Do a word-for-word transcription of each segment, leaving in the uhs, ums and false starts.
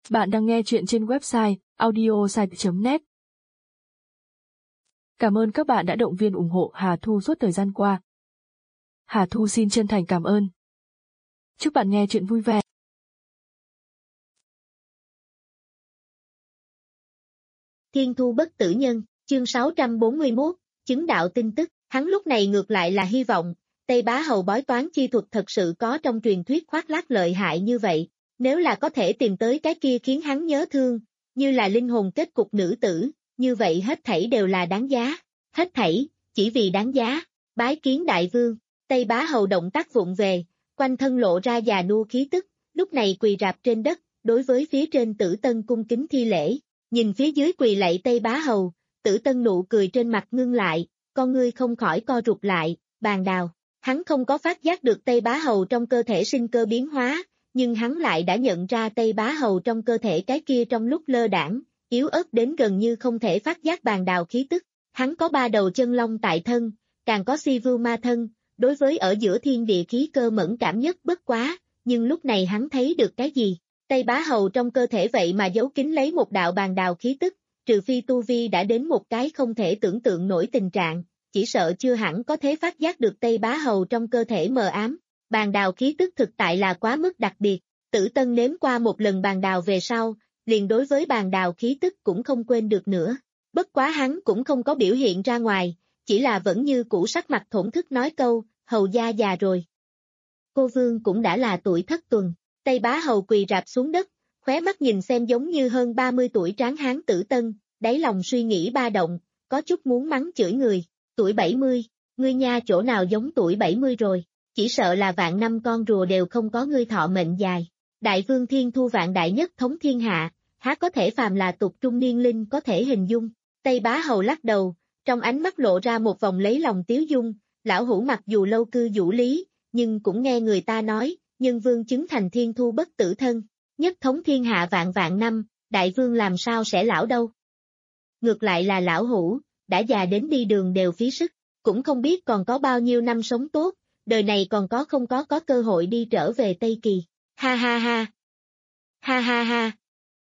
Bạn đang nghe chuyện trên website audiosite chấm net. Cảm ơn các bạn đã động viên ủng hộ Hà Thu suốt thời gian qua. Hà Thu xin chân thành cảm ơn. Chúc bạn nghe chuyện vui vẻ. Thiên Thu bất tử nhân, chương sáu trăm bốn mươi mốt, chứng đạo tin tức, hắn lúc này ngược lại là hy vọng, Tây Bá Hầu bói toán chi thuật thật sự có trong truyền thuyết khoác lác lợi hại như vậy, nếu là có thể tìm tới cái kia khiến hắn nhớ thương, như là linh hồn kết cục nữ tử, như vậy hết thảy đều là đáng giá, hết thảy, chỉ vì đáng giá, bái kiến đại vương, Tây Bá Hầu động tác vụng về, quanh thân lộ ra già nua khí tức, lúc này quỳ rạp trên đất, đối với phía trên Tử Tân cung kính thi lễ. Nhìn phía dưới quỳ lạy Tây Bá Hầu, Tử Tân nụ cười trên mặt ngưng lại, con ngươi không khỏi co rụt lại, bàn đào. Hắn không có phát giác được Tây Bá Hầu trong cơ thể sinh cơ biến hóa, nhưng hắn lại đã nhận ra Tây Bá Hầu trong cơ thể cái kia trong lúc lơ đãng, yếu ớt đến gần như không thể phát giác bàn đào khí tức. Hắn có ba đầu chân long tại thân, càng có si vưu ma thân, đối với ở giữa thiên địa khí cơ mẫn cảm nhất bất quá, nhưng lúc này hắn thấy được cái gì? Tây Bá Hầu trong cơ thể vậy mà giấu kín lấy một đạo bàn đào khí tức, trừ phi tu vi đã đến một cái không thể tưởng tượng nổi tình trạng, chỉ sợ chưa hẳn có thể phát giác được Tây Bá Hầu trong cơ thể mờ ám. Bàn đào khí tức thực tại là quá mức đặc biệt, Tử Tân nếm qua một lần bàn đào về sau, liền đối với bàn đào khí tức cũng không quên được nữa. Bất quá hắn cũng không có biểu hiện ra ngoài, chỉ là vẫn như cũ sắc mặt thổn thức nói câu, hầu gia già rồi. Cô Vương cũng đã là tuổi thất tuần. Tây Bá Hầu quỳ rạp xuống đất, khóe mắt nhìn xem giống như hơn ba mươi tuổi tráng hán Tử Tân, đáy lòng suy nghĩ ba động, có chút muốn mắng chửi người, tuổi bảy mươi, ngươi nha chỗ nào giống tuổi bảy mươi rồi, chỉ sợ là vạn năm con rùa đều không có ngươi thọ mệnh dài. Đại vương Thiên Thu vạn đại nhất thống thiên hạ, há có thể phàm là tục trung niên linh có thể hình dung. Tây Bá Hầu lắc đầu, trong ánh mắt lộ ra một vòng lấy lòng tiếu dung, lão hủ mặc dù lâu cư vũ lý, nhưng cũng nghe người ta nói, nhân vương chứng thành Thiên Thu bất tử thân, nhất thống thiên hạ vạn vạn năm, đại vương làm sao sẽ lão đâu. Ngược lại là lão hủ, đã già đến đi đường đều phí sức, cũng không biết còn có bao nhiêu năm sống tốt, đời này còn có không có có cơ hội đi trở về Tây Kỳ, ha ha ha, ha ha ha.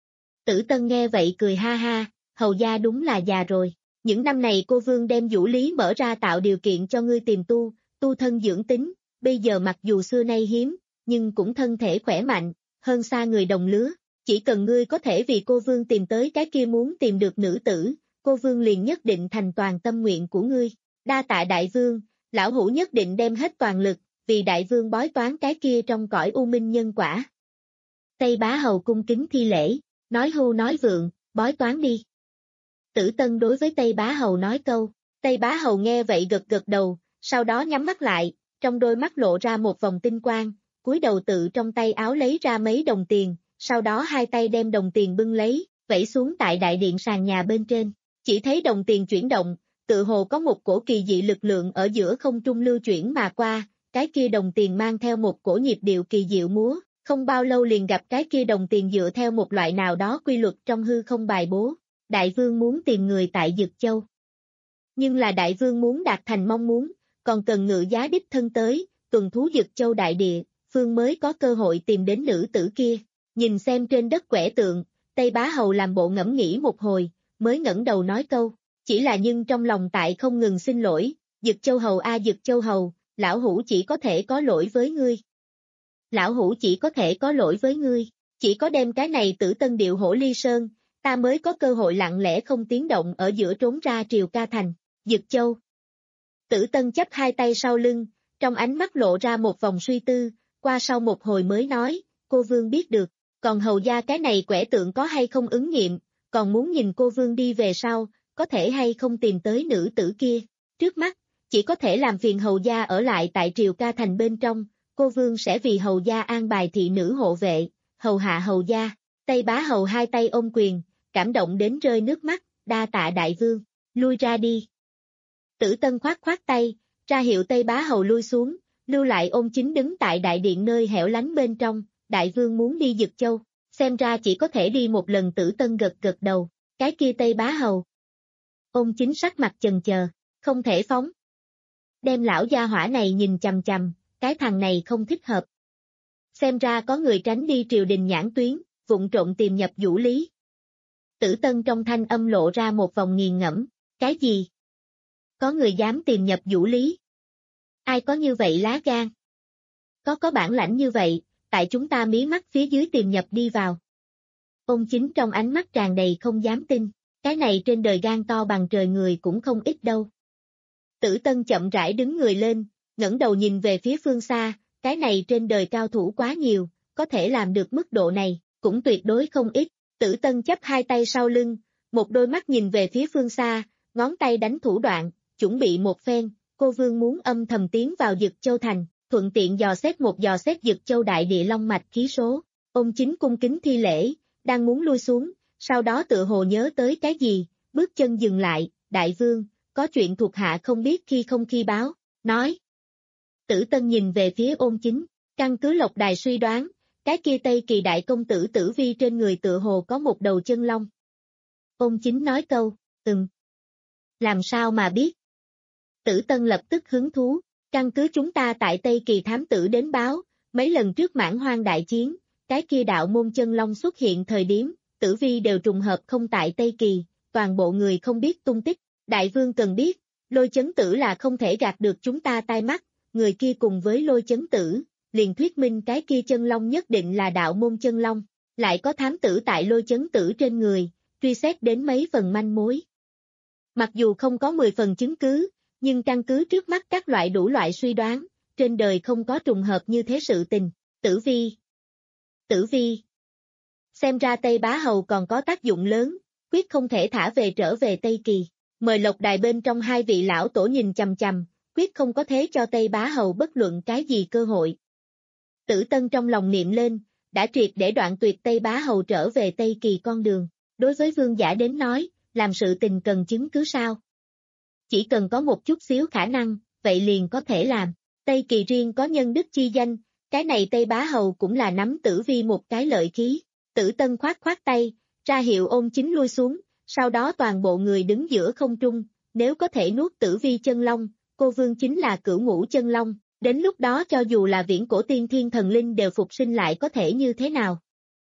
Tử Tân nghe vậy cười ha ha, hầu gia đúng là già rồi, những năm này cô vương đem vũ lý mở ra tạo điều kiện cho ngươi tìm tu, tu thân dưỡng tính, bây giờ mặc dù xưa nay hiếm, nhưng cũng thân thể khỏe mạnh, hơn xa người đồng lứa, chỉ cần ngươi có thể vì cô vương tìm tới cái kia muốn tìm được nữ tử, cô vương liền nhất định thành toàn tâm nguyện của ngươi, đa tạ đại vương, lão hủ nhất định đem hết toàn lực, vì đại vương bói toán cái kia trong cõi u minh nhân quả. Tây Bá Hầu cung kính thi lễ, nói hưu nói vượng, bói toán đi. Tử Tân đối với Tây Bá Hầu nói câu, Tây Bá Hầu nghe vậy gật gật đầu, sau đó nhắm mắt lại, trong đôi mắt lộ ra một vòng tinh quang, cúi đầu tự trong tay áo lấy ra mấy đồng tiền, sau đó hai tay đem đồng tiền bưng lấy, vẩy xuống tại đại điện sàn nhà bên trên, chỉ thấy đồng tiền chuyển động, tự hồ có một cổ kỳ dị lực lượng ở giữa không trung lưu chuyển mà qua, cái kia đồng tiền mang theo một cổ nhịp điệu kỳ diệu múa, không bao lâu liền gặp cái kia đồng tiền dựa theo một loại nào đó quy luật trong hư không bài bố, đại vương muốn tìm người tại Dực Châu. Nhưng là đại vương muốn đạt thành mong muốn, còn cần ngự giá đích thân tới, tuần thú Dực Châu đại địa, phương mới có cơ hội tìm đến nữ tử kia. Nhìn xem trên đất quẻ tượng, Tây Bá Hầu làm bộ ngẫm nghĩ một hồi, mới ngẩng đầu nói câu, chỉ là nhưng trong lòng tại không ngừng xin lỗi, Dực Châu Hầu a Dực Châu Hầu, lão hủ chỉ có thể có lỗi với ngươi. Lão hủ chỉ có thể có lỗi với ngươi, chỉ có đem cái này Tử Tân điệu hổ ly sơn, ta mới có cơ hội lặng lẽ không tiếng động ở giữa trốn ra Triều Ca Thành, Dực Châu. Tử Tân chắp hai tay sau lưng, trong ánh mắt lộ ra một vòng suy tư, qua sau một hồi mới nói, cô vương biết được, còn hầu gia cái này quẻ tượng có hay không ứng nghiệm, còn muốn nhìn cô vương đi về sau, có thể hay không tìm tới nữ tử kia, trước mắt, chỉ có thể làm phiền hầu gia ở lại tại Triều Ca Thành bên trong, cô vương sẽ vì hầu gia an bài thị nữ hộ vệ, hầu hạ hầu gia, Tây Bá Hầu hai tay ôm quyền, cảm động đến rơi nước mắt, đa tạ đại vương, lui ra đi. Tử Tân khoát khoát tay, ra hiệu Tây Bá Hầu lui xuống, lưu lại Ôn Chính đứng tại đại điện nơi hẻo lánh bên trong, đại vương muốn đi Dực Châu, xem ra chỉ có thể đi một lần. Tử Tân gật gật đầu, cái kia Tây Bá Hầu. Ôn Chính sắc mặt chần chờ, không thể phóng. Đem lão gia hỏa này nhìn chằm chằm, cái thằng này không thích hợp. Xem ra có người tránh đi triều đình nhãn tuyến, vụng trộm tìm nhập Vũ Lý. Tử Tân trong thanh âm lộ ra một vòng nghiền ngẫm, cái gì? Có người dám tìm nhập Vũ Lý? Ai có như vậy lá gan? Có có bản lãnh như vậy, tại chúng ta mí mắt phía dưới tìm nhập đi vào. Ông Chính trong ánh mắt tràn đầy không dám tin, cái này trên đời gan to bằng trời người cũng không ít đâu. Tử Tân chậm rãi đứng người lên, ngẩng đầu nhìn về phía phương xa, cái này trên đời cao thủ quá nhiều, có thể làm được mức độ này, cũng tuyệt đối không ít. Tử Tân chắp hai tay sau lưng, một đôi mắt nhìn về phía phương xa, ngón tay đánh thủ đoạn, chuẩn bị một phen, cô Vương muốn âm thầm tiến vào Dực Châu Thành, thuận tiện dò xét một dò xét Dực Châu đại địa long mạch khí số. Ông Chính cung kính thi lễ, đang muốn lui xuống, sau đó tựa hồ nhớ tới cái gì, bước chân dừng lại, đại vương, có chuyện thuộc hạ không biết khi không khi báo, nói. Tử Tân nhìn về phía Ôn Chính, căn cứ Lộc Đài suy đoán, cái kia Tây Kỳ đại công tử Tử Vi trên người tựa hồ có một đầu chân long. Ôn Chính nói câu, ừm. Làm sao mà biết? Tử Tân lập tức hứng thú, căn cứ chúng ta tại Tây Kỳ thám tử đến báo, mấy lần trước Mãn Hoang đại chiến, cái kia đạo môn chân long xuất hiện thời điểm, Tử Vi đều trùng hợp không tại Tây Kỳ, toàn bộ người không biết tung tích. Đại vương cần biết, Lôi Chấn Tử là không thể gạt được chúng ta tai mắt, người kia cùng với Lôi Chấn Tử, liền thuyết minh cái kia chân long nhất định là đạo môn chân long, lại có thám tử tại Lôi Chấn Tử trên người, truy xét đến mấy phần manh mối. Mặc dù không có mười phần chứng cứ, nhưng căn cứ trước mắt các loại đủ loại suy đoán, trên đời không có trùng hợp như thế sự tình. Tử Vi Tử Vi Xem ra Tây Bá Hầu còn có tác dụng lớn, quyết không thể thả về trở về Tây Kỳ. Mời Lộc Đài bên trong hai vị lão tổ nhìn chằm chằm, quyết không có thế cho Tây Bá Hầu bất luận cái gì cơ hội. Tử Tân trong lòng niệm lên, đã triệt để đoạn tuyệt Tây Bá Hầu trở về Tây Kỳ con đường. Đối với vương giả đến nói, làm sự tình cần chứng cứ sao? Chỉ cần có một chút xíu khả năng, vậy liền có thể làm. Tây Kỳ riêng có nhân đức chi danh, cái này Tây Bá Hầu cũng là nắm Tử Vi một cái lợi khí. Tử Tân khoát khoát tay, ra hiệu Ôn Chính lui xuống, sau đó toàn bộ người đứng giữa không trung, nếu có thể nuốt Tử Vi chân long, cô vương chính là cửu ngũ chân long, đến lúc đó cho dù là viễn cổ tiên thiên thần linh đều phục sinh lại có thể như thế nào.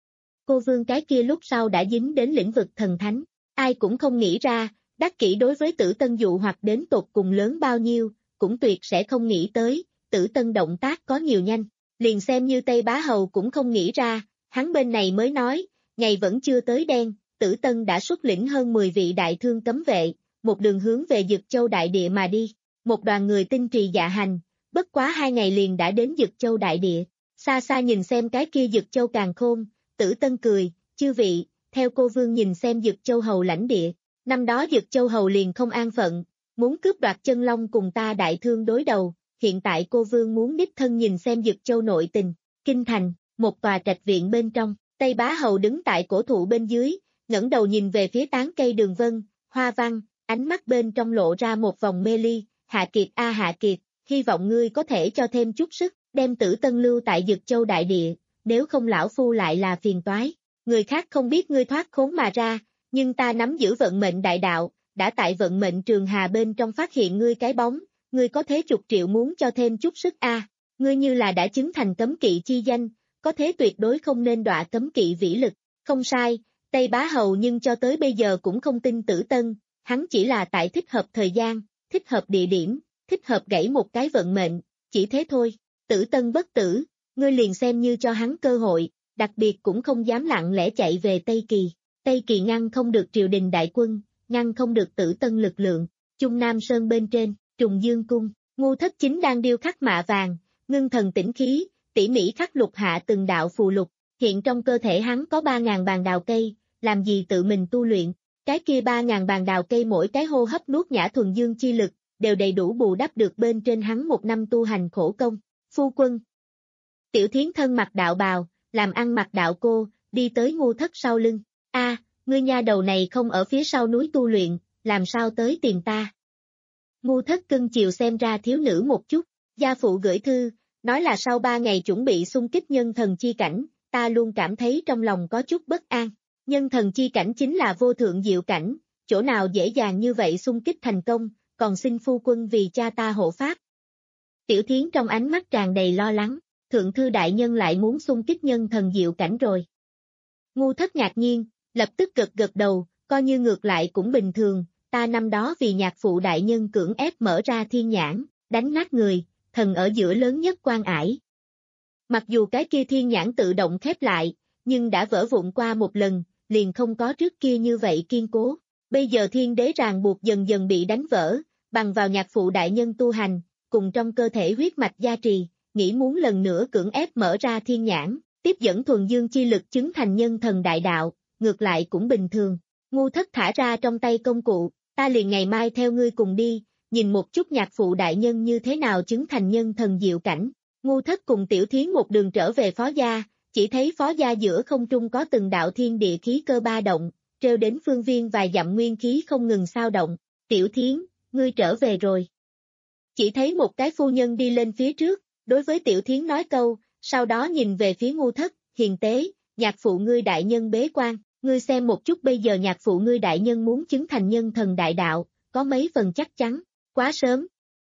Cô vương cái kia lúc sau đã dính đến lĩnh vực thần thánh, ai cũng không nghĩ ra, đắc kỷ đối với Tử Tân dụ hoặc đến tột cùng lớn bao nhiêu, cũng tuyệt sẽ không nghĩ tới, Tử Tân động tác có nhiều nhanh, liền xem như Tây Bá Hầu cũng không nghĩ ra, hắn bên này mới nói, ngày vẫn chưa tới đen, Tử Tân đã xuất lĩnh hơn mười vị đại thương cấm vệ, một đường hướng về Dực Châu đại địa mà đi, một đoàn người tinh trì dạ hành, bất quá hai ngày liền đã đến Dực Châu đại địa, xa xa nhìn xem cái kia Dực Châu càn khôn, Tử Tân cười, chư vị, theo cô vương nhìn xem Dực Châu hầu lãnh địa, năm đó Dực Châu hầu liền không an phận, muốn cướp đoạt chân long cùng ta đại thương đối đầu, hiện tại cô vương muốn đích thân nhìn xem Dực Châu nội tình, kinh thành, một tòa trạch viện bên trong, Tây Bá Hầu đứng tại cổ thụ bên dưới, ngẩng đầu nhìn về phía tán cây đường vân, hoa văn, ánh mắt bên trong lộ ra một vòng mê ly, Hạ Kiệt a Hạ Kiệt, hy vọng ngươi có thể cho thêm chút sức, đem Tử Tân lưu tại Dực Châu đại địa, nếu không lão phu lại là phiền toái, người khác không biết ngươi thoát khốn mà ra, nhưng ta nắm giữ vận mệnh đại đạo, đã tại vận mệnh trường hà bên trong phát hiện ngươi cái bóng, ngươi có thế chục triệu muốn cho thêm chút sức a, à. Ngươi như là đã chứng thành cấm kỵ chi danh, có thế tuyệt đối không nên đọa cấm kỵ vĩ lực, không sai, Tây Bá Hầu nhưng cho tới bây giờ cũng không tin Tử Tân, hắn chỉ là tại thích hợp thời gian, thích hợp địa điểm, thích hợp gãy một cái vận mệnh, chỉ thế thôi, Tử Tân bất tử, ngươi liền xem như cho hắn cơ hội, đặc biệt cũng không dám lặng lẽ chạy về Tây Kỳ, Tây Kỳ ngăn không được triều đình đại quân, ngăn không được Tử Tân lực lượng, Trung Nam Sơn bên trên, Trùng Dương Cung, Ngu Thất Chính đang điêu khắc mạ vàng, ngưng thần tĩnh khí, tỉ mỉ khắc lục hạ từng đạo phù lục, hiện trong cơ thể hắn có ba ngàn bàn đào cây, làm gì tự mình tu luyện, cái kia ba ngàn bàn đào cây mỗi cái hô hấp nuốt nhã thuần dương chi lực, đều đầy đủ bù đắp được bên trên hắn một năm tu hành khổ công, phu quân. Tiểu Thiến thân mặc đạo bào, làm ăn mặc đạo cô, đi tới Ngu Thất sau lưng, a, ngươi nha đầu này không ở phía sau núi tu luyện, làm sao tới tìm ta. Ngu Thất cưng chiều xem ra thiếu nữ một chút, gia phụ gửi thư, nói là sau ba ngày chuẩn bị xung kích nhân thần chi cảnh, ta luôn cảm thấy trong lòng có chút bất an. Nhân thần chi cảnh chính là vô thượng diệu cảnh, chỗ nào dễ dàng như vậy xung kích thành công, còn xin phu quân vì cha ta hộ pháp. Tiểu Thiến trong ánh mắt tràn đầy lo lắng, thượng thư đại nhân lại muốn xung kích nhân thần diệu cảnh rồi. Ngu Thất ngạc nhiên, lập tức gật gật đầu, coi như ngược lại cũng bình thường, ta năm đó vì nhạc phụ đại nhân cưỡng ép mở ra thiên nhãn, đánh nát người, thần ở giữa lớn nhất quan ải. Mặc dù cái kia thiên nhãn tự động khép lại, nhưng đã vỡ vụn qua một lần, liền không có trước kia như vậy kiên cố. Bây giờ thiên đế ràng buộc dần dần bị đánh vỡ, bằng vào nhạc phụ đại nhân tu hành, cùng trong cơ thể huyết mạch gia trì, nghĩ muốn lần nữa cưỡng ép mở ra thiên nhãn, tiếp dẫn thuần dương chi lực chứng thành nhân thần đại đạo, ngược lại cũng bình thường. Ngu Thất thả ra trong tay công cụ, ta liền ngày mai theo ngươi cùng đi, nhìn một chút nhạc phụ đại nhân như thế nào chứng thành nhân thần diệu cảnh. Ngu Thất cùng Tiểu Thiến một đường trở về phó gia, chỉ thấy phó gia giữa không trung có từng đạo thiên địa khí cơ ba động, treo đến phương viên vài dặm nguyên khí không ngừng sao động. Tiểu Thiến, ngươi trở về rồi. Chỉ thấy một cái phu nhân đi lên phía trước, đối với Tiểu Thiến nói câu, sau đó nhìn về phía Ngu Thất, hiền tế, nhạc phụ ngươi đại nhân bế quan, ngươi xem một chút bây giờ nhạc phụ ngươi đại nhân muốn chứng thành nhân thần đại đạo, có mấy phần chắc chắn, quá sớm.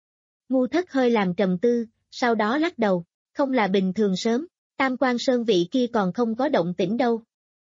Ngu Thất hơi làm trầm tư, sau đó lắc đầu, không là bình thường sớm, Tam Quan Sơn vị kia còn không có động tĩnh đâu.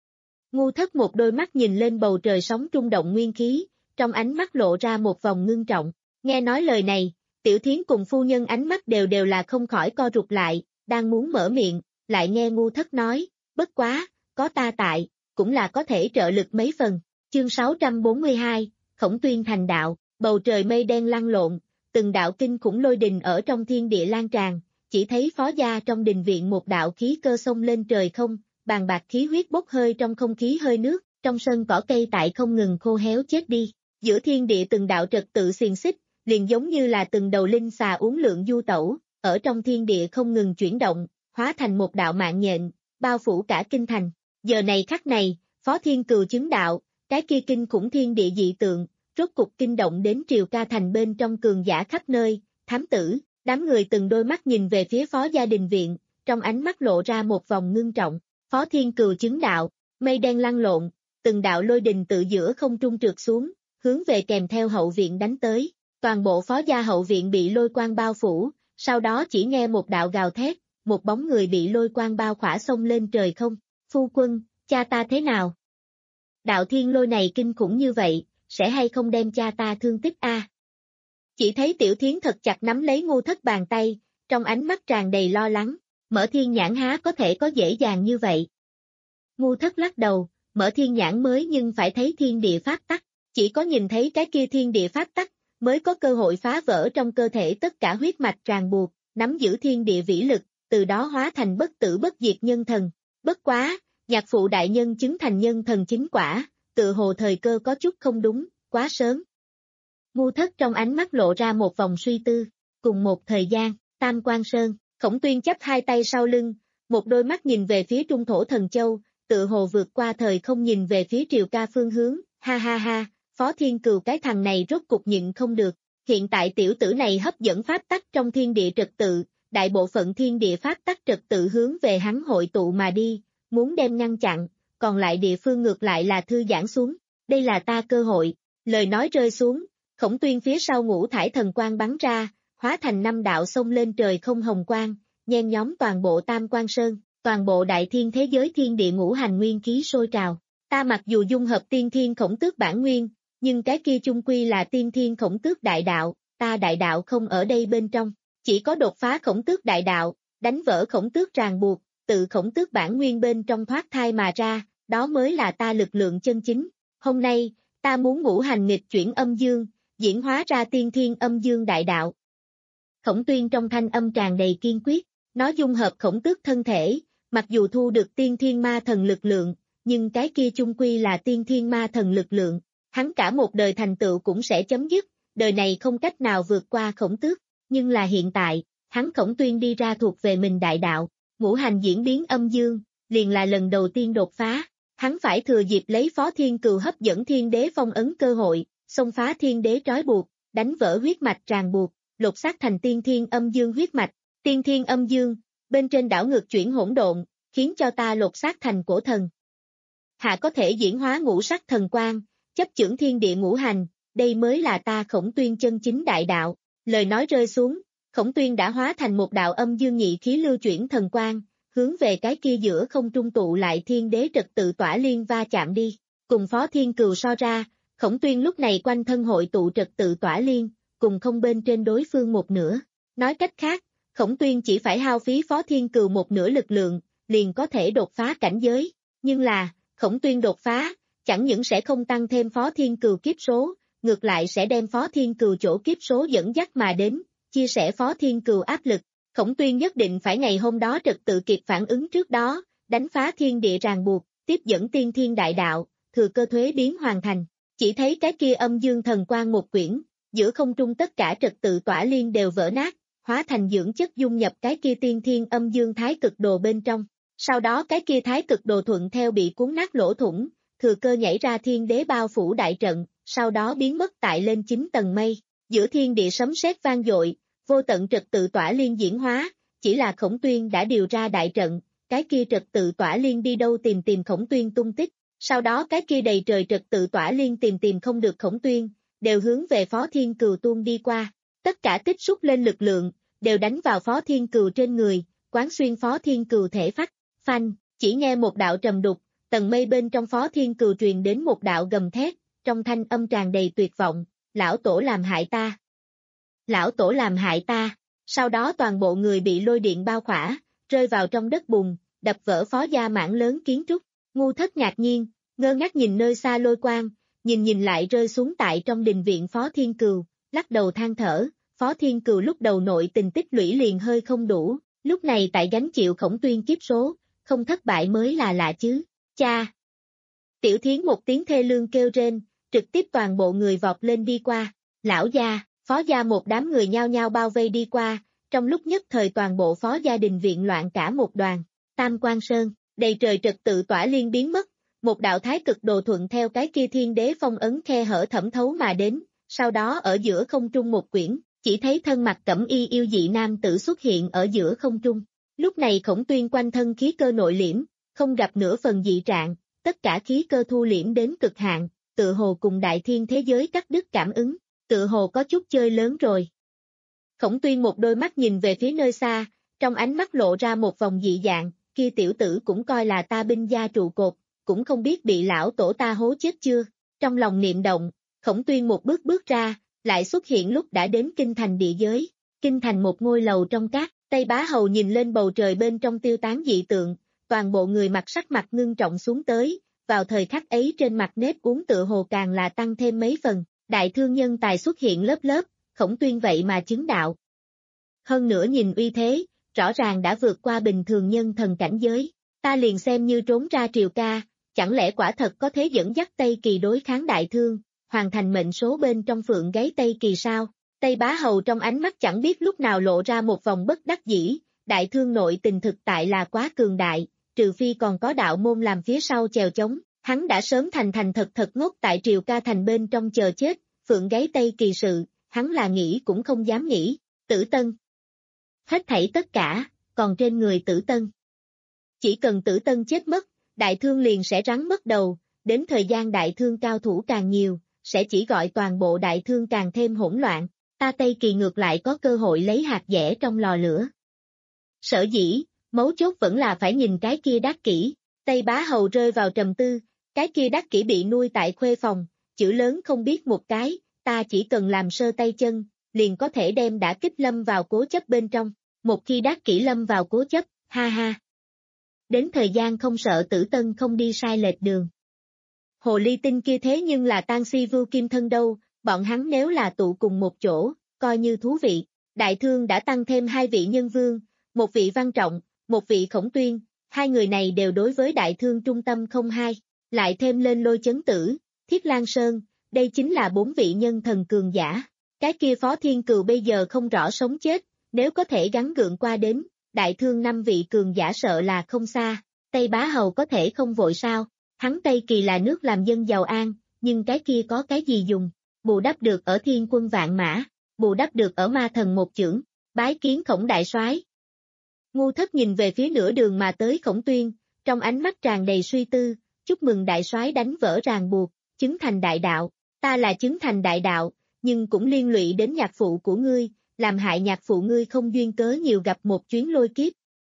Ngu Thất một đôi mắt nhìn lên bầu trời sóng trung động nguyên khí, trong ánh mắt lộ ra một vòng ngưng trọng, nghe nói lời này, Tiểu Thiến cùng phu nhân ánh mắt đều đều là không khỏi co rụt lại, đang muốn mở miệng, lại nghe Ngu Thất nói, bất quá, có ta tại, cũng là có thể trợ lực mấy phần. Chương sáu trăm bốn mươi hai, Khổng Tuyên thành đạo, bầu trời mây đen lăn lộn, từng đạo kinh khủng lôi đình ở trong thiên địa lan tràn, chỉ thấy phó gia trong đình viện một đạo khí cơ xông lên trời không, bàn bạc khí huyết bốc hơi trong không khí hơi nước, trong sân cỏ cây tại không ngừng khô héo chết đi, giữa thiên địa từng đạo trật tự xiềng xích, liền giống như là từng đầu linh xà uốn lượn du tẩu, ở trong thiên địa không ngừng chuyển động, hóa thành một đạo mạng nhện, bao phủ cả kinh thành. Giờ này khắc này, Phó Thiên Cừu chứng đạo, cái kia kinh khủng thiên địa dị tượng, rốt cục kinh động đến Triều Ca thành bên trong cường giả khắp nơi, thám tử, đám người từng đôi mắt nhìn về phía Phó gia đình viện, trong ánh mắt lộ ra một vòng ngưng trọng. Phó Thiên Cừu chứng đạo, mây đen lăn lộn, từng đạo lôi đình tự giữa không trung trượt xuống, hướng về kèm theo hậu viện đánh tới. Toàn bộ Phó gia hậu viện bị lôi quang bao phủ, sau đó chỉ nghe một đạo gào thét, một bóng người bị lôi quang bao khỏa xông lên trời không. Phu quân, cha ta thế nào? Đạo thiên lôi này kinh khủng như vậy, sẽ hay không đem cha ta thương tích a? À? Chỉ thấy Tiểu Thiến thật chặt nắm lấy Ngu Thất bàn tay, trong ánh mắt tràn đầy lo lắng, mở thiên nhãn há có thể có dễ dàng như vậy. Ngu Thất lắc đầu, mở thiên nhãn mới nhưng phải thấy thiên địa pháp tắc, chỉ có nhìn thấy cái kia thiên địa pháp tắc, mới có cơ hội phá vỡ trong cơ thể tất cả huyết mạch ràng buộc, nắm giữ thiên địa vĩ lực, từ đó hóa thành bất tử bất diệt nhân thần. Bất quá, nhạc phụ đại nhân chứng thành nhân thần chính quả, tự hồ thời cơ có chút không đúng, quá sớm. Ngu Thất trong ánh mắt lộ ra một vòng suy tư, cùng một thời gian, Tam Quan Sơn, Khổng Tuyên chắp hai tay sau lưng, một đôi mắt nhìn về phía Trung Thổ Thần Châu, tự hồ vượt qua thời không nhìn về phía Triều Ca phương hướng, ha ha ha, Phó Thiên Cừu cái thằng này rốt cục nhịn không được, hiện tại tiểu tử này hấp dẫn pháp tắc trong thiên địa trật tự, đại bộ phận thiên địa pháp tắc trật tự hướng về hắn hội tụ mà đi, muốn đem ngăn chặn, còn lại địa phương ngược lại là thư giãn xuống, đây là ta cơ hội, lời nói rơi xuống, Khổng Tuyên phía sau ngũ thải thần quang bắn ra, hóa thành năm đạo xông lên trời không hồng quang, nhen nhóm toàn bộ Tam Quan Sơn, toàn bộ đại thiên thế giới thiên địa ngũ hành nguyên khí sôi trào, ta mặc dù dung hợp tiên thiên khổng tước bản nguyên, nhưng cái kia chung quy là tiên thiên khổng tước đại đạo, ta đại đạo không ở đây bên trong, chỉ có đột phá khổng tước đại đạo, đánh vỡ khổng tước ràng buộc, tự khổng tước bản nguyên bên trong thoát thai mà ra, đó mới là ta lực lượng chân chính. Hôm nay, ta muốn ngũ hành nghịch chuyển âm dương, diễn hóa ra tiên thiên âm dương đại đạo. Khổng Tuyên trong thanh âm tràn đầy kiên quyết, nó dung hợp khổng tước thân thể, mặc dù thu được tiên thiên ma thần lực lượng, nhưng cái kia chung quy là tiên thiên ma thần lực lượng, hắn cả một đời thành tựu cũng sẽ chấm dứt, đời này không cách nào vượt qua khổng tước, nhưng là hiện tại, hắn Khổng Tuyên đi ra thuộc về mình đại đạo, ngũ hành diễn biến âm dương, liền là lần đầu tiên đột phá, hắn phải thừa dịp lấy Phó Thiên Cừu hấp dẫn thiên đế phong ấn cơ hội, xông phá thiên đế trói buộc, đánh vỡ huyết mạch ràng buộc, lột xác thành tiên thiên âm dương huyết mạch, tiên thiên âm dương, bên trên đảo ngược chuyển hỗn độn, khiến cho ta lột xác thành cổ thần. Hạ có thể diễn hóa ngũ sắc thần quang, chấp chưởng thiên địa ngũ hành, đây mới là ta Khổng Tuyên chân chính đại đạo. Lời nói rơi xuống, Khổng Tuyên đã hóa thành một đạo âm dương nhị khí lưu chuyển thần quang, hướng về cái kia giữa không trung tụ lại thiên đế trật tự tỏa liên va chạm đi. Cùng Phó Thiên Cừu so ra, Khổng Tuyên lúc này quanh thân hội tụ trật tự tỏa liên, cùng không bên trên đối phương một nửa. Nói cách khác, Khổng Tuyên chỉ phải hao phí Phó Thiên Cừu một nửa lực lượng, liền có thể đột phá cảnh giới. Nhưng là, Khổng Tuyên đột phá, chẳng những sẽ không tăng thêm Phó Thiên Cừu kiếp số, ngược lại sẽ đem Phó Thiên Cừu chỗ kiếp số dẫn dắt mà đến, chia sẻ Phó Thiên Cừu áp lực. Khổng Tuyên nhất định phải ngày hôm đó trật tự kịp phản ứng trước đó, đánh phá thiên địa ràng buộc, tiếp dẫn tiên thiên đại đạo, thừa cơ thuế biến hoàn thành. Chỉ thấy cái kia âm dương thần quang một quyển, giữa không trung tất cả trật tự tỏa liên đều vỡ nát, hóa thành dưỡng chất dung nhập cái kia tiên thiên âm dương thái cực đồ bên trong. Sau đó cái kia thái cực đồ thuận theo bị cuốn nát lỗ thủng, thừa cơ nhảy ra thiên đế bao phủ đại trận, sau đó biến mất tại lên chín tầng mây. Giữa thiên địa sấm sét vang dội, vô tận trật tự tỏa liên diễn hóa, chỉ là Khổng Tuyên đã điều ra đại trận, cái kia trật tự tỏa liên đi đâu tìm tìm Khổng Tuyên tung tích. Sau đó cái kia đầy trời trật tự tỏa liên tìm tìm không được Khổng Tuyên, đều hướng về Phó Thiên Cừu tuôn đi qua. Tất cả tích xúc lên lực lượng, đều đánh vào Phó Thiên Cừu trên người, quán xuyên Phó Thiên Cừu thể phách. Phanh, chỉ nghe một đạo trầm đục, tầng mây bên trong Phó Thiên Cừu truyền đến một đạo gầm thét, trong thanh âm tràn đầy tuyệt vọng, lão tổ làm hại ta. Lão tổ làm hại ta. Sau đó toàn bộ người bị lôi điện bao khỏa, rơi vào trong đất bùn, đập vỡ Phó gia mảng lớn kiến trúc. Ngu Thất ngạc nhiên, ngơ ngác nhìn nơi xa lôi quang, nhìn nhìn lại rơi xuống tại trong đình viện Phó Thiên Cừu, lắc đầu than thở. Phó Thiên Cừu lúc đầu nội tình tích lũy liền hơi không đủ, lúc này tại gánh chịu Khổng Tuyên kiếp số, không thất bại mới là lạ chứ. Cha! Tiểu Thiến một tiếng thê lương kêu rên, trực tiếp toàn bộ người vọt lên đi qua. Lão gia, Phó gia một đám người nhao nhao bao vây đi qua, trong lúc nhất thời toàn bộ Phó gia đình viện loạn cả một đoàn. Tam Quan Sơn, đầy trời trật tự tỏa liên biến mất, một đạo thái cực đồ thuận theo cái kia thiên đế phong ấn khe hở thẩm thấu mà đến, sau đó ở giữa không trung một quyển, chỉ thấy thân mặt cẩm y yêu dị nam tử xuất hiện ở giữa không trung. Lúc này Khổng Tuyên quanh thân khí cơ nội liễm, không gặp nửa phần dị trạng, tất cả khí cơ thu liễm đến cực hạn, tự hồ cùng đại thiên thế giới cắt đứt cảm ứng, tự hồ có chút chơi lớn rồi. Khổng Tuyên một đôi mắt nhìn về phía nơi xa, trong ánh mắt lộ ra một vòng dị dạng, kia tiểu tử cũng coi là ta binh gia trụ cột, cũng không biết bị lão tổ ta hố chết chưa. Trong lòng niệm động, Khổng Tuyên một bước bước ra, lại xuất hiện lúc đã đến kinh thành địa giới. Kinh thành một ngôi lầu trong cát, Tây Bá Hầu nhìn lên bầu trời bên trong tiêu tán dị tượng, toàn bộ người mặt sắc mặt ngưng trọng xuống tới, vào thời khắc ấy trên mặt nếp uống tựa hồ càng là tăng thêm mấy phần, đại thương nhân tài xuất hiện lớp lớp, Khổng Tuyên vậy mà chứng đạo. Hơn nữa nhìn uy thế, rõ ràng đã vượt qua bình thường nhân thần cảnh giới, ta liền xem như trốn ra triều ca, chẳng lẽ quả thật có thế dẫn dắt Tây Kỳ đối kháng đại thương, hoàn thành mệnh số bên trong phượng gáy Tây Kỳ sao? Tây Bá Hầu trong ánh mắt chẳng biết lúc nào lộ ra một vòng bất đắc dĩ, đại thương nội tình thực tại là quá cường đại, trừ phi còn có đạo môn làm phía sau chèo chống, hắn đã sớm thành thành thật thật ngốc tại triều ca thành bên trong chờ chết, phượng gáy Tây Kỳ sự, hắn là nghĩ cũng không dám nghĩ. Tử Tân. Hết thảy tất cả, còn trên người Tử Tân. Chỉ cần Tử Tân chết mất, đại thương liền sẽ rắn mất đầu, đến thời gian đại thương cao thủ càng nhiều, sẽ chỉ gọi toàn bộ đại thương càng thêm hỗn loạn, ta Tây Kỳ ngược lại có cơ hội lấy hạt dẻ trong lò lửa. Sở dĩ, mấu chốt vẫn là phải nhìn cái kia Đắc Kỷ, Tây Bá Hầu rơi vào trầm tư, cái kia Đắc Kỷ bị nuôi tại khuê phòng, chữ lớn không biết một cái, ta chỉ cần làm sơ tay chân, liền có thể đem đã kích lâm vào cố chấp bên trong, một khi Đắc Kỷ lâm vào cố chấp, ha ha. Đến thời gian không sợ Tử Tân không đi sai lệch đường. Hồ ly tinh kia thế nhưng là Tang Si Vưu Kim Thân đâu, bọn hắn nếu là tụ cùng một chỗ, coi như thú vị. Đại thương đã tăng thêm hai vị nhân vương, một vị Văn Trọng, một vị Khổng Tuyên, hai người này đều đối với đại thương trung tâm không hai, lại thêm lên Lôi Chấn Tử, Thiết Lang Sơn, đây chính là bốn vị nhân thần cường giả. Cái kia Phó Thiên Cừu bây giờ không rõ sống chết, nếu có thể gắng gượng qua đến, đại thương năm vị cường giả sợ là không xa, Tây Bá Hầu có thể không vội sao, hắn Tây Kỳ là nước làm dân giàu an, nhưng cái kia có cái gì dùng, bù đắp được ở thiên quân vạn mã, bù đắp được ở ma thần một chưởng, bái kiến Khổng đại soái. Ngu Thất nhìn về phía nửa đường mà tới Khổng Tuyên, trong ánh mắt tràn đầy suy tư, chúc mừng đại soái đánh vỡ ràng buộc, chứng thành đại đạo, ta là chứng thành đại đạo, nhưng cũng liên lụy đến nhạc phụ của ngươi, làm hại nhạc phụ ngươi không duyên cớ nhiều gặp một chuyến lôi kiếp.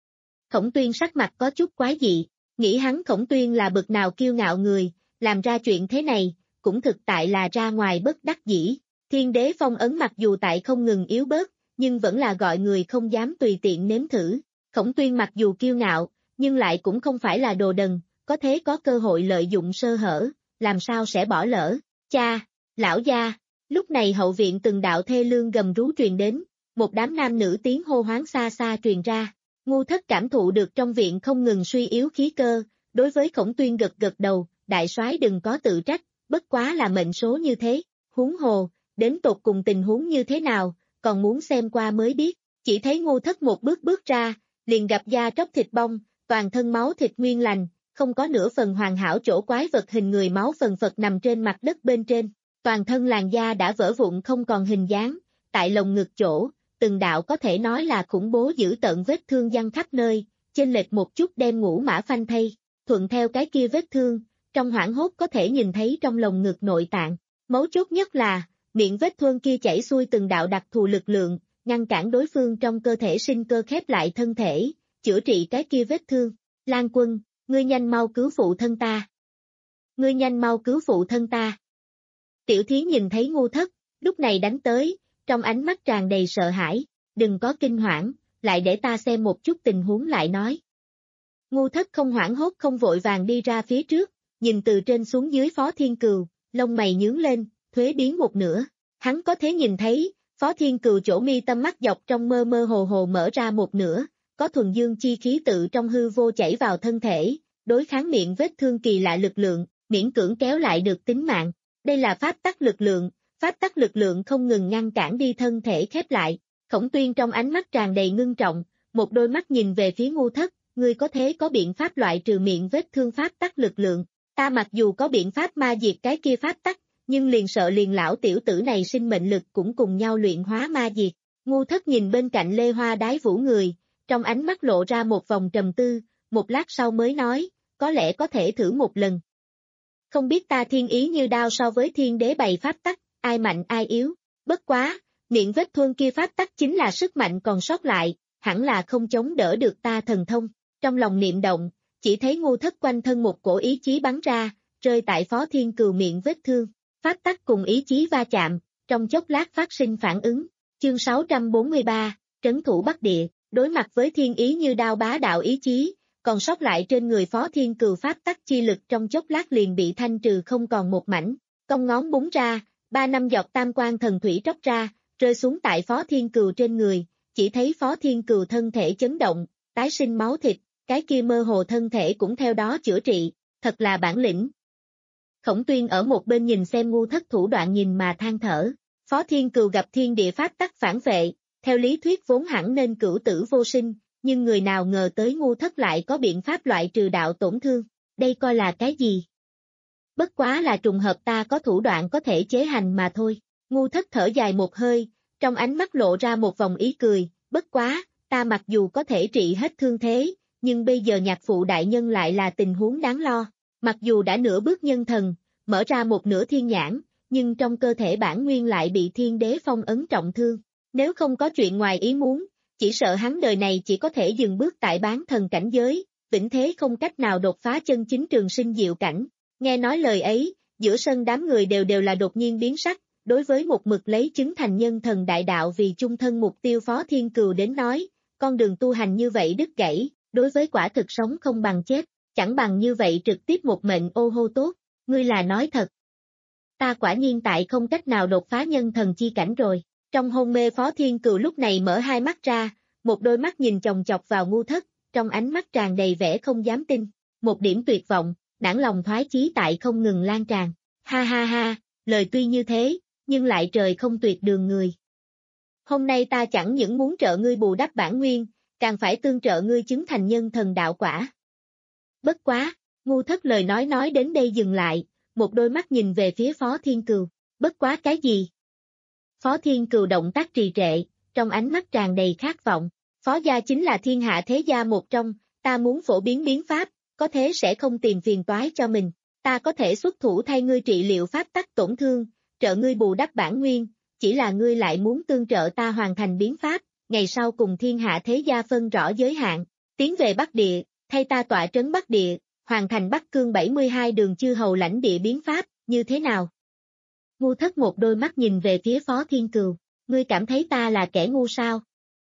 Khổng Tuyên sắc mặt có chút quái dị, nghĩ hắn Khổng Tuyên là bậc nào kiêu ngạo người, làm ra chuyện thế này, cũng thực tại là ra ngoài bất đắc dĩ. Thiên đế phong ấn mặc dù tại không ngừng yếu bớt, nhưng vẫn là gọi người không dám tùy tiện nếm thử. Khổng Tuyên mặc dù kiêu ngạo, nhưng lại cũng không phải là đồ đần, có thế có cơ hội lợi dụng sơ hở, làm sao sẽ bỏ lỡ. Cha, lão gia, lúc này hậu viện từng đạo thê lương gầm rú truyền đến, một đám nam nữ tiếng hô hoáng xa xa truyền ra. Ngu Thất cảm thụ được trong viện không ngừng suy yếu khí cơ, đối với Khổng Tuyên gật gật đầu, đại soái đừng có tự trách, bất quá là mệnh số như thế, huống hồ, đến tột cùng tình huống như thế nào, còn muốn xem qua mới biết. Chỉ thấy Ngu Thất một bước bước ra, liền gặp da tróc thịt bong, toàn thân máu thịt nguyên lành, không có nửa phần hoàn hảo chỗ quái vật hình người máu phần phật nằm trên mặt đất bên trên, toàn thân làn da đã vỡ vụn không còn hình dáng, tại lồng ngực chỗ, từng đạo có thể nói là khủng bố dữ tợn vết thương giăng khắp nơi, chênh lệch một chút đem ngũ mã phanh thay, thuận theo cái kia vết thương, trong hoảng hốt có thể nhìn thấy trong lồng ngực nội tạng, mấu chốt nhất là, miệng vết thương kia chảy xuôi từng đạo đặc thù lực lượng, ngăn cản đối phương trong cơ thể sinh cơ khép lại thân thể, chữa trị cái kia vết thương. Lan Quân, ngươi nhanh mau cứu phụ thân ta. Ngươi nhanh mau cứu phụ thân ta. Tiểu Thiến nhìn thấy Ngu Thất, lúc này đánh tới, trong ánh mắt tràn đầy sợ hãi, đừng có kinh hoảng, lại để ta xem một chút tình huống lại nói. Ngu Thất không hoảng hốt không vội vàng đi ra phía trước, nhìn từ trên xuống dưới Phó Thiên Cừu, lông mày nhướng lên, thuế biến một nửa, hắn có thể nhìn thấy, Phó Thiên Cừu chỗ mi tâm mắt dọc trong mơ mơ hồ hồ mở ra một nửa, có thuần dương chi khí tự trong hư vô chảy vào thân thể, đối kháng miệng vết thương kỳ lạ lực lượng, miễn cưỡng kéo lại được tính mạng. Đây là pháp tắc lực lượng, pháp tắc lực lượng không ngừng ngăn cản đi thân thể khép lại. Khổng Tuyên trong ánh mắt tràn đầy ngưng trọng, một đôi mắt nhìn về phía Ngu Thất, ngươi có thế có biện pháp loại trừ miệng vết thương pháp tắc lực lượng. Ta mặc dù có biện pháp ma diệt cái kia pháp tắc, nhưng liền sợ liền lão tiểu tử này sinh mệnh lực cũng cùng nhau luyện hóa ma diệt. Ngu Thất nhìn bên cạnh Lê Hoa Đái Vũ người, trong ánh mắt lộ ra một vòng trầm tư, một lát sau mới nói, có lẽ có thể thử một lần. Không biết ta thiên ý như đao so với thiên đế bày pháp tắc, ai mạnh ai yếu, bất quá, miệng vết thương kia pháp tắc chính là sức mạnh còn sót lại, hẳn là không chống đỡ được ta thần thông. Trong lòng niệm động, chỉ thấy Ngu Thất quanh thân một cổ ý chí bắn ra, rơi tại Phó Thiên Cừu miệng vết thương, pháp tắc cùng ý chí va chạm, trong chốc lát phát sinh phản ứng. Chương sáu trăm bốn mươi ba, Trấn thủ Bắc Địa, đối mặt với thiên ý như đao bá đạo ý chí, còn sót lại trên người Phó Thiên Cừu pháp tắc chi lực trong chốc lát liền bị thanh trừ không còn một mảnh, cong ngón búng ra, ba năm giọt tam quan thần thủy tróc ra, rơi xuống tại Phó Thiên Cừu trên người, chỉ thấy Phó Thiên Cừu thân thể chấn động, tái sinh máu thịt, cái kia mơ hồ thân thể cũng theo đó chữa trị, thật là bản lĩnh. Khổng Tuyên ở một bên nhìn xem Ngu Thất thủ đoạn nhìn mà than thở, Phó Thiên Cừu gặp thiên địa pháp tắc phản vệ, theo lý thuyết vốn hẳn nên cửu tử vô sinh, nhưng người nào ngờ tới Ngu Thất lại có biện pháp loại trừ đạo tổn thương, đây coi là cái gì? Bất quá là trùng hợp ta có thủ đoạn có thể chế hành mà thôi. Ngu Thất thở dài một hơi, trong ánh mắt lộ ra một vòng ý cười, bất quá, ta mặc dù có thể trị hết thương thế, nhưng bây giờ nhạc phụ đại nhân lại là tình huống đáng lo. Mặc dù đã nửa bước nhân thần, mở ra một nửa thiên nhãn, nhưng trong cơ thể bản nguyên lại bị thiên đế phong ấn trọng thương. Nếu không có chuyện ngoài ý muốn, chỉ sợ hắn đời này chỉ có thể dừng bước tại bán thần cảnh giới, vĩnh thế không cách nào đột phá chân chính trường sinh diệu cảnh. Nghe nói lời ấy, giữa sân đám người đều đều là đột nhiên biến sắc, đối với một mực lấy chứng thành nhân thần đại đạo vì chung thân mục tiêu Phó Thiên Cừu đến nói, con đường tu hành như vậy đứt gãy, đối với quả thực sống không bằng chết, chẳng bằng như vậy trực tiếp một mệnh ô hô tốt, ngươi là nói thật. Ta quả nhiên tại không cách nào đột phá nhân thần chi cảnh rồi. Trong hôn mê Phó Thiên Cừu lúc này mở hai mắt ra, một đôi mắt nhìn chòng chọc vào Ngu Thất, trong ánh mắt tràn đầy vẻ không dám tin, một điểm tuyệt vọng, nản lòng thoái chí tại không ngừng lan tràn. Ha ha ha, lời tuy như thế, nhưng lại trời không tuyệt đường người. Hôm nay ta chẳng những muốn trợ ngươi bù đắp bản nguyên, càng phải tương trợ ngươi chứng thành nhân thần đạo quả. Bất quá, Ngu Thất lời nói nói đến đây dừng lại, một đôi mắt nhìn về phía Phó Thiên Cừu, bất quá cái gì? Phó Thiên Cừu động tác trì trệ, trong ánh mắt tràn đầy khát vọng, Phó gia chính là thiên hạ thế gia một trong, ta muốn phổ biến biến pháp, có thế sẽ không tìm phiền toái cho mình, ta có thể xuất thủ thay ngươi trị liệu pháp tắc tổn thương, trợ ngươi bù đắp bản nguyên, chỉ là ngươi lại muốn tương trợ ta hoàn thành biến pháp, ngày sau cùng thiên hạ thế gia phân rõ giới hạn, tiến về Bắc Địa, thay ta tọa trấn Bắc Địa, hoàn thành Bắc Cương bảy mươi hai đường chư hầu lãnh địa biến pháp, như thế nào? Ngu Thất một đôi mắt nhìn về phía Phó Thiên Cừu, ngươi cảm thấy ta là kẻ ngu sao?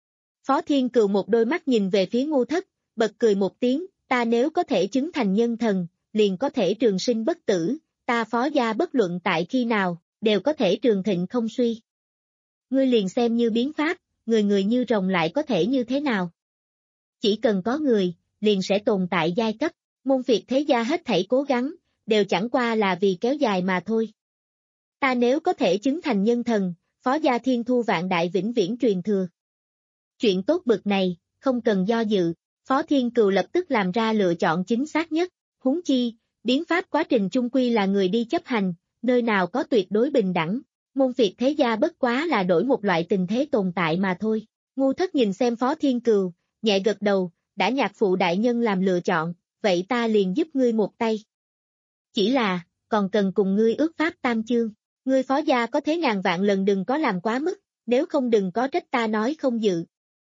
Phó Thiên Cừu một đôi mắt nhìn về phía Ngu Thất, bật cười một tiếng, ta nếu có thể chứng thành nhân thần, liền có thể trường sinh bất tử, ta Phó gia bất luận tại khi nào, đều có thể trường thịnh không suy. Ngươi liền xem như biến pháp, người người như rồng lại có thể như thế nào? Chỉ cần có người, liền sẽ tồn tại giai cấp, môn phiệt thế gia hết thảy cố gắng, đều chẳng qua là vì kéo dài mà thôi. Ta nếu có thể chứng thành nhân thần, Phó gia thiên thu vạn đại vĩnh viễn truyền thừa. Chuyện tốt bực này, không cần do dự, Phó Thiên Cừu lập tức làm ra lựa chọn chính xác nhất, huống chi, biến pháp quá trình chung quy là người đi chấp hành, nơi nào có tuyệt đối bình đẳng, môn phiệt thế gia bất quá là đổi một loại tình thế tồn tại mà thôi. Ngu Thất nhìn xem Phó Thiên Cừu, nhẹ gật đầu, đã nhạc phụ đại nhân làm lựa chọn, vậy ta liền giúp ngươi một tay. Chỉ là, còn cần cùng ngươi ước pháp tam chương, ngươi Phó gia có thế ngàn vạn lần đừng có làm quá mức, nếu không đừng có trách ta nói không dự.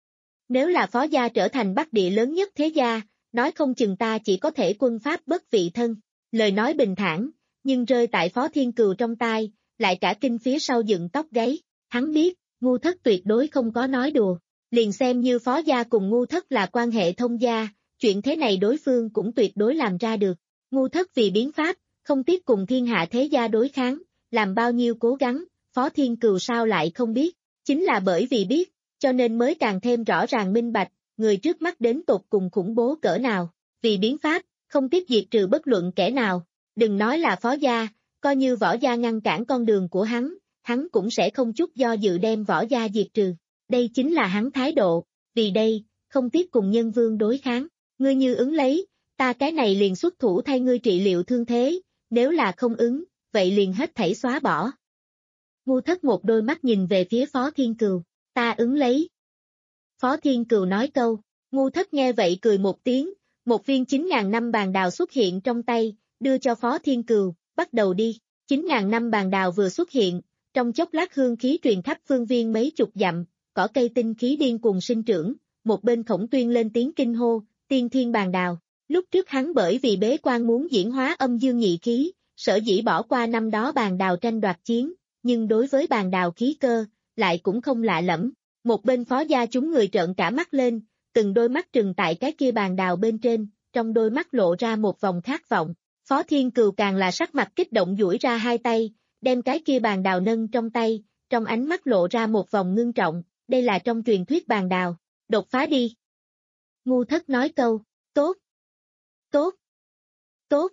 Nếu là Phó gia trở thành Bắc Địa lớn nhất thế gia, nói không chừng ta chỉ có thể quân pháp bất vị thân, lời nói bình thản, nhưng rơi tại Phó Thiên Cừu trong tai, lại cả kinh phía sau dựng tóc gáy, hắn biết, Ngu Thất tuyệt đối không có nói đùa, liền xem như Phó gia cùng Ngu Thất là quan hệ thông gia, chuyện thế này đối phương cũng tuyệt đối làm ra được. Ngu Thất vì biến pháp, không tiếc cùng thiên hạ thế gia đối kháng, làm bao nhiêu cố gắng, Phó Thiên Cừu sao lại không biết, chính là bởi vì biết, cho nên mới càng thêm rõ ràng minh bạch, người trước mắt đến tột cùng khủng bố cỡ nào, vì biến pháp, không tiếc diệt trừ bất luận kẻ nào, đừng nói là Phó gia, coi như Võ gia ngăn cản con đường của hắn, hắn cũng sẽ không chút do dự đem Võ gia diệt trừ, đây chính là hắn thái độ, vì đây, không tiếc cùng nhân vương đối kháng, ngươi như ứng lấy, ta cái này liền xuất thủ thay ngươi trị liệu thương thế, nếu là không ứng, vậy liền hết thảy xóa bỏ. Ngu Thất một đôi mắt nhìn về phía Phó Thiên Cừu, ta ứng lấy. Phó Thiên Cừu nói câu, Ngu Thất nghe vậy cười một tiếng, một viên chín ngàn năm bàn đào xuất hiện trong tay, đưa cho Phó Thiên Cừu, bắt đầu đi, chín ngàn năm bàn đào vừa xuất hiện, trong chốc lát hương khí truyền khắp phương viên mấy chục dặm, cỏ cây tinh khí điên cuồng sinh trưởng, một bên Khổng Tuyên lên tiếng kinh hô, tiên thiên bàn đào, lúc trước hắn bởi vì bế quan muốn diễn hóa âm dương nhị khí, sở dĩ bỏ qua năm đó bàn đào tranh đoạt chiến, nhưng đối với bàn đào khí cơ, lại cũng không lạ lẫm. Một bên Phó gia chúng người trợn cả mắt lên, từng đôi mắt trừng tại cái kia bàn đào bên trên, trong đôi mắt lộ ra một vòng khát vọng. Phó Thiên Cừu càng là sắc mặt kích động duỗi ra hai tay, đem cái kia bàn đào nâng trong tay, trong ánh mắt lộ ra một vòng ngưng trọng, đây là trong truyền thuyết bàn đào, đột phá đi. Ngu Thất nói câu, tốt, tốt, tốt.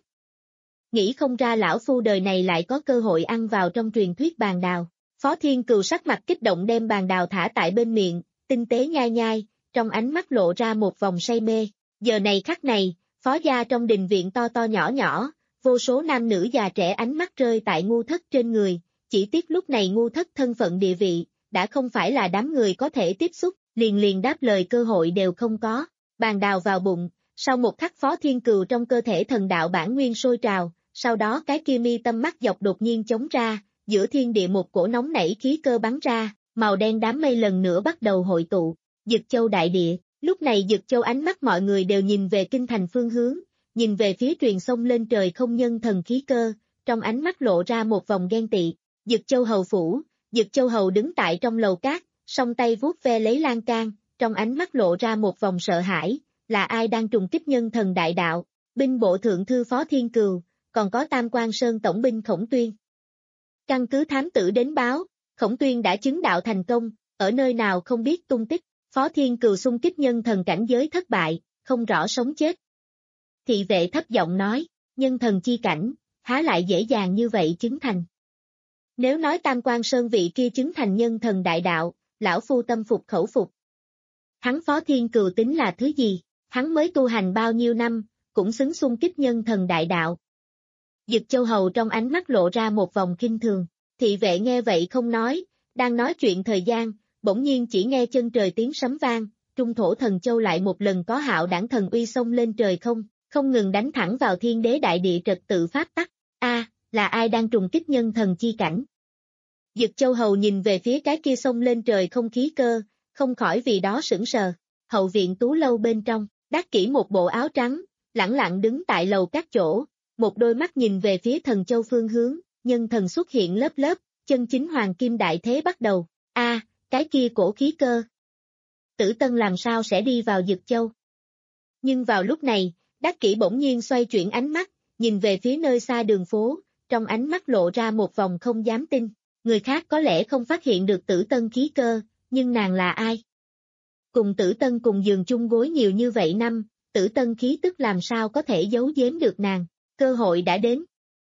Nghĩ không ra lão phu đời này lại có cơ hội ăn vào trong truyền thuyết bàn đào. Phó Thiên Cừu sắc mặt kích động đem bàn đào thả tại bên miệng, tinh tế nhai nhai, trong ánh mắt lộ ra một vòng say mê. Giờ này khắc này, Phó gia trong đình viện to to nhỏ nhỏ, vô số nam nữ già trẻ ánh mắt rơi tại Ngu Thất trên người, chỉ tiếc lúc này Ngu Thất thân phận địa vị, đã không phải là đám người có thể tiếp xúc, liền liền đáp lời cơ hội đều không có. Bàn đào vào bụng, sau một khắc Phó Thiên Cừu trong cơ thể thần đạo bản nguyên sôi trào, sau đó cái kia mi tâm mắt dọc đột nhiên chống ra, giữa thiên địa một cổ nóng nảy khí cơ bắn ra, màu đen đám mây lần nữa bắt đầu hội tụ, Dực Châu đại địa, lúc này Dực Châu ánh mắt mọi người đều nhìn về kinh thành phương hướng, nhìn về phía truyền sông lên trời không nhân thần khí cơ, trong ánh mắt lộ ra một vòng ghen tị, Dực Châu hầu phủ, Dực Châu hầu đứng tại trong lầu cát, song tay vuốt ve lấy lan can, trong ánh mắt lộ ra một vòng sợ hãi, là ai đang trùng kích nhân thần đại đạo, binh bộ thượng thư Phó Thiên Cừu, còn có Tam Quan Sơn tổng binh Khổng Tuyên. Căn cứ thám tử đến báo, Khổng Tuyên đã chứng đạo thành công, ở nơi nào không biết tung tích, Phó Thiên Cừu xung kích nhân thần cảnh giới thất bại, không rõ sống chết. Thị vệ thấp giọng nói, nhân thần chi cảnh, há lại dễ dàng như vậy chứng thành. Nếu nói Tam Quan Sơn vị kia chứng thành nhân thần đại đạo, lão phu tâm phục khẩu phục. Hắn Phó Thiên Cừu tính là thứ gì, hắn mới tu hành bao nhiêu năm, cũng xứng xung kích nhân thần đại đạo. Dực Châu hầu trong ánh mắt lộ ra một vòng kinh thường, thị vệ nghe vậy không nói, đang nói chuyện thời gian, bỗng nhiên chỉ nghe chân trời tiếng sấm vang, trung thổ thần châu lại một lần có hạo đảng thần uy xông lên trời không, không ngừng đánh thẳng vào thiên đế đại địa trật tự pháp tắc, a là ai đang trùng kích nhân thần chi cảnh. Dực Châu hầu nhìn về phía cái kia xông lên trời không khí cơ, không khỏi vì đó sững sờ, hậu viện tú lâu bên trong, Đắc Kỷ một bộ áo trắng, lẳng lặng đứng tại lầu các chỗ, một đôi mắt nhìn về phía Thần Châu phương hướng, nhân thần xuất hiện lớp lớp, chân chính hoàng kim đại thế bắt đầu. A, à, cái kia cổ khí cơ. Tử Tân làm sao sẽ đi vào Dực Châu? Nhưng vào lúc này, Đắc Kỷ bỗng nhiên xoay chuyển ánh mắt, nhìn về phía nơi xa đường phố, trong ánh mắt lộ ra một vòng không dám tin. Người khác có lẽ không phát hiện được Tử Tân khí cơ, nhưng nàng là ai? Cùng Tử Tân cùng giường chung gối nhiều như vậy năm, Tử Tân khí tức làm sao có thể giấu giếm được nàng, cơ hội đã đến.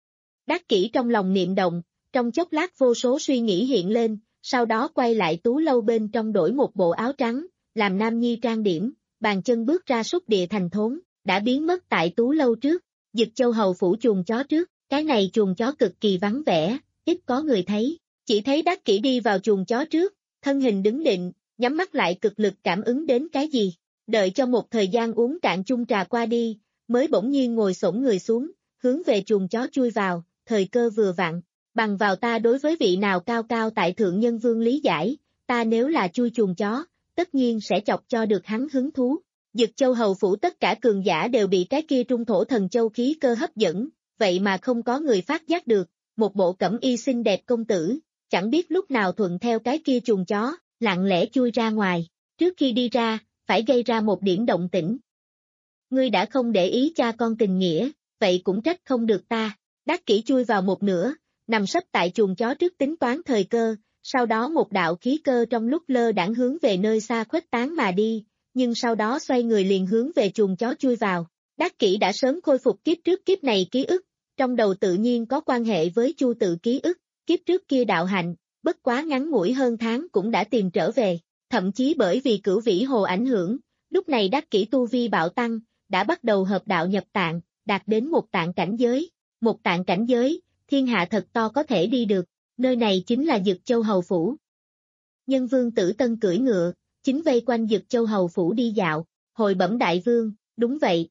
Đắc Kỷ trong lòng niệm động, trong chốc lát vô số suy nghĩ hiện lên, sau đó quay lại tú lâu bên trong đổi một bộ áo trắng, làm nam nhi trang điểm, bàn chân bước ra xúc địa thành thốn, đã biến mất tại tú lâu trước, Dực Châu hầu phủ chuồng chó trước, cái này chuồng chó cực kỳ vắng vẻ, ít có người thấy, chỉ thấy Đắc Kỷ đi vào chuồng chó trước, thân hình đứng định, nhắm mắt lại cực lực cảm ứng đến cái gì, đợi cho một thời gian uống cạn chung trà qua đi, mới bỗng nhiên ngồi xổm người xuống, hướng về chuồng chó chui vào, thời cơ vừa vặn, bằng vào ta đối với vị nào cao cao tại thượng nhân vương lý giải, ta nếu là chui chuồng chó, tất nhiên sẽ chọc cho được hắn hứng thú. Dực Châu hầu phủ tất cả cường giả đều bị cái kia trung thổ thần châu khí cơ hấp dẫn, vậy mà không có người phát giác được, một bộ cẩm y xinh đẹp công tử, chẳng biết lúc nào thuận theo cái kia chuồng chó, lặng lẽ chui ra ngoài, trước khi đi ra, phải gây ra một điểm động tĩnh. Ngươi đã không để ý cha con tình nghĩa, vậy cũng trách không được ta. Đắc Kỷ chui vào một nửa, nằm sấp tại chuồng chó trước tính toán thời cơ, sau đó một đạo khí cơ trong lúc lơ đãng hướng về nơi xa khuếch tán mà đi, nhưng sau đó xoay người liền hướng về chuồng chó chui vào. Đắc Kỷ đã sớm khôi phục kiếp trước kiếp này ký ức, trong đầu tự nhiên có quan hệ với Chu Tự ký ức, kiếp trước kia đạo hạnh, bất quá ngắn ngủi hơn tháng cũng đã tìm trở về, thậm chí bởi vì cửu vĩ hồ ảnh hưởng, lúc này Đắc Kỷ tu vi bạo tăng, đã bắt đầu hợp đạo nhập tạng, đạt đến một tạng cảnh giới, một tạng cảnh giới, thiên hạ thật to có thể đi được, nơi này chính là Dực Châu hầu phủ. Nhân vương Tử Tân cưỡi ngựa, chính vây quanh Dực Châu hầu phủ đi dạo, hồi bẩm đại vương, đúng vậy.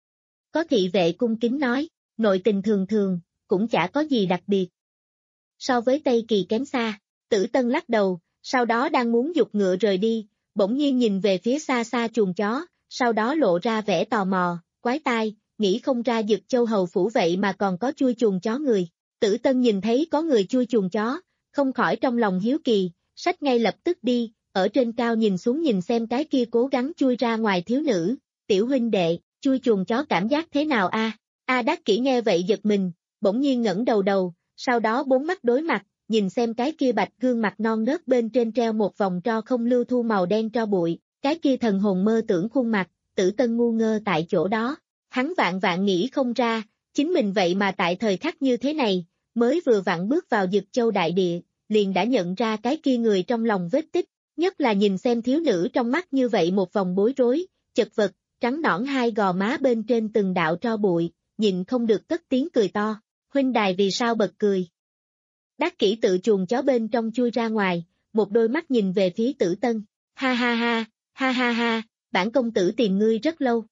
Có thị vệ cung kính nói, nội tình thường thường, cũng chả có gì đặc biệt. So với Tây Kỳ kém xa, Tử Tân lắc đầu, sau đó đang muốn giục ngựa rời đi, bỗng nhiên nhìn về phía xa xa chuồng chó, sau đó lộ ra vẻ tò mò, quái tai, nghĩ không ra Dực Châu hầu phủ vậy mà còn có chui chuồng chó người. Tử Tân nhìn thấy có người chui chuồng chó, không khỏi trong lòng hiếu kỳ, xách ngay lập tức đi, ở trên cao nhìn xuống nhìn xem cái kia cố gắng chui ra ngoài thiếu nữ, tiểu huynh đệ, chui chuồng chó cảm giác thế nào a? A Đắc Kỷ nghe vậy giật mình, bỗng nhiên ngẩng đầu đầu, sau đó bốn mắt đối mặt, nhìn xem cái kia bạch gương mặt non nớt bên trên treo một vòng tro không lưu thu màu đen tro bụi, cái kia thần hồn mơ tưởng khuôn mặt, Tử Tân ngu ngơ tại chỗ đó, hắn vạn vạn nghĩ không ra, chính mình vậy mà tại thời khắc như thế này, mới vừa vặn bước vào Dực Châu đại địa, liền đã nhận ra cái kia người trong lòng vết tích, nhất là nhìn xem thiếu nữ trong mắt như vậy một vòng bối rối, chật vật, trắng nõn hai gò má bên trên từng đạo tro bụi, nhịn không được cất tiếng cười to, huynh đài vì sao bật cười. Đắc Kỷ tự chuồng chó bên trong chui ra ngoài, một đôi mắt nhìn về phía Tử Tân, ha ha ha, ha ha ha, bản công tử tìm ngươi rất lâu.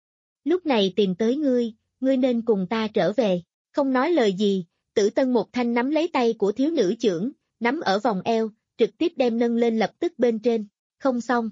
Lúc này tìm tới ngươi, ngươi nên cùng ta trở về, không nói lời gì, Tử Tân một thanh nắm lấy tay của thiếu nữ chưởng, nắm ở vòng eo, trực tiếp đem nâng lên lập tức bên trên, không xong,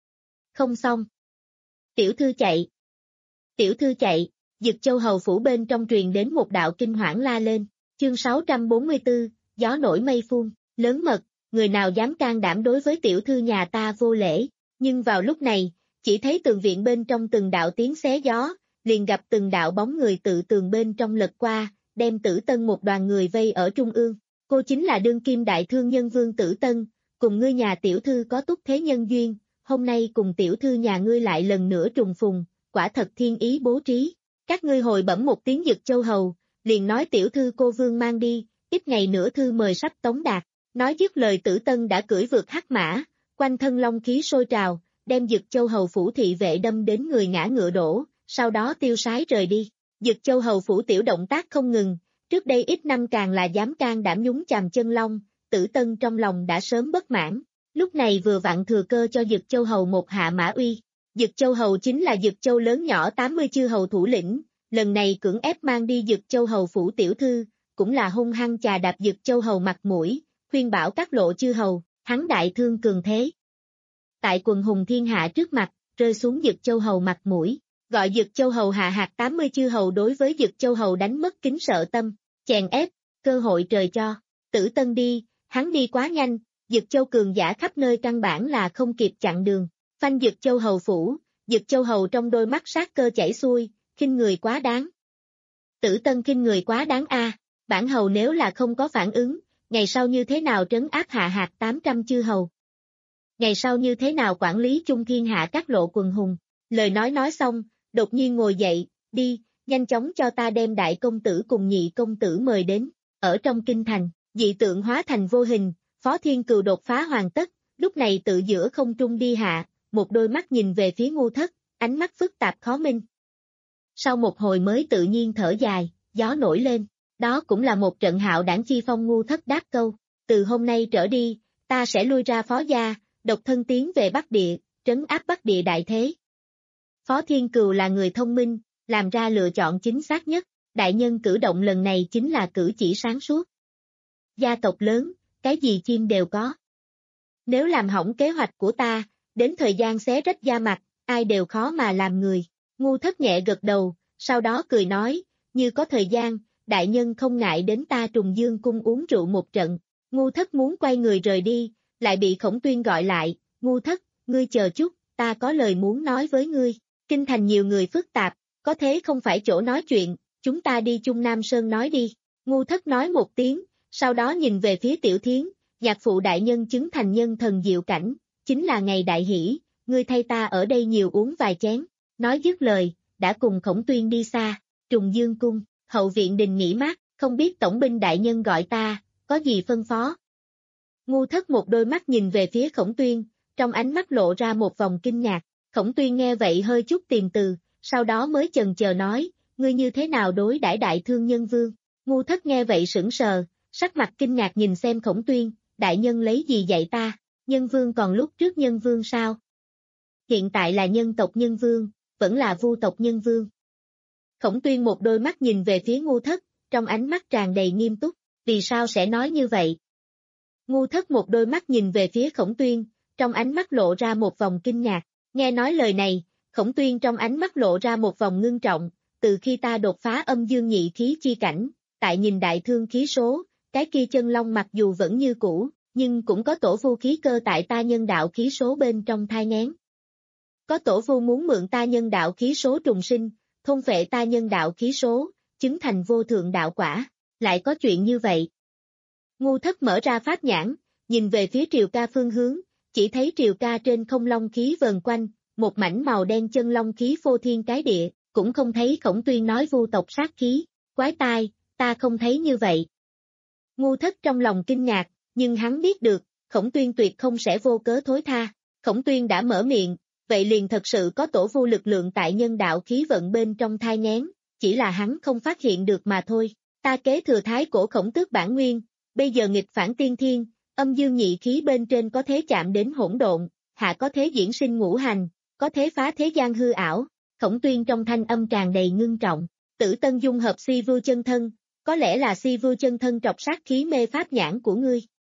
không xong. Tiểu thư chạy, tiểu thư chạy, Dực Châu hầu phủ bên trong truyền đến một đạo kinh hoảng la lên, chương sáu trăm bốn mươi tư, gió nổi mây phun, lớn mật, người nào dám can đảm đối với tiểu thư nhà ta vô lễ, nhưng vào lúc này, chỉ thấy tường viện bên trong từng đạo tiếng xé gió, liền gặp từng đạo bóng người tự tường bên trong lật qua, đem Tử Tân một đoàn người vây ở trung ương, cô chính là đương kim đại thương nhân vương Tử Tân, cùng ngươi nhà tiểu thư có túc thế nhân duyên, hôm nay cùng tiểu thư nhà ngươi lại lần nữa trùng phùng, quả thật thiên ý bố trí, các ngươi hồi bẩm một tiếng Dực Châu hầu, liền nói tiểu thư cô vương mang đi, ít ngày nữa thư mời sắp tống đạt, nói dứt lời Tử Tân đã cưỡi vượt hắc mã, quanh thân long khí sôi trào, đem Dực Châu hầu phủ thị vệ đâm đến người ngã ngựa đổ, sau đó tiêu sái rời đi. Dực Châu hầu phủ tiểu động tác không ngừng, trước đây ít năm càng là dám can đảm nhúng chàm chân long, Tử Tân trong lòng đã sớm bất mãn, lúc này vừa vặn thừa cơ cho Dực Châu hầu một hạ mã uy. Dực Châu hầu chính là Dực Châu lớn nhỏ tám mươi chư hầu thủ lĩnh, lần này cưỡng ép mang đi Dực Châu hầu phủ tiểu thư, cũng là hung hăng chà đạp Dực Châu hầu mặt mũi, khuyên bảo các lộ chư hầu, hắn đại thương cường thế. Tại quần hùng thiên hạ trước mặt, rơi xuống Dực Châu hầu mặt mũi, gọi Dực Châu Hầu hạ hạt tám mươi chư hầu đối với Dực Châu Hầu đánh mất kính sợ tâm, chèn ép, cơ hội trời cho. Tử Tân đi, hắn đi quá nhanh, Dực Châu cường giả khắp nơi căn bản là không kịp chặn đường. Phanh Dực Châu Hầu phủ, Dực Châu Hầu trong đôi mắt sát cơ chảy xuôi, khinh người quá đáng. Tử Tân khinh người quá đáng a, bản hầu nếu là không có phản ứng, ngày sau như thế nào trấn áp hạ hạt tám trăm chư hầu? Ngày sau như thế nào quản lý chung thiên hạ các lộ quần hùng? Lời nói nói xong, đột nhiên ngồi dậy, đi, nhanh chóng cho ta đem đại công tử cùng nhị công tử mời đến. Ở trong kinh thành, dị tượng hóa thành vô hình, Phó Thiên Cừu đột phá hoàn tất, lúc này tự giữa không trung đi hạ, một đôi mắt nhìn về phía Ngu Thất, ánh mắt phức tạp khó minh. Sau một hồi mới tự nhiên thở dài, gió nổi lên, đó cũng là một trận hạo đảng chi phong. Ngu Thất đáp câu, từ hôm nay trở đi, ta sẽ lui ra Phó gia, độc thân tiến về Bắc Địa, trấn áp Bắc Địa đại thế. Phó Thiên Cừu là người thông minh, làm ra lựa chọn chính xác nhất, đại nhân cử động lần này chính là cử chỉ sáng suốt. Gia tộc lớn, cái gì chim đều có. Nếu làm hỏng kế hoạch của ta, đến thời gian xé rách da mặt, ai đều khó mà làm người. Ngu Thất nhẹ gật đầu, sau đó cười nói, như có thời gian, đại nhân không ngại đến ta Trùng Dương cung uống rượu một trận. Ngu Thất muốn quay người rời đi, lại bị Khổng Tuyên gọi lại, Ngu Thất, ngươi chờ chút, ta có lời muốn nói với ngươi. Kinh thành nhiều người phức tạp, có thế không phải chỗ nói chuyện, chúng ta đi chung Nam Sơn nói đi. Ngu Thất nói một tiếng, sau đó nhìn về phía Tiểu Thiến, nhạc phụ đại nhân chứng thành nhân thần diệu cảnh, chính là ngày đại hỷ, ngươi thay ta ở đây nhiều uống vài chén. Nói dứt lời, đã cùng Khổng Tuyên đi xa, Trùng Dương cung, hậu viện đình nghỉ mát, không biết tổng binh đại nhân gọi ta, có gì phân phó. Ngu Thất một đôi mắt nhìn về phía Khổng Tuyên, trong ánh mắt lộ ra một vòng kinh ngạc. Khổng Tuyên nghe vậy hơi chút tìm từ, sau đó mới chần chờ nói, ngươi như thế nào đối đãi đại thương nhân vương. Ngu Thất nghe vậy sững sờ, sắc mặt kinh ngạc nhìn xem Khổng Tuyên, đại nhân lấy gì dạy ta, nhân vương còn lúc trước nhân vương sao? Hiện tại là nhân tộc nhân vương, vẫn là vu tộc nhân vương. Khổng Tuyên một đôi mắt nhìn về phía Ngu Thất, trong ánh mắt tràn đầy nghiêm túc, vì sao sẽ nói như vậy? Ngu Thất một đôi mắt nhìn về phía Khổng Tuyên, trong ánh mắt lộ ra một vòng kinh ngạc. Nghe nói lời này, Khổng Tuyên trong ánh mắt lộ ra một vòng ngưng trọng, từ khi ta đột phá âm dương nhị khí chi cảnh, tại nhìn đại thương khí số, cái kia chân long mặc dù vẫn như cũ, nhưng cũng có tổ vu khí cơ tại ta nhân đạo khí số bên trong thai nghén. Có tổ vu muốn mượn ta nhân đạo khí số trùng sinh, thôn phệ ta nhân đạo khí số, chứng thành vô thượng đạo quả, lại có chuyện như vậy. Ngu Thất mở ra pháp nhãn, nhìn về phía Triều Ca phương hướng, chỉ thấy Triều Ca trên không long khí vờn quanh, một mảnh màu đen chân long khí phô thiên cái địa, cũng không thấy Khổng Tuyên nói vu tộc sát khí, quái tai, ta không thấy như vậy. Ngu Thất trong lòng kinh ngạc, nhưng hắn biết được, Khổng Tuyên tuyệt không sẽ vô cớ thối tha. Khổng Tuyên đã mở miệng, vậy liền thật sự có tổ vu lực lượng tại nhân đạo khí vận bên trong thai nghén, chỉ là hắn không phát hiện được mà thôi. Ta kế thừa thái cổ Khổng Tước bản nguyên, bây giờ nghịch phản tiên thiên, âm dương nhị khí bên trên có thế chạm đến hỗn độn, hạ có thế diễn sinh ngũ hành, có thế phá thế gian hư ảo. Khổng Tuyên trong thanh âm tràn đầy ngưng trọng, Tử Tân dung hợp si vưu chân thân, có lẽ là si vưu chân thân trọc sát khí mê pháp nhãn của ngươi.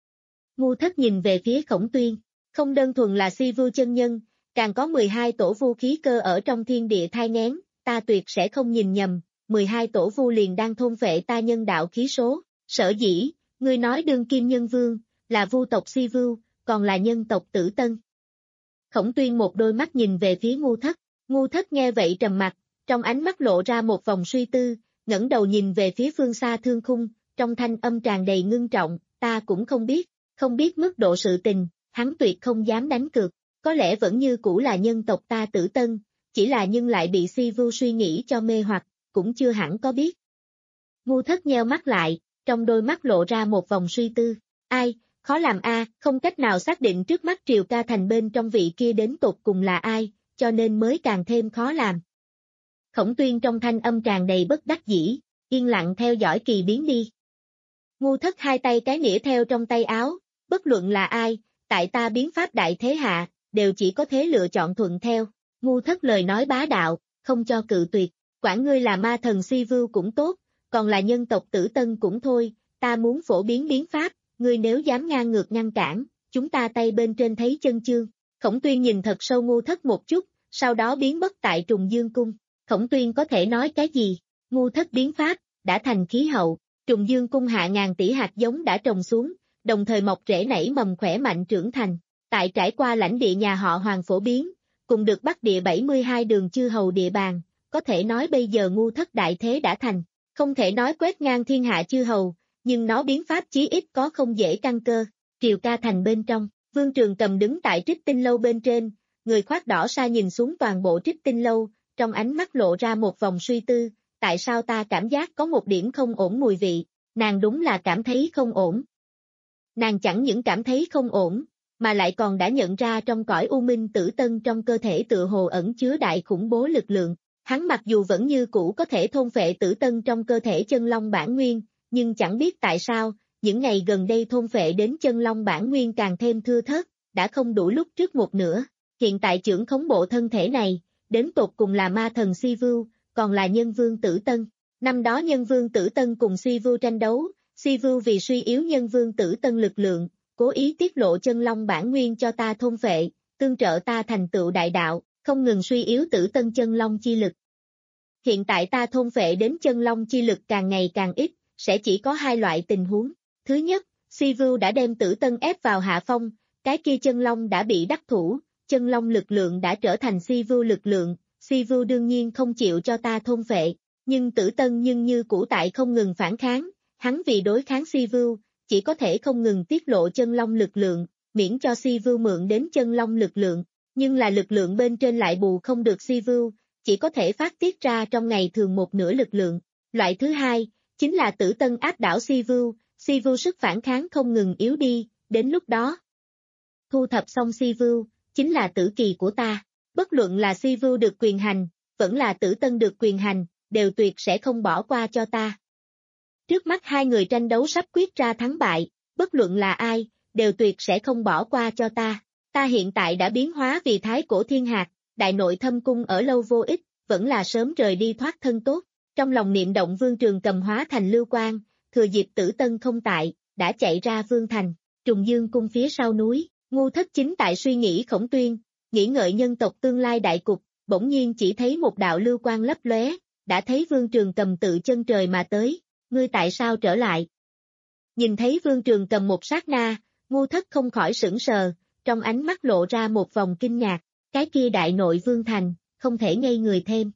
Ngu Thất nhìn về phía Khổng Tuyên, không đơn thuần là si vưu chân nhân, càng có mười hai tổ vu khí cơ ở trong thiên địa thai nghén, ta tuyệt sẽ không nhìn nhầm, mười hai tổ vu liền đang thôn phệ ta nhân đạo khí số. Sở dĩ, ngươi nói đương kim nhân vương, là vu tộc si vưu, còn là nhân tộc Tử Tân. Khổng Tuyên một đôi mắt nhìn về phía Ngu Thất, Ngu Thất nghe vậy trầm mặt, trong ánh mắt lộ ra một vòng suy tư, ngẩng đầu nhìn về phía phương xa thương khung, trong thanh âm tràn đầy ngưng trọng, ta cũng không biết, không biết mức độ sự tình, hắn tuyệt không dám đánh cược, có lẽ vẫn như cũ là nhân tộc ta Tử Tân, chỉ là nhưng lại bị si vưu suy nghĩ cho mê hoặc, cũng chưa hẳn có biết. Ngu Thất nheo mắt lại, trong đôi mắt lộ ra một vòng suy tư, ai, khó làm a, không cách nào xác định trước mắt Triều Ca thành bên trong vị kia đến tột cùng là ai, cho nên mới càng thêm khó làm. Khổng Tuyên trong thanh âm tràn đầy bất đắc dĩ, yên lặng theo dõi kỳ biến đi. Ngu Thất hai tay cái nĩa theo trong tay áo, bất luận là ai, tại ta biến pháp đại thế hạ, đều chỉ có thế lựa chọn thuận theo. Ngu Thất lời nói bá đạo, không cho cự tuyệt, quản ngươi là ma thần si vưu cũng tốt, còn là nhân tộc Tử Tân cũng thôi, ta muốn phổ biến biến pháp, ngươi nếu dám ngang ngược ngăn cản, chúng ta tay bên trên thấy chân chương. Khổng Tuyên nhìn thật sâu Ngu Thất một chút, sau đó biến mất tại Trùng Dương cung. Khổng Tuyên có thể nói cái gì? Ngu thất biến pháp, đã thành khí hậu, Trùng Dương cung hạ ngàn tỷ hạt giống đã trồng xuống, đồng thời mọc rễ nảy mầm khỏe mạnh trưởng thành. Tại trải qua lãnh địa nhà họ Hoàng phổ biến, cùng được Bắc địa bảy mươi hai đường chư hầu địa bàn, có thể nói bây giờ ngu thất đại thế đã thành. Không thể nói quét ngang thiên hạ chư hầu, nhưng nó biến pháp chí ít có không dễ căn cơ. Triều Ca thành bên trong, Vương Trường Cầm đứng tại Trích Tinh lâu bên trên, người khoác đỏ sa nhìn xuống toàn bộ Trích Tinh lâu, trong ánh mắt lộ ra một vòng suy tư, tại sao ta cảm giác có một điểm không ổn mùi vị, nàng đúng là cảm thấy không ổn. Nàng chẳng những cảm thấy không ổn, mà lại còn đã nhận ra trong cõi u minh tử tân trong cơ thể tựa hồ ẩn chứa đại khủng bố lực lượng. Hắn mặc dù vẫn như cũ có thể thôn phệ tử tân trong cơ thể chân long bản nguyên, nhưng chẳng biết tại sao, những ngày gần đây thôn phệ đến chân long bản nguyên càng thêm thưa thớt, đã không đủ lúc trước một nửa. Hiện tại trưởng khống bộ thân thể này, đến tột cùng là ma thần Si Vưu, còn là nhân vương tử tân. Năm đó nhân vương tử tân cùng Si Vưu tranh đấu, Si Vưu vì suy yếu nhân vương tử tân lực lượng, cố ý tiết lộ chân long bản nguyên cho ta thôn phệ, tương trợ ta thành tựu đại đạo, không ngừng suy yếu tử tân chân long chi lực. Hiện tại ta thôn phệ đến chân long chi lực càng ngày càng ít, sẽ chỉ có hai loại tình huống. Thứ nhất, Si Vưu đã đem tử tân ép vào hạ phong, cái kia chân long đã bị đắc thủ, chân long lực lượng đã trở thành Si Vưu lực lượng, Si Vưu đương nhiên không chịu cho ta thôn phệ, nhưng tử tân nhưng như cũ tại không ngừng phản kháng, hắn vì đối kháng Si Vưu, chỉ có thể không ngừng tiết lộ chân long lực lượng, miễn cho Si Vưu mượn đến chân long lực lượng, nhưng là lực lượng bên trên lại bù không được Si Vưu, chỉ có thể phát tiết ra trong ngày thường một nửa lực lượng. Loại thứ hai, chính là tử tân áp đảo Si Vưu, Si Vưu sức phản kháng không ngừng yếu đi, đến lúc đó. Thu thập xong Si Vưu, chính là tử kỳ của ta, bất luận là Si Vưu được quyền hành, vẫn là tử tân được quyền hành, đều tuyệt sẽ không bỏ qua cho ta. Trước mắt hai người tranh đấu sắp quyết ra thắng bại, bất luận là ai, đều tuyệt sẽ không bỏ qua cho ta. Ta hiện tại đã biến hóa vì thái cổ thiên hạt, đại nội thâm cung ở lâu vô ích, vẫn là sớm rời đi thoát thân tốt. Trong lòng niệm động Vương Trường Cầm hóa thành lưu quang, thừa dịp tử tân không tại, đã chạy ra Vương Thành, Trùng Dương cung phía sau núi, ngu thất chính tại suy nghĩ Khổng Tuyên, nghĩ ngợi nhân tộc tương lai đại cục, bỗng nhiên chỉ thấy một đạo lưu quang lấp lóe, đã thấy Vương Trường Cầm tự chân trời mà tới, ngươi tại sao trở lại? Nhìn thấy Vương Trường Cầm một sát na, ngu thất không khỏi sững sờ, trong ánh mắt lộ ra một vòng kinh ngạc, cái kia đại nội Vương Thành, không thể ngây người thêm.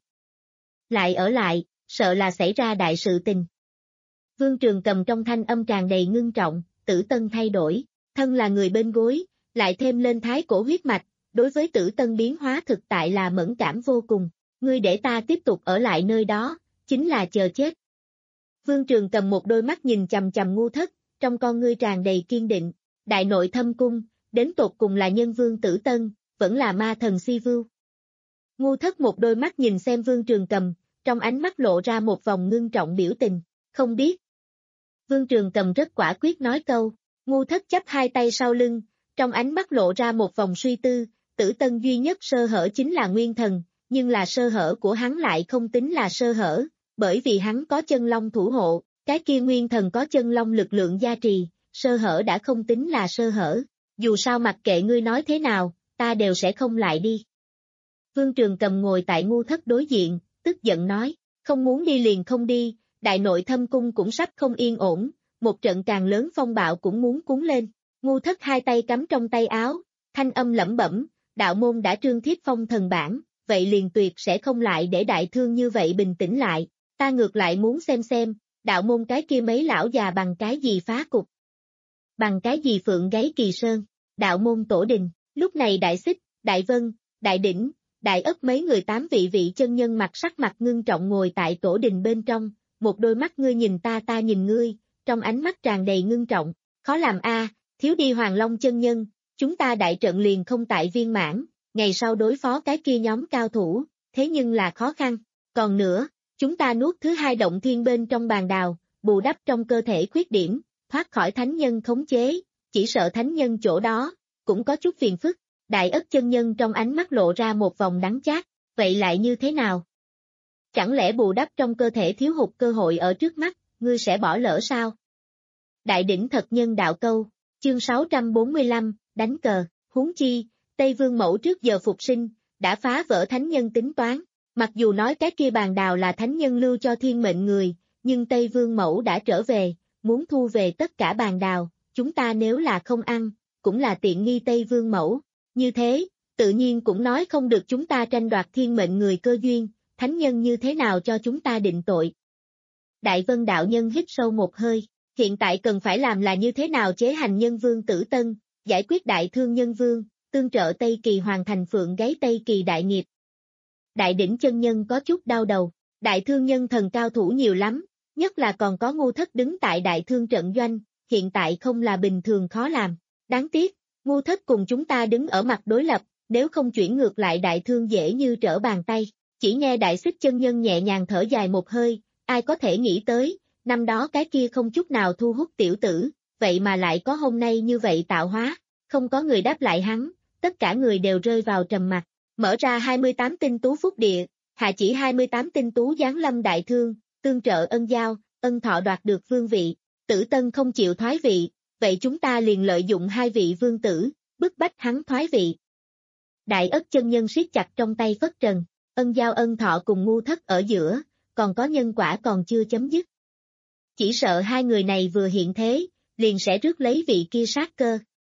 Lại ở lại, sợ là xảy ra đại sự tình. Vương Trường Cầm trong thanh âm tràn đầy ngưng trọng, tử tân thay đổi, thân là người bên gối, lại thêm lên thái cổ huyết mạch, đối với tử tân biến hóa thực tại là mẫn cảm vô cùng, ngươi để ta tiếp tục ở lại nơi đó, chính là chờ chết. Vương Trường Cầm một đôi mắt nhìn chằm chằm ngu thất, trong con ngươi tràn đầy kiên định, đại nội thâm cung, đến tột cùng là nhân vương tử tân, vẫn là ma thần Si Vưu. Ngu thất một đôi mắt nhìn xem Vương Trường Cầm, trong ánh mắt lộ ra một vòng ngưng trọng biểu tình, không biết. Vương Trường Cầm rất quả quyết nói câu, ngu thất chắp hai tay sau lưng, trong ánh mắt lộ ra một vòng suy tư, tử tân duy nhất sơ hở chính là nguyên thần, nhưng là sơ hở của hắn lại không tính là sơ hở, bởi vì hắn có chân long thủ hộ, cái kia nguyên thần có chân long lực lượng gia trì, sơ hở đã không tính là sơ hở, dù sao mặc kệ ngươi nói thế nào, ta đều sẽ không lại đi. Vương Trường Cầm ngồi tại ngu thất đối diện, tức giận nói, không muốn đi liền không đi, đại nội thâm cung cũng sắp không yên ổn, một trận càng lớn phong bạo cũng muốn cuốn lên, ngu thất hai tay cắm trong tay áo, thanh âm lẩm bẩm, đạo môn đã trương thiết phong thần bản, vậy liền tuyệt sẽ không lại để đại thương như vậy bình tĩnh lại, ta ngược lại muốn xem xem, đạo môn cái kia mấy lão già bằng cái gì phá cục. Bằng cái gì phượng gáy kỳ sơn, đạo môn tổ đình, lúc này đại xích, đại vân, đại đỉnh, đại ất mấy người tám vị vị chân nhân mặt sắc mặt ngưng trọng ngồi tại tổ đình bên trong, một đôi mắt ngươi nhìn ta ta nhìn ngươi, trong ánh mắt tràn đầy ngưng trọng, khó làm a, thiếu đi Hoàng Long chân nhân, chúng ta đại trận liền không tại viên mãn, ngày sau đối phó cái kia nhóm cao thủ, thế nhưng là khó khăn, còn nữa, chúng ta nuốt thứ hai động thiên bên trong bàn đào, bù đắp trong cơ thể khuyết điểm, thoát khỏi thánh nhân khống chế, chỉ sợ thánh nhân chỗ đó, cũng có chút phiền phức. Đại ất chân nhân trong ánh mắt lộ ra một vòng đắng chát, vậy lại như thế nào? Chẳng lẽ bù đắp trong cơ thể thiếu hụt cơ hội ở trước mắt, ngươi sẽ bỏ lỡ sao? Đại đỉnh thật nhân đạo câu, chương sáu trăm bốn mươi lăm, đánh cờ, huống chi, Tây Vương Mẫu trước giờ phục sinh, đã phá vỡ thánh nhân tính toán, Mặc dù nói cái kia bàn đào là thánh nhân lưu cho thiên mệnh người, nhưng Tây Vương Mẫu đã trở về, muốn thu về tất cả bàn đào, chúng ta nếu là không ăn, cũng là tiện nghi Tây Vương Mẫu. Như thế, tự nhiên cũng nói không được chúng ta tranh đoạt thiên mệnh người cơ duyên, thánh nhân như thế nào cho chúng ta định tội. Đại Vân đạo nhân hít sâu một hơi, hiện tại cần phải làm là như thế nào chế hành nhân vương Tử Tân, giải quyết đại thương nhân vương, tương trợ Tây Kỳ hoàn thành phượng gáy Tây Kỳ đại nghiệp. Đại đỉnh chân nhân có chút đau đầu, đại thương nhân thần cao thủ nhiều lắm, nhất là còn có Ngu Thất đứng tại đại thương trận doanh, hiện tại không là bình thường khó làm. Đáng tiếc, Ngu Thất cùng chúng ta đứng ở mặt đối lập, nếu không chuyển ngược lại đại thương dễ như trở bàn tay. Chỉ nghe đại xích chân nhân nhẹ nhàng thở dài một hơi, ai có thể nghĩ tới, năm đó cái kia không chút nào thu hút tiểu tử, vậy mà lại có hôm nay như vậy tạo hóa. Không có người đáp lại hắn, tất cả người đều rơi vào trầm mặc. Mở ra hai mươi tám tinh tú phúc địa, hạ chỉ hai mươi tám tinh tú giáng lâm đại thương, tương trợ ân giao, ân thọ đoạt được vương vị. Tử Tân không chịu thoái vị, vậy chúng ta liền lợi dụng hai vị vương tử, bức bách hắn thoái vị. Đại Ất chân nhân siết chặt trong tay phất trần, ân giao ân thọ cùng Ngu Thất ở giữa, còn có nhân quả còn chưa chấm dứt. Chỉ sợ hai người này vừa hiện thế, liền sẽ rước lấy vị kia sát cơ.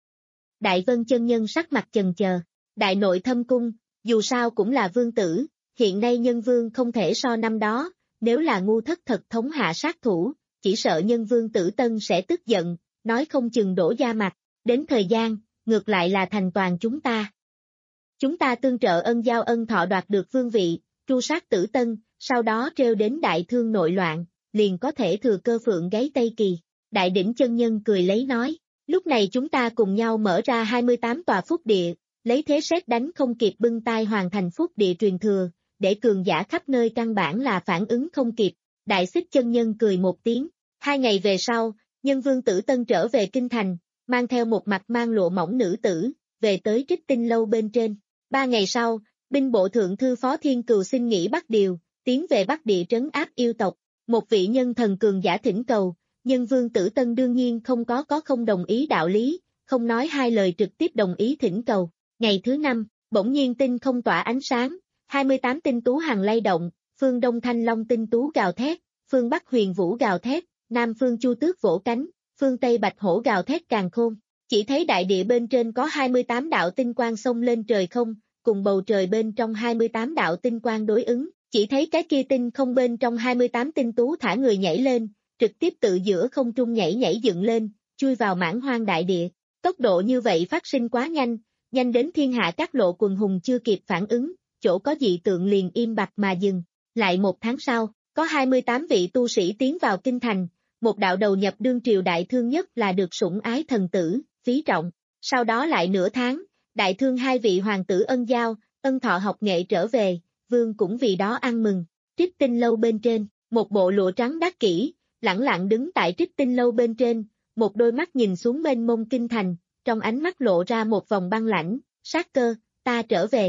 Đại Vân chân nhân sắc mặt chần chờ, đại nội thâm cung, dù sao cũng là vương tử, hiện nay nhân vương không thể so năm đó, nếu là Ngu Thất thật thống hạ sát thủ, chỉ sợ nhân vương Tử Tân sẽ tức giận, nói không chừng đổ da mặt, đến thời gian, ngược lại là thành toàn chúng ta. Chúng ta tương trợ ân giao ân thọ đoạt được vương vị, tru sát Tử Tân, sau đó trêu đến đại thương nội loạn, liền có thể thừa cơ phượng gáy Tây Kỳ. Đại đỉnh chân nhân cười lấy nói, lúc này chúng ta cùng nhau mở ra hai mươi tám tòa phúc địa, lấy thế sét đánh không kịp bưng tay hoàn thành phúc địa truyền thừa, để cường giả khắp nơi căn bản là phản ứng không kịp. Đại xích chân nhân cười một tiếng, hai ngày về sau, nhân vương Tử Tân trở về kinh thành, mang theo một mặt mang lụa mỏng nữ tử, về tới Trích Tinh lâu bên trên. Ba ngày sau, binh bộ thượng thư Phó Thiên Cừu xin nghỉ Bắc Điều, tiến về Bắc Địa trấn áp yêu tộc. Một vị nhân thần cường giả thỉnh cầu, nhân vương Tử Tân đương nhiên không có có không đồng ý đạo lý, không nói hai lời trực tiếp đồng ý thỉnh cầu. Ngày thứ năm, bỗng nhiên tinh không tỏa ánh sáng, hai mươi tám tinh tú hằng lay động, phương Đông Thanh Long tinh tú gào thét, phương Bắc Huyền Vũ gào thét, Nam phương Chu Tước vỗ cánh, phương Tây Bạch Hổ gào thét càn khôn. Chỉ thấy đại địa bên trên có hai mươi tám đạo tinh quang xông lên trời không, cùng bầu trời bên trong hai mươi tám đạo tinh quang đối ứng, chỉ thấy cái kia tinh không bên trong hai mươi tám tinh tú thả người nhảy lên, trực tiếp tự giữa không trung nhảy nhảy dựng lên, chui vào mãn hoang đại địa. Tốc độ như vậy phát sinh quá nhanh, nhanh đến thiên hạ các lộ quần hùng chưa kịp phản ứng, chỗ có dị tượng liền im bặt mà dừng. Lại một tháng sau, có hai mươi tám vị tu sĩ tiến vào kinh thành, một đạo đầu nhập đương triều đại thương nhất là được sủng ái thần tử, Phí Trọng. Sau đó lại nửa tháng, đại thương hai vị hoàng tử Ân Giao, Ân Thọ học nghệ trở về, vương cũng vì đó ăn mừng. Trích Tinh lâu bên trên, một bộ lụa trắng đắt kỹ, lẳng lặng đứng tại Trích Tinh lâu bên trên, một đôi mắt nhìn xuống mênh mông kinh thành, trong ánh mắt lộ ra một vòng băng lãnh, sát cơ, ta trở về.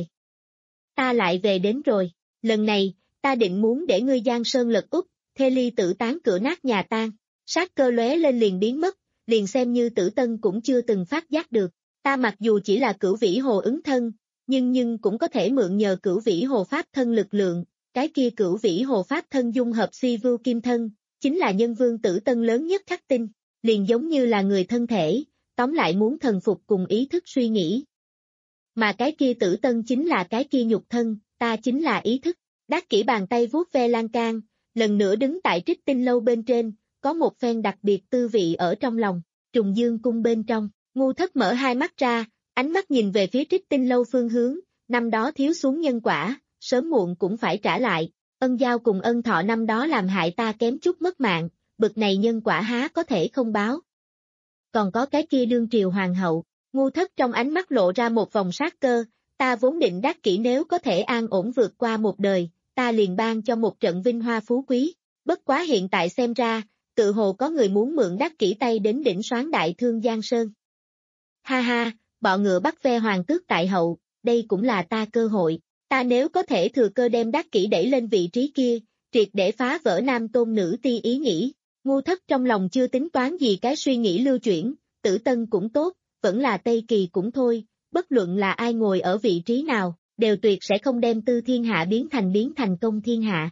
Ta lại về đến rồi, lần này, ta định muốn để ngươi giang sơn lật úp, thê ly tử tán cửa nát nhà tan. Sát cơ lóe lên liền biến mất, liền xem như Tử Tân cũng chưa từng phát giác được. Ta mặc dù chỉ là Cửu Vĩ Hồ ứng thân, nhưng nhưng cũng có thể mượn nhờ Cửu Vĩ Hồ pháp thân lực lượng, cái kia Cửu Vĩ Hồ pháp thân dung hợp si vưu kim thân, chính là nhân vương Tử Tân lớn nhất khắc tinh, liền giống như là người thân thể, tóm lại muốn thần phục cùng ý thức suy nghĩ. Mà cái kia Tử Tân chính là cái kia nhục thân, ta chính là ý thức. Đắc Kỷ bàn tay vuốt ve lan can, lần nữa đứng tại Trích Tinh lâu bên trên, có một phen đặc biệt tư vị ở trong lòng. Trùng Dương cung bên trong, Ngu Thất mở hai mắt ra, ánh mắt nhìn về phía Trích Tinh lâu phương hướng, năm đó thiếu xuống nhân quả, sớm muộn cũng phải trả lại. Ân Giao cùng Ân Thọ năm đó làm hại ta kém chút mất mạng, bực này nhân quả há có thể không báo. Còn có cái kia đương triều hoàng hậu, Ngu Thất trong ánh mắt lộ ra một vòng sát cơ, ta vốn định Đắc Kỷ nếu có thể an ổn vượt qua một đời, ta liền ban cho một trận vinh hoa phú quý, bất quá hiện tại xem ra, tự hồ có người muốn mượn Đắc Kỷ tay đến đỉnh soán đại thương Giang Sơn. Ha ha, bọ ngựa bắt ve hoàng tước tại hậu, đây cũng là ta cơ hội, ta nếu có thể thừa cơ đem Đắc Kỷ đẩy lên vị trí kia, triệt để phá vỡ nam tôn nữ ti ý nghĩ. Ngu Thất trong lòng chưa tính toán gì cái suy nghĩ lưu chuyển, Tử Tân cũng tốt, vẫn là Tây Kỳ cũng thôi, bất luận là ai ngồi ở vị trí nào, đều tuyệt sẽ không đem tư thiên hạ biến thành biến thành công thiên hạ.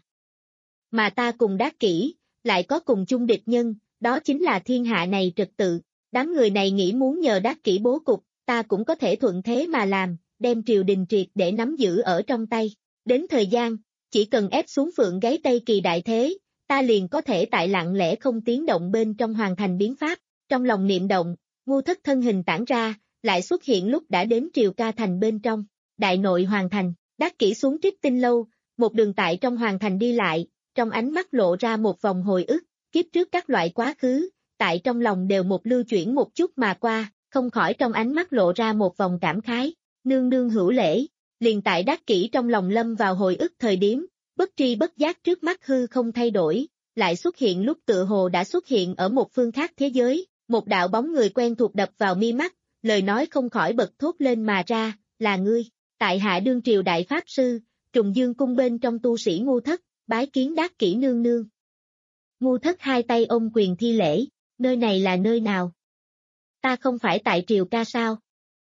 Mà ta cùng Đát Kỷ, lại có cùng chung địch nhân, đó chính là thiên hạ này trật tự. Đám người này nghĩ muốn nhờ Đát Kỷ bố cục, ta cũng có thể thuận thế mà làm, đem triều đình triệt để nắm giữ ở trong tay. Đến thời gian, chỉ cần ép xuống Phượng Gáy Tây Kỳ đại thế, ta liền có thể tại lặng lẽ không tiếng động bên trong hoàn thành biến pháp. Trong lòng niệm động, Ngu Thất thân hình tản ra, lại xuất hiện lúc đã đến Triều Ca thành bên trong. Đại nội hoàn thành, Đát Kỷ xuống Trích Tinh lâu, một đường tại trong hoàn thành đi lại, trong ánh mắt lộ ra một vòng hồi ức, kiếp trước các loại quá khứ, tại trong lòng đều một lưu chuyển một chút mà qua, không khỏi trong ánh mắt lộ ra một vòng cảm khái. Nương nương hữu lễ, liền tại Đát Kỷ trong lòng lâm vào hồi ức thời điểm, bất tri bất giác trước mắt hư không thay đổi, lại xuất hiện lúc tựa hồ đã xuất hiện ở một phương khác thế giới, một đạo bóng người quen thuộc đập vào mi mắt, lời nói không khỏi bật thốt lên mà ra, là ngươi. Tại hạ đương triều đại pháp sư, Trùng Dương cung bên trong tu sĩ Ngu Thất, bái kiến Đát Kỷ nương nương. Ngu Thất hai tay ôm quyền thi lễ, nơi này là nơi nào? Ta không phải tại Triều Ca sao?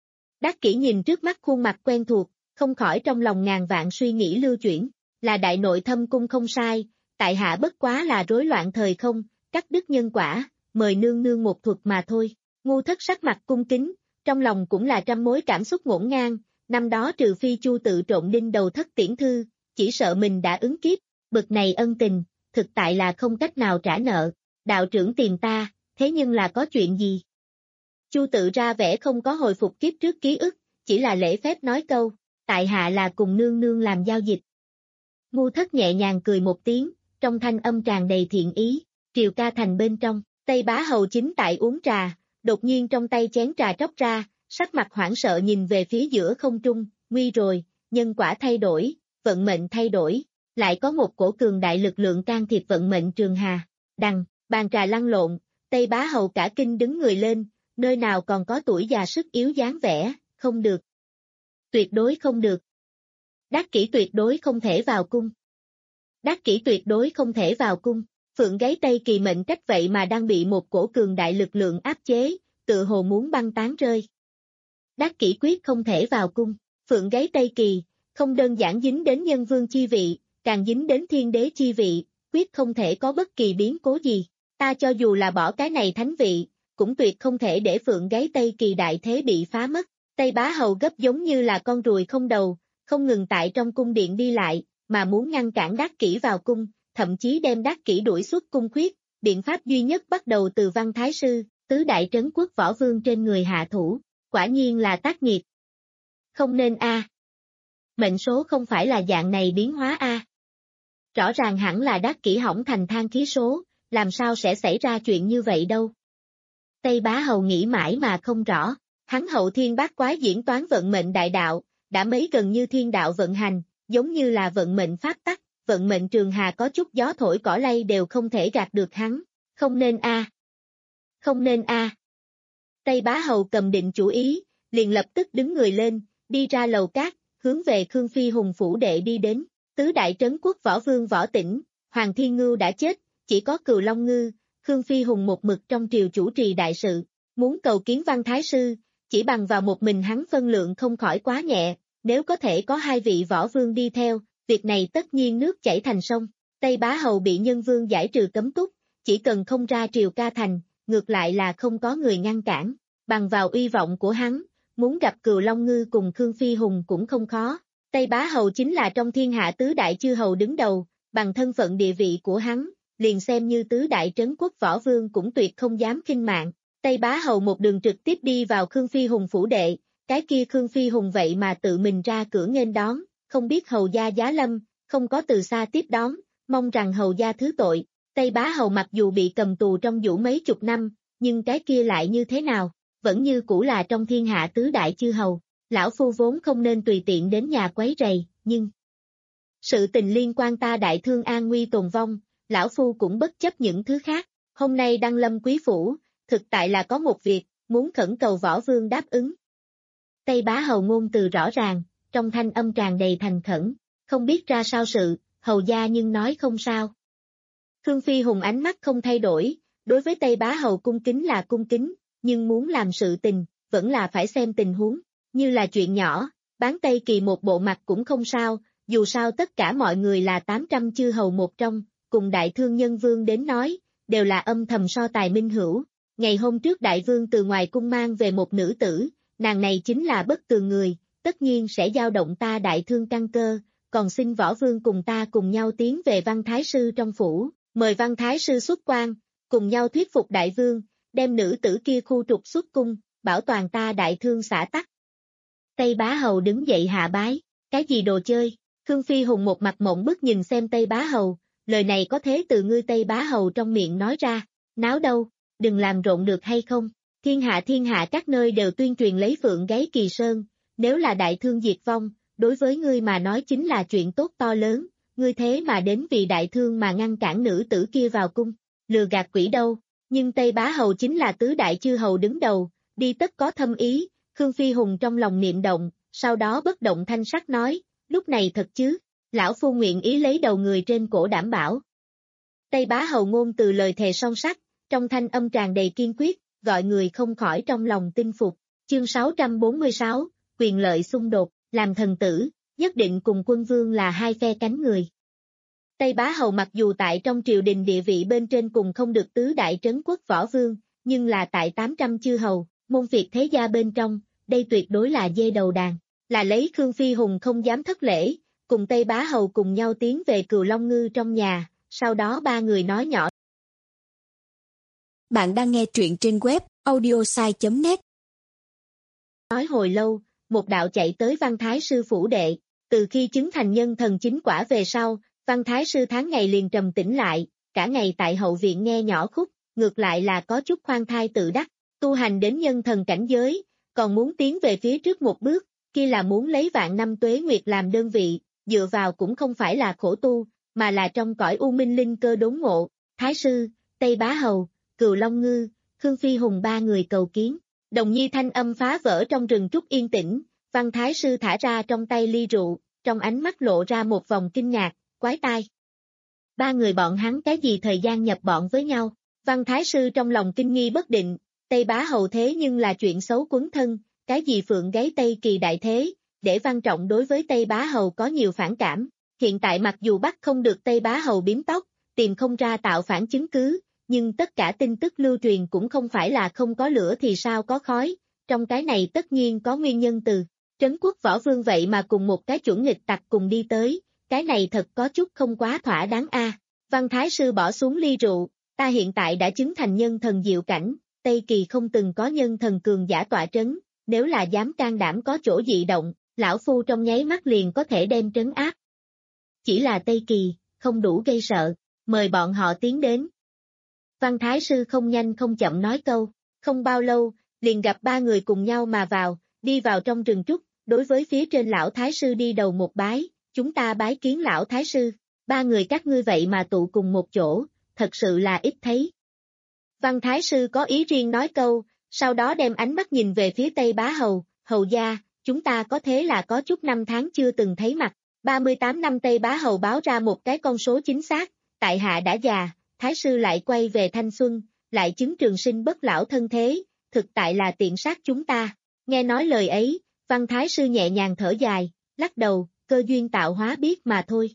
Đát Kỷ nhìn trước mắt khuôn mặt quen thuộc, không khỏi trong lòng ngàn vạn suy nghĩ lưu chuyển, là đại nội thâm cung không sai, tại hạ bất quá là rối loạn thời không, cắt đứt nhân quả, mời nương nương một thuật mà thôi. Ngu Thất sắc mặt cung kính, trong lòng cũng là trăm mối cảm xúc ngổn ngang, năm đó trừ phi Chu tự trộn đinh đầu Thất tiễn thư, chỉ sợ mình đã ứng kiếp, bực này ân tình, thực tại là không cách nào trả nợ, đạo trưởng tìm ta, thế nhưng là có chuyện gì? Chu tự ra vẻ không có hồi phục kiếp trước ký ức, chỉ là lễ phép nói câu, tại hạ là cùng nương nương làm giao dịch. Ngu Thất nhẹ nhàng cười một tiếng, trong thanh âm tràn đầy thiện ý, Triều Ca thành bên trong, Tây Bá Hầu chính tại uống trà, đột nhiên trong tay chén trà tróc ra, sắc mặt hoảng sợ nhìn về phía giữa không trung, nguy rồi, nhân quả thay đổi, vận mệnh thay đổi, lại có một cổ cường đại lực lượng can thiệp vận mệnh trường hà, đằng, bàn trà lăn lộn, Tây Bá Hầu cả kinh đứng người lên, nơi nào còn có tuổi già sức yếu dáng vẻ, không được. Tuyệt đối không được. Đát Kỷ tuyệt đối không thể vào cung. Đát Kỷ tuyệt đối không thể vào cung, Phượng Gáy Tây Kỳ mệnh cách vậy mà đang bị một cổ cường đại lực lượng áp chế, tự hồ muốn băng tán rơi. Đát Kỷ quyết không thể vào cung, Phượng Gáy Tây Kỳ, không đơn giản dính đến nhân vương chi vị, càng dính đến thiên đế chi vị, quyết không thể có bất kỳ biến cố gì, ta cho dù là bỏ cái này thánh vị, cũng tuyệt không thể để Phượng Gáy Tây Kỳ đại thế bị phá mất. Tây Bá Hầu gấp giống như là con ruồi không đầu, không ngừng tại trong cung điện đi lại, mà muốn ngăn cản Đát Kỷ vào cung, thậm chí đem Đát Kỷ đuổi xuất cung khuyết, biện pháp duy nhất bắt đầu từ Văn Thái Sư, tứ đại trấn quốc võ vương trên người hạ thủ, quả nhiên là tác nghiệt. Không nên a. À. Mệnh số không phải là dạng này biến hóa a. À. Rõ ràng hẳn là Đát Kỷ hỏng thành than khí số, làm sao sẽ xảy ra chuyện như vậy đâu. Tây Bá Hầu nghĩ mãi mà không rõ, hắn hậu thiên bát quái diễn toán vận mệnh đại đạo, đã mấy gần như thiên đạo vận hành, giống như là vận mệnh pháp tắc, vận mệnh trường hà có chút gió thổi cỏ lay đều không thể gạt được hắn, không nên a. À. Không nên a. À. Tây Bá Hầu cầm định chủ ý, liền lập tức đứng người lên, đi ra lầu cát, hướng về Khương Phi Hùng phủ đệ đi đến, tứ đại trấn quốc võ vương Võ Tĩnh, Hoàng Thiên Ngưu đã chết, chỉ có Cừu Long Ngư, Khương Phi Hùng một mực trong triều chủ trì đại sự, muốn cầu kiến Văn Thái Sư, chỉ bằng vào một mình hắn phân lượng không khỏi quá nhẹ, nếu có thể có hai vị võ vương đi theo, việc này tất nhiên nước chảy thành sông. Tây Bá Hầu bị nhân vương giải trừ cấm túc, chỉ cần không ra Triều Ca thành, ngược lại là không có người ngăn cản, bằng vào uy vọng của hắn, muốn gặp Cừu Long Ngư cùng Khương Phi Hùng cũng không khó. Tây Bá Hầu chính là trong thiên hạ tứ đại chư hầu đứng đầu, bằng thân phận địa vị của hắn, liền xem như tứ đại trấn quốc võ vương cũng tuyệt không dám khinh mạng. Tây Bá Hầu một đường trực tiếp đi vào Khương Phi Hùng phủ đệ, cái kia Khương Phi Hùng vậy mà tự mình ra cửa nghênh đón, không biết hầu gia giá lâm, không có từ xa tiếp đón, mong rằng hầu gia thứ tội. Tây Bá Hầu mặc dù bị cầm tù trong vũ mấy chục năm, nhưng cái kia lại như thế nào, vẫn như cũ là trong thiên hạ tứ đại chư hầu, lão phu vốn không nên tùy tiện đến nhà quấy rầy, nhưng sự tình liên quan ta đại thương an nguy tồn vong, lão phu cũng bất chấp những thứ khác, hôm nay đăng lâm quý phủ, thực tại là có một việc, muốn khẩn cầu võ vương đáp ứng. Tây Bá Hầu ngôn từ rõ ràng, trong thanh âm tràn đầy thành khẩn, không biết ra sao sự, hầu gia nhưng nói không sao. Khương Phi Hùng ánh mắt không thay đổi, đối với Tây Bá Hầu cung kính là cung kính, nhưng muốn làm sự tình, vẫn là phải xem tình huống, như là chuyện nhỏ, bán Tây Kỳ một bộ mặt cũng không sao, dù sao tất cả mọi người là tám trăm chư hầu một trong, cùng đại thương nhân vương đến nói, đều là âm thầm so tài minh hữu. Ngày hôm trước đại vương từ ngoài cung mang về một nữ tử, nàng này chính là bất tường người, tất nhiên sẽ dao động ta đại thương căn cơ, còn xin võ vương cùng ta cùng nhau tiến về Văn Thái Sư trong phủ, mời Văn Thái Sư xuất quan, cùng nhau thuyết phục đại vương, đem nữ tử kia khu trục xuất cung, bảo toàn ta đại thương xã tắc. Tây Bá Hầu đứng dậy hạ bái, cái gì đồ chơi, Khương Phi Hùng một mặt mộng bức nhìn xem Tây Bá Hầu, lời này có thế từ ngươi Tây Bá Hầu trong miệng nói ra, náo đâu, đừng làm rộn được hay không, thiên hạ thiên hạ các nơi đều tuyên truyền lấy phượng gáy Kỳ Sơn, nếu là đại thương diệt vong, đối với ngươi mà nói chính là chuyện tốt to lớn, ngươi thế mà đến vì đại thương mà ngăn cản nữ tử kia vào cung, lừa gạt quỷ đâu, nhưng Tây Bá Hầu chính là tứ đại chư hầu đứng đầu, đi tất có thâm ý, Khương Phi Hùng trong lòng niệm động, sau đó bất động thanh sắc nói, lúc này thật chứ, lão phu nguyện ý lấy đầu người trên cổ đảm bảo. Tây Bá Hầu ngôn từ lời thề son sắt, trong thanh âm tràn đầy kiên quyết, gọi người không khỏi trong lòng tin phục. Chương sáu trăm bốn mươi sáu, quyền lợi xung đột, làm thần tử, nhất định cùng quân vương là hai phe cánh người. Tây Bá Hầu mặc dù tại trong triều đình địa vị bên trên cùng không được tứ đại trấn quốc võ vương, nhưng là tại tám trăm chư hầu, môn Việt thế gia bên trong, đây tuyệt đối là dê đầu đàn, là lấy Khương Phi Hùng không dám thất lễ, cùng Tây Bá Hầu cùng nhau tiến về Cừu Long Ngư trong nhà, sau đó ba người nói nhỏ. Bạn đang nghe truyện trên web audiosai chấm net. Nói hồi lâu, một đạo chạy tới Văn Thái Sư phủ đệ, từ khi chứng thành nhân thần chính quả về sau, Văn Thái Sư tháng ngày liền trầm tĩnh lại, cả ngày tại hậu viện nghe nhỏ khúc, ngược lại là có chút khoan thai tự đắc, tu hành đến nhân thần cảnh giới, còn muốn tiến về phía trước một bước, kia là muốn lấy vạn năm tuế nguyệt làm đơn vị, dựa vào cũng không phải là khổ tu, mà là trong cõi u minh linh cơ đốn ngộ. Thái Sư, Tây Bá Hầu, Cừu Long Ngư, Khương Phi Hùng ba người cầu kiến. Đồng nhi thanh âm phá vỡ trong rừng trúc yên tĩnh, Văn Thái Sư thả ra trong tay ly rượu, trong ánh mắt lộ ra một vòng kinh ngạc, quái tai. Ba người bọn hắn cái gì thời gian nhập bọn với nhau, Văn Thái Sư trong lòng kinh nghi bất định, Tây Bá Hầu thế nhưng là chuyện xấu quấn thân, cái gì phượng gáy Tây Kỳ đại thế, để Văn Trọng đối với Tây Bá Hầu có nhiều phản cảm, hiện tại mặc dù bắt không được Tây Bá Hầu biếm tóc, tìm không ra tạo phản chứng cứ, nhưng tất cả tin tức lưu truyền cũng không phải là không có lửa thì sao có khói, trong cái này tất nhiên có nguyên nhân từ trấn quốc võ vương vậy mà cùng một cái chuẩn nghịch tặc cùng đi tới, cái này thật có chút không quá thỏa đáng a. Văn Thái Sư bỏ xuống ly rượu, ta hiện tại đã chứng thành nhân thần diệu cảnh, Tây Kỳ không từng có nhân thần cường giả tọa trấn, nếu là dám can đảm có chỗ dị động, lão phu trong nháy mắt liền có thể đem trấn áp. Chỉ là Tây Kỳ, không đủ gây sợ, mời bọn họ tiến đến. Văn Thái Sư không nhanh không chậm nói câu, không bao lâu, liền gặp ba người cùng nhau mà vào, đi vào trong rừng trúc, đối với phía trên lão Thái Sư đi đầu một bái, chúng ta bái kiến lão Thái Sư, ba người các ngươi vậy mà tụ cùng một chỗ, thật sự là ít thấy. Văn Thái Sư có ý riêng nói câu, sau đó đem ánh mắt nhìn về phía Tây Bá Hầu, hầu gia, chúng ta có thế là có chút năm tháng chưa từng thấy mặt, ba mươi tám năm Tây Bá Hầu báo ra một cái con số chính xác, tại hạ đã già, Thái Sư lại quay về thanh xuân, lại chứng trường sinh bất lão thân thế, thực tại là tiện sát chúng ta. Nghe nói lời ấy, Văn Thái Sư nhẹ nhàng thở dài, lắc đầu, cơ duyên tạo hóa biết mà thôi.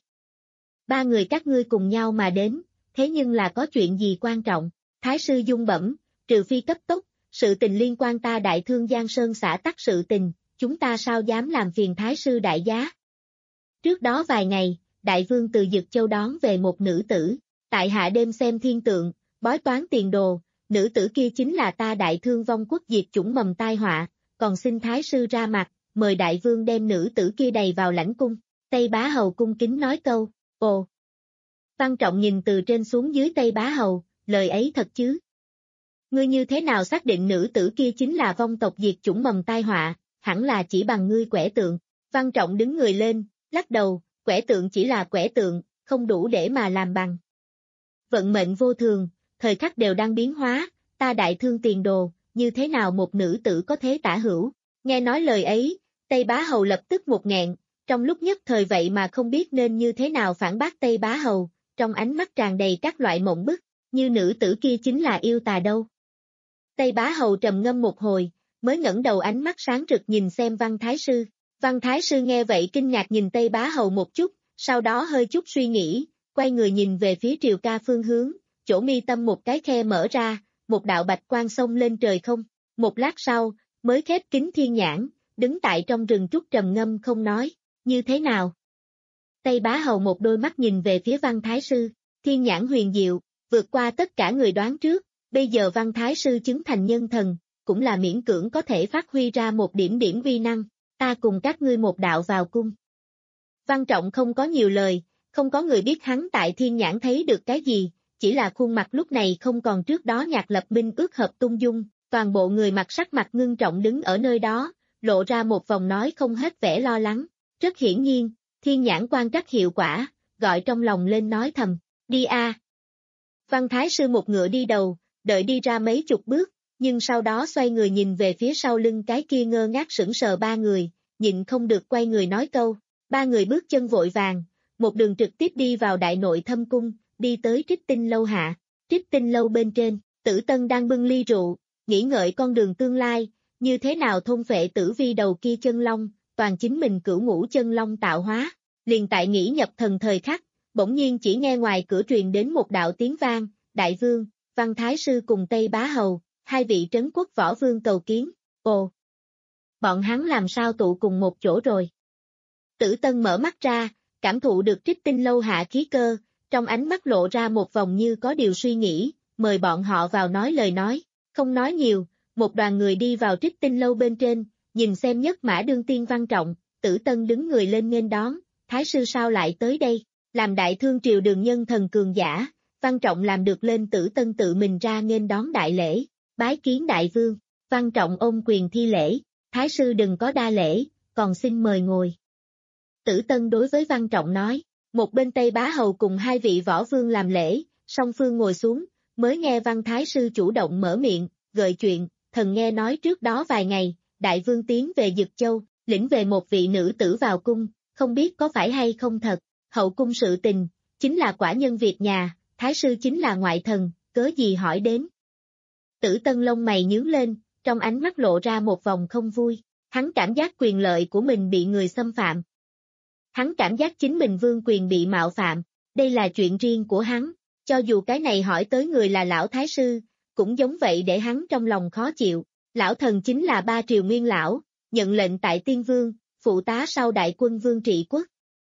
Ba người các ngươi cùng nhau mà đến, thế nhưng là có chuyện gì quan trọng, Thái Sư dung bẩm, trừ phi cấp tốc, sự tình liên quan ta đại thương Giang Sơn xã tắc sự tình, chúng ta sao dám làm phiền Thái Sư đại giá. Trước đó vài ngày, đại vương từ Dực Châu đón về một nữ tử, tại hạ đêm xem thiên tượng, bói toán tiền đồ, nữ tử kia chính là ta đại thương vong quốc diệt chủng mầm tai họa, còn xin Thái Sư ra mặt, mời đại vương đem nữ tử kia đầy vào lãnh cung. Tây Bá Hầu cung kính nói câu, ồ. Văn Trọng nhìn từ trên xuống dưới Tây Bá Hầu, lời ấy thật chứ. Ngươi như thế nào xác định nữ tử kia chính là vong tộc diệt chủng mầm tai họa, hẳn là chỉ bằng ngươi quẻ tượng. Văn Trọng đứng người lên, lắc đầu, quẻ tượng chỉ là quẻ tượng, không đủ để mà làm bằng. Vận mệnh vô thường, thời khắc đều đang biến hóa, ta đại thương tiền đồ, như thế nào một nữ tử có thế tả hữu. Nghe nói lời ấy, Tây Bá Hầu lập tức một nghẹn, trong lúc nhất thời vậy mà không biết nên như thế nào phản bác Tây Bá Hầu, trong ánh mắt tràn đầy các loại mộng bức, như nữ tử kia chính là yêu tà đâu. Tây Bá Hầu trầm ngâm một hồi, mới ngẩng đầu ánh mắt sáng rực nhìn xem Văn Thái Sư. Văn Thái Sư nghe vậy kinh ngạc nhìn Tây Bá Hầu một chút, sau đó hơi chút suy nghĩ, quay người nhìn về phía Triều Ca phương hướng, chỗ mi tâm một cái khe mở ra, một đạo bạch quang xông lên trời không. Một lát sau, mới khép kín thiên nhãn, đứng tại trong rừng trúc trầm ngâm không nói, như thế nào? Tây Bá Hầu một đôi mắt nhìn về phía Văn Thái Sư, thiên nhãn huyền diệu, vượt qua tất cả người đoán trước, bây giờ Văn Thái Sư chứng thành nhân thần, cũng là miễn cưỡng có thể phát huy ra một điểm điểm uy năng, ta cùng các ngươi một đạo vào cung. Văn Trọng không có nhiều lời, không có người biết hắn tại thiên nhãn thấy được cái gì, chỉ là khuôn mặt lúc này không còn trước đó nhạc lập binh ước hợp tung dung, toàn bộ người mặt sắc mặt ngưng trọng đứng ở nơi đó, lộ ra một vòng nói không hết vẻ lo lắng, rất hiển nhiên, thiên nhãn quan trắc hiệu quả, gọi trong lòng lên nói thầm, đi a. Văn Thái Sư một ngựa đi đầu, đợi đi ra mấy chục bước, nhưng sau đó xoay người nhìn về phía sau lưng cái kia ngơ ngác sững sờ ba người, nhịn không được quay người nói câu, ba người bước chân vội vàng, một đường trực tiếp đi vào đại nội thâm cung, đi tới Trích Tinh lâu hạ, Trích Tinh lâu bên trên, Tử Tân đang bưng ly rượu, nghĩ ngợi con đường tương lai, như thế nào thôn phệ Tử Vi đầu kia chân long, toàn chính mình cửu ngũ chân long tạo hóa, liền tại nghĩ nhập thần thời khắc, bỗng nhiên chỉ nghe ngoài cửa truyền đến một đạo tiếng vang, đại vương, Văn Thái Sư cùng Tây Bá Hầu, hai vị trấn quốc võ vương cầu kiến, ồ, bọn hắn làm sao tụ cùng một chỗ rồi? Tử Tân mở mắt ra, cảm thụ được Trích Tinh lâu hạ khí cơ, trong ánh mắt lộ ra một vòng như có điều suy nghĩ, mời bọn họ vào nói lời nói, không nói nhiều, một đoàn người đi vào Trích Tinh lâu bên trên, nhìn xem nhất mã đương tiên Văn Trọng, Tử Tân đứng người lên nghênh đón, Thái Sư sao lại tới đây, làm đại thương triều đường nhân thần cường giả, Văn Trọng làm được lên Tử Tân tự mình ra nghênh đón đại lễ, bái kiến đại vương, Văn Trọng ôm quyền thi lễ, Thái Sư đừng có đa lễ, còn xin mời ngồi. Tử Tân đối với Văn Trọng nói, một bên Tây Bá Hầu cùng hai vị võ vương làm lễ, song phương ngồi xuống, mới nghe Văn Thái Sư chủ động mở miệng, gợi chuyện, thần nghe nói trước đó vài ngày, đại vương tiến về Dực Châu, lĩnh về một vị nữ tử vào cung, không biết có phải hay không thật, hậu cung sự tình, chính là quả nhân việc nhà, Thái Sư chính là ngoại thần, cớ gì hỏi đến. Tử Tân lông mày nhướng lên, trong ánh mắt lộ ra một vòng không vui, hắn cảm giác quyền lợi của mình bị người xâm phạm. Hắn cảm giác chính mình vương quyền bị mạo phạm, đây là chuyện riêng của hắn, cho dù cái này hỏi tới người là lão Thái Sư, cũng giống vậy để hắn trong lòng khó chịu. Lão thần chính là ba triều nguyên lão, nhận lệnh tại tiên vương, phụ tá sau đại quân vương trị quốc.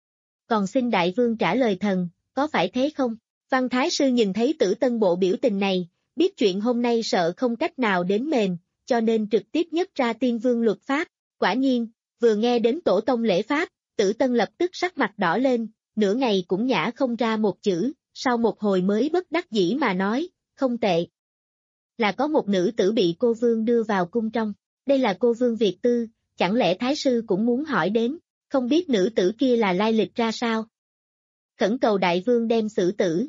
Còn xin đại vương trả lời thần, có phải thế không? Văn Thái Sư nhìn thấy Tử Tân bộ biểu tình này, biết chuyện hôm nay sợ không cách nào đến mềm, cho nên trực tiếp nhất ra tiên vương luật pháp. Quả nhiên, vừa nghe đến tổ tông lễ pháp, Tử Tân lập tức sắc mặt đỏ lên, nửa ngày cũng nhả không ra một chữ, sau một hồi mới bất đắc dĩ mà nói, không tệ. Là có một nữ tử bị cô vương đưa vào cung trong, đây là cô vương Việt Tư, chẳng lẽ Thái Sư cũng muốn hỏi đến, không biết nữ tử kia là lai lịch ra sao? Khẩn cầu đại vương đem xử tử.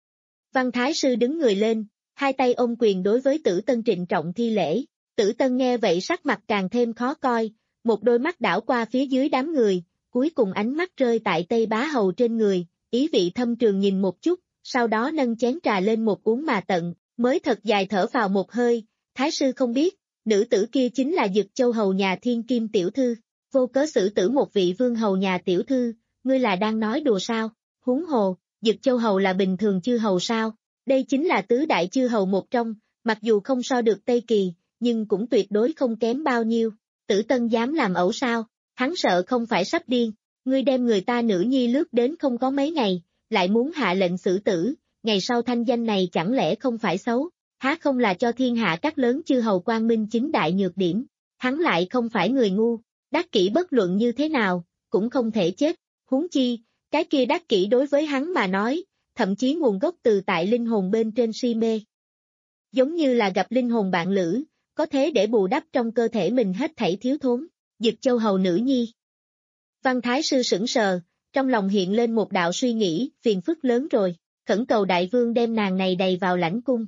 Văn Thái Sư đứng người lên, hai tay ôm quyền đối với Tử Tân trịnh trọng thi lễ, Tử Tân nghe vậy sắc mặt càng thêm khó coi, một đôi mắt đảo qua phía dưới đám người, cuối cùng ánh mắt rơi tại Tây Bá Hầu trên người, ý vị thâm trường nhìn một chút, sau đó nâng chén trà lên một uống mà tận, mới thật dài thở vào một hơi, Thái Sư không biết, nữ tử kia chính là Dực Châu hầu nhà Thiên Kim tiểu thư, vô cớ xử tử một vị vương hầu nhà tiểu thư, ngươi là đang nói đùa sao? Huống hồ, Dực Châu hầu là bình thường chư hầu sao? Đây chính là tứ đại chư hầu một trong, mặc dù không so được Tây Kỳ, nhưng cũng tuyệt đối không kém bao nhiêu. Tử Tân dám làm ẩu sao? Hắn sợ không phải sắp điên, ngươi đem người ta nữ nhi lướt đến không có mấy ngày, lại muốn hạ lệnh xử tử, ngày sau thanh danh này chẳng lẽ không phải xấu, há không là cho thiên hạ các lớn chư hầu quang minh chính đại nhược điểm, hắn lại không phải người ngu, đắc kỷ bất luận như thế nào, cũng không thể chết, huống chi, cái kia đắc kỷ đối với hắn mà nói, thậm chí nguồn gốc từ tại linh hồn bên trên si mê. Giống như là gặp linh hồn bạn lữ, có thế để bù đắp trong cơ thể mình hết thảy thiếu thốn, Dực Châu hầu nữ nhi. Văn Thái Sư sững sờ, trong lòng hiện lên một đạo suy nghĩ, phiền phức lớn rồi, khẩn cầu đại vương đem nàng này đầy vào lãnh cung.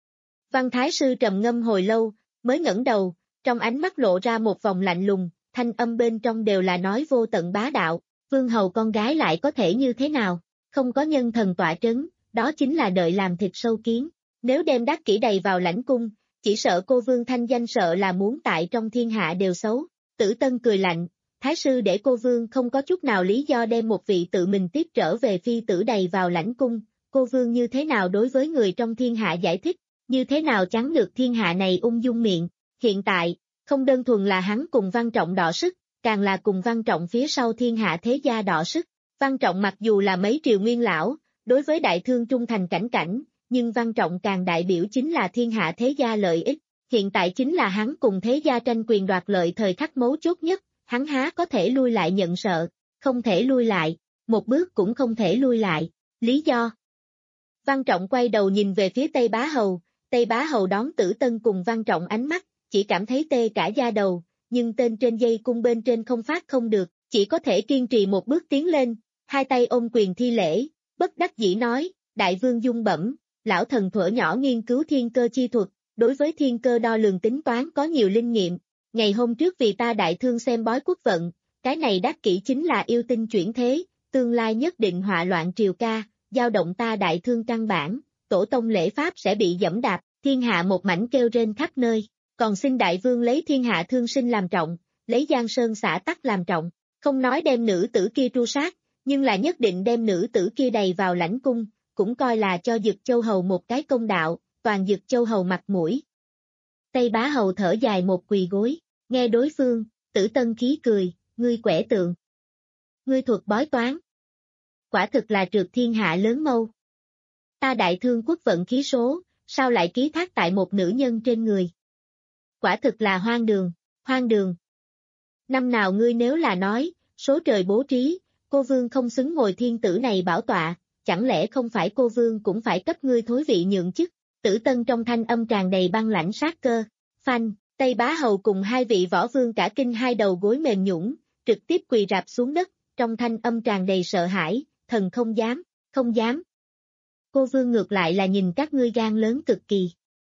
Văn Thái Sư trầm ngâm hồi lâu, mới ngẩng đầu, trong ánh mắt lộ ra một vòng lạnh lùng, thanh âm bên trong đều là nói vô tận bá đạo, vương hầu con gái lại có thể như thế nào, không có nhân thần tọa trấn, đó chính là đợi làm thịt sâu kiến, nếu đem đắc kỷ đầy vào lãnh cung, chỉ sợ cô vương thanh danh sợ là muốn tại trong thiên hạ đều xấu. Tử Tân cười lạnh, Thái sư để cô vương không có chút nào lý do đem một vị tự mình tiếp trở về phi tử đầy vào lãnh cung, cô vương như thế nào đối với người trong thiên hạ giải thích, như thế nào chắn được thiên hạ này ung dung miệng, hiện tại, không đơn thuần là hắn cùng Văn Trọng đọ sức, càng là cùng Văn Trọng phía sau thiên hạ thế gia đọ sức, Văn Trọng mặc dù là mấy triều nguyên lão, đối với đại thương trung thành cảnh cảnh, nhưng Văn Trọng càng đại biểu chính là thiên hạ thế gia lợi ích, hiện tại chính là hắn cùng thế gia tranh quyền đoạt lợi thời khắc mấu chốt nhất, hắn há có thể lui lại nhận sợ, không thể lui lại, một bước cũng không thể lui lại, lý do. Văn Trọng quay đầu nhìn về phía Tây Bá Hầu, Tây Bá Hầu đón Tử Tân cùng Văn Trọng ánh mắt, chỉ cảm thấy tê cả da đầu, nhưng tên trên dây cung bên trên không phát không được, chỉ có thể kiên trì một bước tiến lên, hai tay ôm quyền thi lễ, bất đắc dĩ nói, đại vương dung bẩm, lão thần thuở nhỏ nghiên cứu thiên cơ chi thuật, đối với thiên cơ đo lường tính toán có nhiều linh nghiệm, ngày hôm trước vì ta đại thương xem bói quốc vận, cái này đắc kỹ chính là yêu tinh chuyển thế, tương lai nhất định họa loạn triều ca, dao động ta đại thương căn bản, tổ tông lễ pháp sẽ bị dẫm đạp, thiên hạ một mảnh kêu rên khắp nơi, còn xin đại vương lấy thiên hạ thương sinh làm trọng, lấy Giang Sơn xã tắc làm trọng, không nói đem nữ tử kia tru sát, nhưng là nhất định đem nữ tử kia đầy vào lãnh cung, cũng coi là cho Dực Châu Hầu một cái công đạo, toàn Dực Châu Hầu mặt mũi. Tây Bá Hầu thở dài một quỳ gối, nghe đối phương, Tử Tân khí cười, ngươi quẻ tượng. Ngươi thuật bói toán. Quả thực là trượt thiên hạ lớn mâu. Ta đại thương quốc vận khí số, sao lại ký thác tại một nữ nhân trên người? Quả thực là hoang đường, hoang đường. Năm nào ngươi nếu là nói, số trời bố trí, cô vương không xứng ngồi thiên tử này bảo tọa, chẳng lẽ không phải cô vương cũng phải cấp ngươi thối vị nhượng chức? Tử Tân trong thanh âm tràn đầy băng lãnh sát cơ, phanh, Tây Bá Hầu cùng hai vị võ vương cả kinh hai đầu gối mềm nhũn, trực tiếp quỳ rạp xuống đất, trong thanh âm tràn đầy sợ hãi, thần không dám, không dám. Cô vương ngược lại là nhìn các ngươi gan lớn cực kỳ.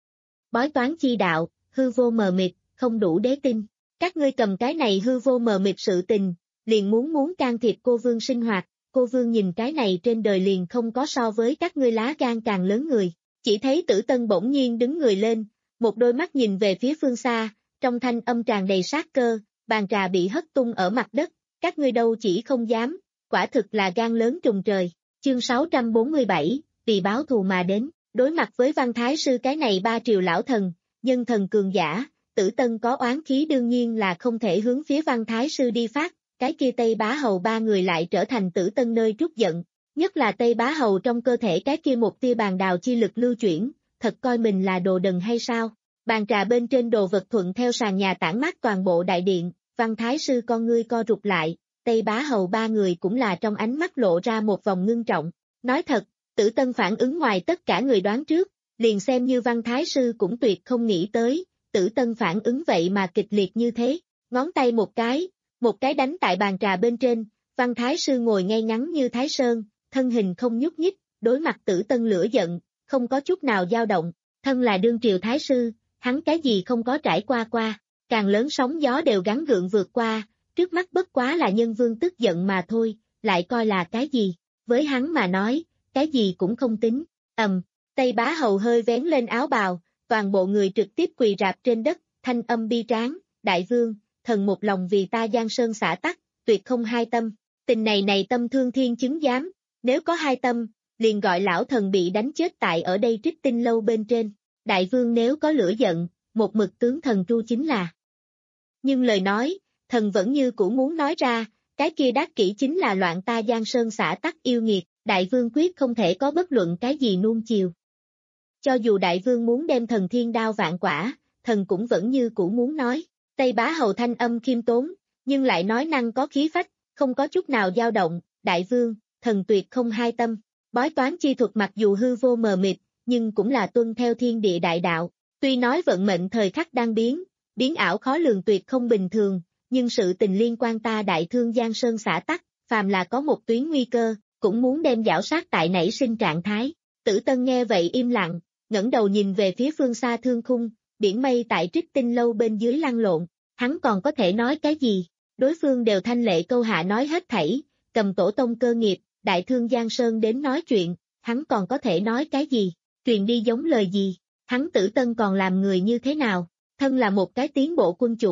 Bói toán chi đạo, hư vô mờ mịt, không đủ đế tin, các ngươi cầm cái này hư vô mờ mịt sự tình, liền muốn muốn can thiệp cô vương sinh hoạt, cô vương nhìn cái này trên đời liền không có so với các ngươi lá gan càng lớn người, chỉ thấy Tử Tân bỗng nhiên đứng người lên, một đôi mắt nhìn về phía phương xa, trong thanh âm tràn đầy sát cơ, bàn trà bị hất tung ở mặt đất, các ngươi đâu chỉ không dám, quả thực là gan lớn trùng trời, chương sáu trăm bốn mươi bảy, vì báo thù mà đến, đối mặt với Văn Thái Sư cái này ba triều lão thần, nhân thần cường giả, Tử Tân có oán khí đương nhiên là không thể hướng phía Văn Thái Sư đi phát, cái kia Tây Bá Hầu ba người lại trở thành Tử Tân nơi trút giận, nhất là Tây Bá Hầu trong cơ thể cái kia một tia bàn đào chi lực lưu chuyển, thật coi mình là đồ đần hay sao? Bàn trà bên trên đồ vật thuận theo sàn nhà tản mát toàn bộ đại điện, Văn Thái Sư con ngươi co rụt lại, Tây Bá Hầu ba người cũng là trong ánh mắt lộ ra một vòng ngưng trọng, nói thật, Tử Tân phản ứng ngoài tất cả người đoán trước, liền xem như Văn Thái Sư cũng tuyệt không nghĩ tới, Tử Tân phản ứng vậy mà kịch liệt như thế, ngón tay một cái, một cái đánh tại bàn trà bên trên, Văn Thái Sư ngồi ngay ngắn như Thái Sơn, thân hình không nhúc nhích, đối mặt Tử Tân lửa giận, không có chút nào dao động, thân là đương triều Thái Sư, hắn cái gì không có trải qua qua, càng lớn sóng gió đều gắng gượng vượt qua, trước mắt bất quá là nhân vương tức giận mà thôi, lại coi là cái gì, với hắn mà nói, cái gì cũng không tính, ầm, Tây Bá Hầu hơi vén lên áo bào, toàn bộ người trực tiếp quỳ rạp trên đất, thanh âm bi tráng, đại vương, thần một lòng vì ta Giang Sơn xã tắc, tuyệt không hai tâm, tình này này tâm thương thiên chứng giám, nếu có hai tâm, liền gọi lão thần bị đánh chết tại ở đây Trích Tinh lâu bên trên, đại vương nếu có lửa giận, một mực tướng thần tru chính là. Nhưng lời nói, thần vẫn như cũ muốn nói ra, cái kia đắc kỹ chính là loạn ta Giang Sơn xã tắc yêu nghiệt, đại vương quyết không thể có bất luận cái gì nuông chiều. Cho dù đại vương muốn đem thần thiên đao vạn quả, thần cũng vẫn như cũ muốn nói, Tây Bá Hầu thanh âm khiêm tốn, nhưng lại nói năng có khí phách, không có chút nào dao động, đại vương, thần tuyệt không hai tâm, bói toán chi thuật mặc dù hư vô mờ mịt, nhưng cũng là tuân theo thiên địa đại đạo, tuy nói vận mệnh thời khắc đang biến, biến ảo khó lường tuyệt không bình thường, nhưng sự tình liên quan ta đại thương Giang Sơn xã tắc, phàm là có một tuyến nguy cơ, cũng muốn đem giảo sát tại nảy sinh trạng thái. Tử Tân nghe vậy im lặng, ngẩng đầu nhìn về phía phương xa thương khung, biển mây tại Trích Tinh lâu bên dưới lăn lộn, hắn còn có thể nói cái gì, đối phương đều thanh lệ câu hạ nói hết thảy, cầm tổ tông cơ nghiệp, đại thương Giang Sơn đến nói chuyện, hắn còn có thể nói cái gì, truyền đi giống lời gì, hắn Tử Tân còn làm người như thế nào, thân là một cái tiến bộ quân chủ,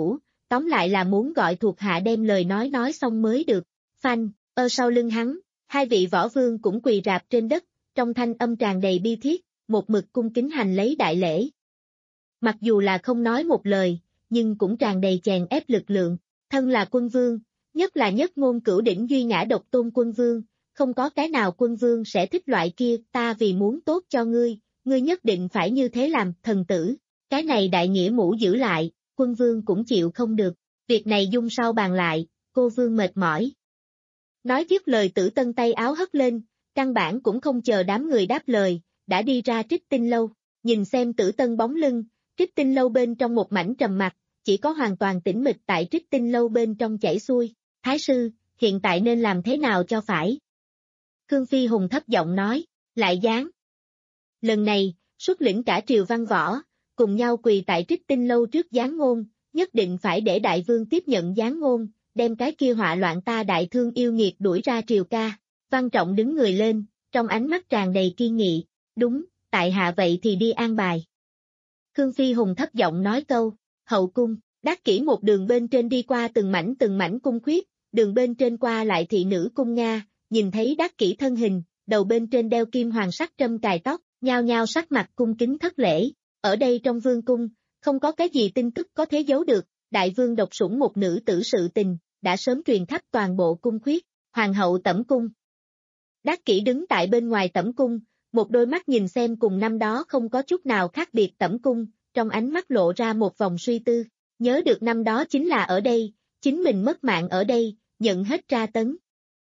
tóm lại là muốn gọi thuộc hạ đem lời nói nói xong mới được. Phanh, ở sau lưng hắn, hai vị võ vương cũng quỳ rạp trên đất, trong thanh âm tràn đầy bi thiết, một mực cung kính hành lấy đại lễ. Mặc dù là không nói một lời, nhưng cũng tràn đầy chèn ép lực lượng, thân là quân vương, nhất là nhất ngôn cửu đỉnh duy ngã độc tôn quân vương, không có cái nào quân vương sẽ thích loại kia, ta vì muốn tốt cho ngươi, ngươi nhất định phải như thế làm, thần tử, cái này đại nghĩa mũ giữ lại, quân vương cũng chịu không được, việc này dung sau bàn lại, cô vương mệt mỏi. Nói dứt lời Tử Tân tay áo hất lên, căn bản cũng không chờ đám người đáp lời, đã đi ra Trích Tinh lâu, nhìn xem Tử Tân bóng lưng, Trích Tinh lâu bên trong một mảnh trầm mặc, chỉ có hoàn toàn tĩnh mịch tại Trích Tinh lâu bên trong chảy xuôi, Thái sư, hiện tại nên làm thế nào cho phải? Khương Phi Hùng thấp giọng nói, lại dám. Lần này, xuất lĩnh cả triều văn võ, cùng nhau quỳ tại Trích Tinh lâu trước giáng ngôn, nhất định phải để đại vương tiếp nhận giáng ngôn, đem cái kia họa loạn ta đại thương yêu nghiệt đuổi ra triều ca. Văn Trọng đứng người lên, trong ánh mắt tràn đầy kiên nghị, đúng, tại hạ vậy thì đi an bài. Khương Phi Hùng thấp giọng nói câu, hậu cung, Đắc Kỷ một đường bên trên đi qua từng mảnh từng mảnh cung khuyết, đường bên trên qua lại thị nữ cung Nga, nhìn thấy Đắc Kỷ thân hình, đầu bên trên đeo kim hoàng sắc trâm cài tóc, nhao nhao sắc mặt cung kính thất lễ, ở đây trong vương cung, không có cái gì tin tức có thể giấu được, đại vương độc sủng một nữ tử sự tình, đã sớm truyền khắp toàn bộ cung khuyết, hoàng hậu tẩm cung. Đắc Kỷ đứng tại bên ngoài tẩm cung, một đôi mắt nhìn xem cùng năm đó không có chút nào khác biệt tẩm cung, trong ánh mắt lộ ra một vòng suy tư, nhớ được năm đó chính là ở đây, chính mình mất mạng ở đây, nhận hết tra tấn.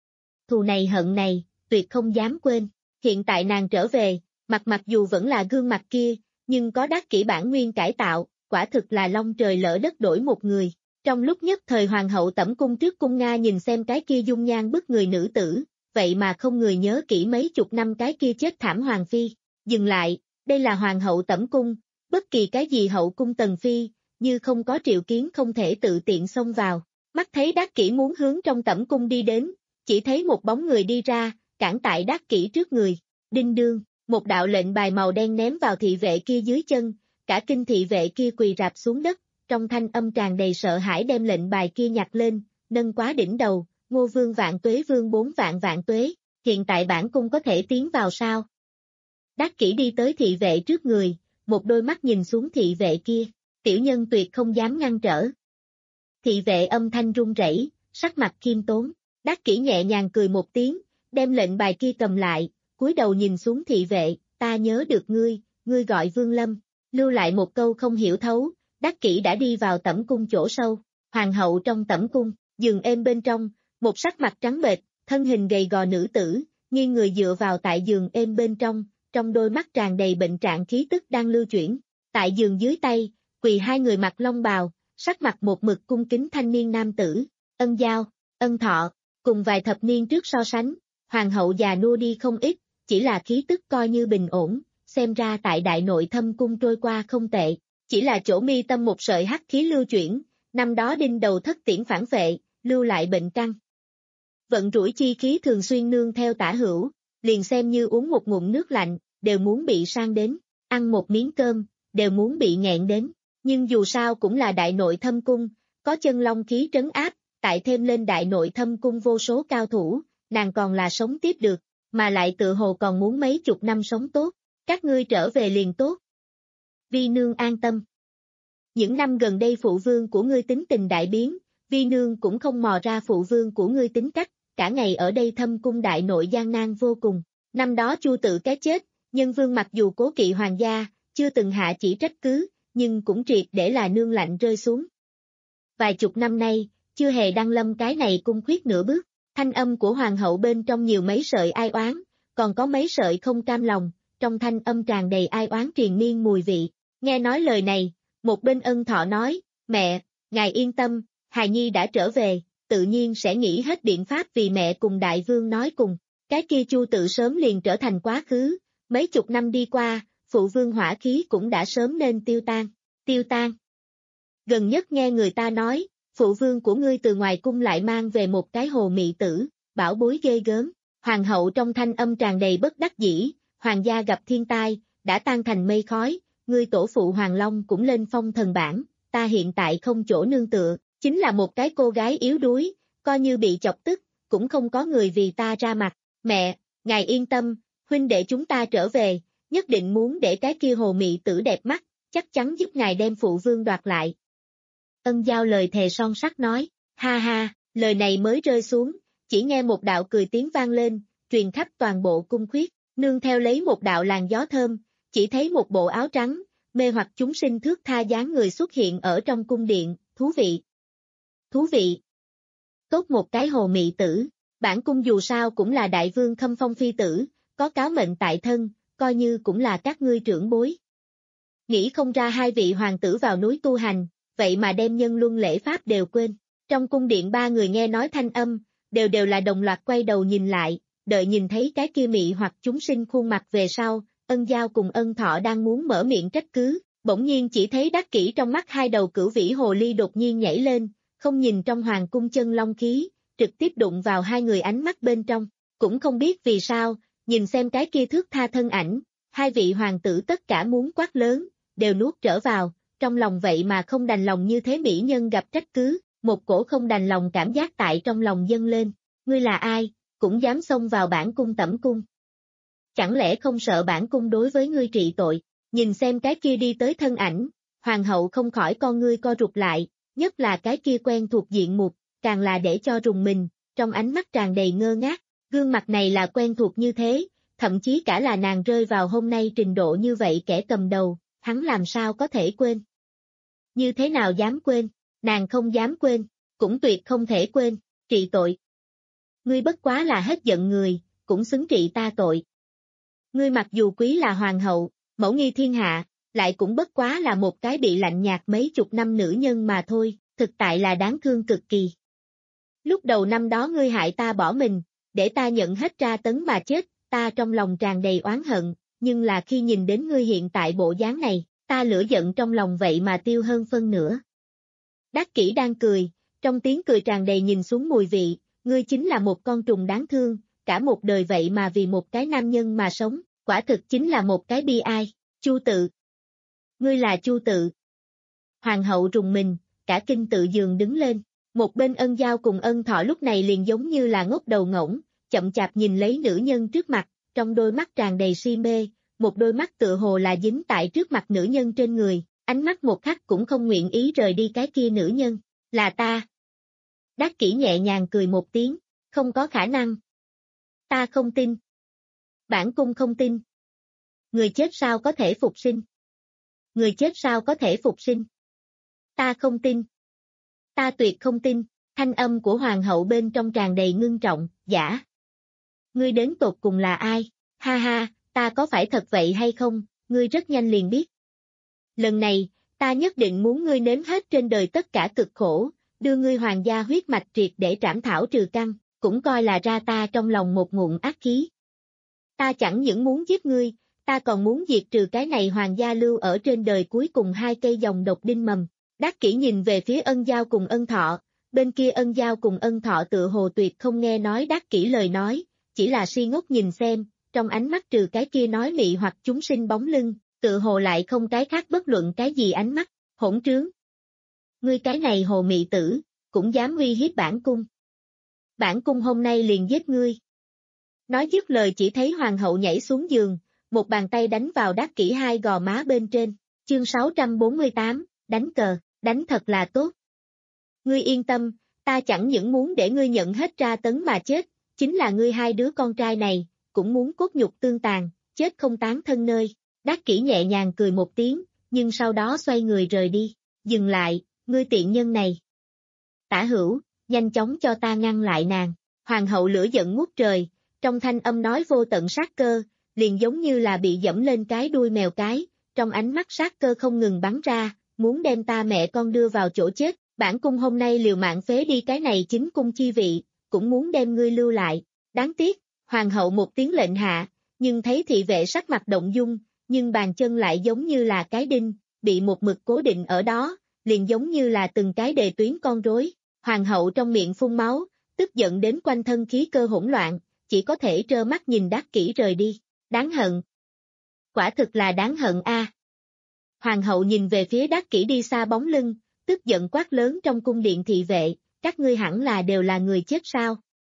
Thù này hận này, tuyệt không dám quên, hiện tại nàng trở về, mặt mặc dù vẫn là gương mặt kia, nhưng có Đắc Kỷ bản nguyên cải tạo, quả thực là long trời lỡ đất đổi một người. Trong lúc nhất thời hoàng hậu tẩm cung trước cung Nga nhìn xem cái kia dung nhan bức người nữ tử, vậy mà không người nhớ kỹ mấy chục năm cái kia chết thảm hoàng phi. Dừng lại, đây là hoàng hậu tẩm cung, bất kỳ cái gì hậu cung tần phi, như không có triệu kiến không thể tự tiện xông vào. Mắt thấy Đắc Kỷ muốn hướng trong tẩm cung đi đến, chỉ thấy một bóng người đi ra, cản tại Đắc Kỷ trước người. Đinh đương, một đạo lệnh bài màu đen ném vào thị vệ kia dưới chân, cả kinh thị vệ kia quỳ rạp xuống đất, trong thanh âm tràn đầy sợ hãi đem lệnh bài kia nhặt lên, nâng quá đỉnh đầu, Ngô vương vạn tuế vương bốn vạn vạn tuế, hiện tại bản cung có thể tiến vào sao? Đắc Kỷ đi tới thị vệ trước người, một đôi mắt nhìn xuống thị vệ kia, tiểu nhân tuyệt không dám ngăn trở. Thị vệ âm thanh run rẩy, sắc mặt khiêm tốn, Đắc Kỷ nhẹ nhàng cười một tiếng, đem lệnh bài kia cầm lại, cúi đầu nhìn xuống thị vệ, ta nhớ được ngươi, ngươi gọi Vương Lâm, lưu lại một câu không hiểu thấu, Đắc Kỷ đã đi vào tẩm cung chỗ sâu, hoàng hậu trong tẩm cung, giường êm bên trong, một sắc mặt trắng bệch, thân hình gầy gò nữ tử, nghiêng người dựa vào tại giường êm bên trong, trong đôi mắt tràn đầy bệnh trạng khí tức đang lưu chuyển, tại giường dưới tay, quỳ hai người mặc long bào, sắc mặt một mực cung kính thanh niên nam tử, Ân Giao, Ân Thọ, cùng vài thập niên trước so sánh, hoàng hậu già nua đi không ít, chỉ là khí tức coi như bình ổn, xem ra tại đại nội thâm cung trôi qua không tệ, chỉ là chỗ mi tâm một sợi hắc khí lưu chuyển, năm đó đinh đầu thất tiễn phản vệ, lưu lại bệnh căn. Vận rủi chi khí thường xuyên nương theo tả hữu, liền xem như uống một ngụm nước lạnh, đều muốn bị sang đến, ăn một miếng cơm, đều muốn bị nghẹn đến, nhưng dù sao cũng là đại nội thâm cung, có chân long khí trấn áp, tại thêm lên đại nội thâm cung vô số cao thủ, nàng còn là sống tiếp được, mà lại tự hồ còn muốn mấy chục năm sống tốt, các ngươi trở về liền tốt. Vi nương an tâm. Những năm gần đây phụ vương của ngươi tính tình đại biến, Vi nương cũng không mò ra phụ vương của ngươi tính cách, cả ngày ở đây thâm cung đại nội gian nan vô cùng. Năm đó Chu Tự cái chết, nhân vương mặc dù cố kỵ hoàng gia, chưa từng hạ chỉ trách cứ, nhưng cũng triệt để là nương lạnh rơi xuống. Vài chục năm nay, chưa hề đăng lâm cái này cung khuyết nửa bước, thanh âm của hoàng hậu bên trong nhiều mấy sợi ai oán, còn có mấy sợi không cam lòng, trong thanh âm tràn đầy ai oán triền miên mùi vị. Nghe nói lời này, một bên Ân Thọ nói, mẹ, ngài yên tâm, hài nhi đã trở về, tự nhiên sẽ nghĩ hết biện pháp vì mẹ cùng đại vương nói cùng. Cái kia Chu Tự sớm liền trở thành quá khứ, mấy chục năm đi qua, phụ vương hỏa khí cũng đã sớm nên tiêu tan, tiêu tan. Gần nhất nghe người ta nói, phụ vương của ngươi từ ngoài cung lại mang về một cái hồ mị tử, bảo bối ghê gớm, hoàng hậu trong thanh âm tràn đầy bất đắc dĩ, hoàng gia gặp thiên tai, đã tan thành mây khói, ngươi tổ phụ Hoàng Long cũng lên phong thần bảng, ta hiện tại không chỗ nương tựa, Chính là một cái cô gái yếu đuối, coi như bị chọc tức, cũng không có người vì ta ra mặt. Mẹ, ngài yên tâm, huynh đệ chúng ta trở về, nhất định muốn để cái kia hồ mị tử đẹp mắt, chắc chắn giúp ngài đem phụ vương đoạt lại. Ân Giao lời thề son sắt nói, ha ha, lời này mới rơi xuống, chỉ nghe một đạo cười tiếng vang lên, truyền khắp toàn bộ cung khuyết, nương theo lấy một đạo làn gió thơm, chỉ thấy một bộ áo trắng, mê hoặc chúng sinh thước tha dáng người xuất hiện ở trong cung điện, thú vị. Thú vị. Tốt một cái hồ mị tử, bản cung dù sao cũng là đại vương Khâm Phong phi tử, có cáo mệnh tại thân, coi như cũng là các ngươi trưởng bối. Nghĩ không ra hai vị hoàng tử vào núi tu hành, vậy mà đem nhân luân lễ pháp đều quên. Trong cung điện ba người nghe nói thanh âm, đều đều là đồng loạt quay đầu nhìn lại, đợi nhìn thấy cái kia mị hoặc chúng sinh khuôn mặt về sau, Ân Giao cùng Ân Thọ đang muốn mở miệng trách cứ, bỗng nhiên chỉ thấy Đắc Kỷ trong mắt hai đầu cửu vĩ hồ ly đột nhiên nhảy lên, không nhìn trong hoàng cung chân long khí, trực tiếp đụng vào hai người ánh mắt bên trong, cũng không biết vì sao, nhìn xem cái kia thước tha thân ảnh, hai vị hoàng tử tất cả muốn quát lớn, đều nuốt trở vào, trong lòng vậy mà không đành lòng như thế mỹ nhân gặp trách cứ, một cổ không đành lòng cảm giác tại trong lòng dâng lên, ngươi là ai, cũng dám xông vào bản cung tẩm cung. Chẳng lẽ không sợ bản cung đối với ngươi trị tội, nhìn xem cái kia đi tới thân ảnh, hoàng hậu không khỏi con ngươi co rụt lại, nhất là cái kia quen thuộc diện mục, càng là để cho rùng mình, trong ánh mắt tràn đầy ngơ ngác, gương mặt này là quen thuộc như thế, thậm chí cả là nàng rơi vào hôm nay trình độ như vậy kẻ cầm đầu, hắn làm sao có thể quên. Như thế nào dám quên, nàng không dám quên, cũng tuyệt không thể quên, trị tội. Ngươi bất quá là hết giận người, cũng xứng trị ta tội. Ngươi mặc dù quý là hoàng hậu, mẫu nghi thiên hạ, lại cũng bất quá là một cái bị lạnh nhạt mấy chục năm nữ nhân mà thôi, thực tại là đáng thương cực kỳ. Lúc đầu năm đó ngươi hại ta bỏ mình, để ta nhận hết tra tấn mà chết, ta trong lòng tràn đầy oán hận, nhưng là khi nhìn đến ngươi hiện tại bộ dáng này, ta lửa giận trong lòng vậy mà tiêu hơn phân nửa. Đắc Kỷ đang cười, trong tiếng cười tràn đầy nhìn xuống mùi vị, ngươi chính là một con trùng đáng thương, cả một đời vậy mà vì một cái nam nhân mà sống, quả thực chính là một cái bi ai. Chu Tự. Ngươi là Chu Tự. Hoàng hậu rùng mình, cả kinh tự giường đứng lên, một bên Ân Giao cùng Ân Thọ lúc này liền giống như là ngốc đầu ngỗng, chậm chạp nhìn lấy nữ nhân trước mặt, trong đôi mắt tràn đầy si mê, một đôi mắt tựa hồ là dính tại trước mặt nữ nhân trên người, ánh mắt một khắc cũng không nguyện ý rời đi cái kia nữ nhân, là ta. Đắc Kỷ nhẹ nhàng cười một tiếng, không có khả năng. Ta không tin. Bản cung không tin. Người chết sao có thể phục sinh? Người chết sao có thể phục sinh? Ta không tin. Ta tuyệt không tin, thanh âm của hoàng hậu bên trong tràn đầy ngưng trọng, giả. Ngươi đến tột cùng là ai? Ha ha, ta có phải thật vậy hay không, ngươi rất nhanh liền biết. Lần này, ta nhất định muốn ngươi nếm hết trên đời tất cả cực khổ, đưa ngươi hoàng gia huyết mạch triệt để trảm thảo trừ căn, cũng coi là ra ta trong lòng một ngụm ác khí. Ta chẳng những muốn giết ngươi, ta còn muốn diệt trừ cái này hoàng gia lưu ở trên đời cuối cùng hai cây dòng độc đinh mầm. Đắc Kỷ nhìn về phía Ân Giao cùng Ân Thọ, bên kia Ân Giao cùng Ân Thọ tựa hồ tuyệt không nghe nói Đắc Kỷ lời nói, chỉ là si ngốc nhìn xem, trong ánh mắt trừ cái kia nói mị hoặc chúng sinh bóng lưng, tựa hồ lại không cái khác bất luận cái gì ánh mắt, hỗn trướng. Ngươi cái này hồ mị tử, cũng dám uy hiếp bản cung. Bản cung hôm nay liền giết ngươi. Nói dứt lời chỉ thấy hoàng hậu nhảy xuống giường, một bàn tay đánh vào Đắc Kỷ hai gò má bên trên, chương sáu trăm bốn mươi tám, đánh cờ, đánh thật là tốt. Ngươi yên tâm, ta chẳng những muốn để ngươi nhận hết tra tấn mà chết, chính là ngươi hai đứa con trai này, cũng muốn cốt nhục tương tàn, chết không tán thân nơi. Đắc Kỷ nhẹ nhàng cười một tiếng, nhưng sau đó xoay người rời đi, dừng lại, ngươi tiện nhân này. Tả Hữu, nhanh chóng cho ta ngăn lại nàng. Hoàng hậu lửa giận ngút trời, trong thanh âm nói vô tận sát cơ, liền giống như là bị dẫm lên cái đuôi mèo cái, trong ánh mắt sát cơ không ngừng bắn ra, muốn đem ta mẹ con đưa vào chỗ chết, bản cung hôm nay liều mạng phế đi cái này chính cung chi vị, cũng muốn đem ngươi lưu lại. Đáng tiếc, hoàng hậu một tiếng lệnh hạ, nhưng thấy thị vệ sắc mặt động dung, nhưng bàn chân lại giống như là cái đinh, bị một mực cố định ở đó, liền giống như là từng cái đề tuyến con rối. Hoàng hậu trong miệng phun máu, tức giận đến quanh thân khí cơ hỗn loạn, chỉ có thể trơ mắt nhìn Đắc Kỷ rời đi. Đáng hận. Quả thực là đáng hận a. Hoàng hậu nhìn về phía Đắc Kỷ đi xa bóng lưng, tức giận quát lớn trong cung điện thị vệ, các ngươi hẳn là đều là người chết sao?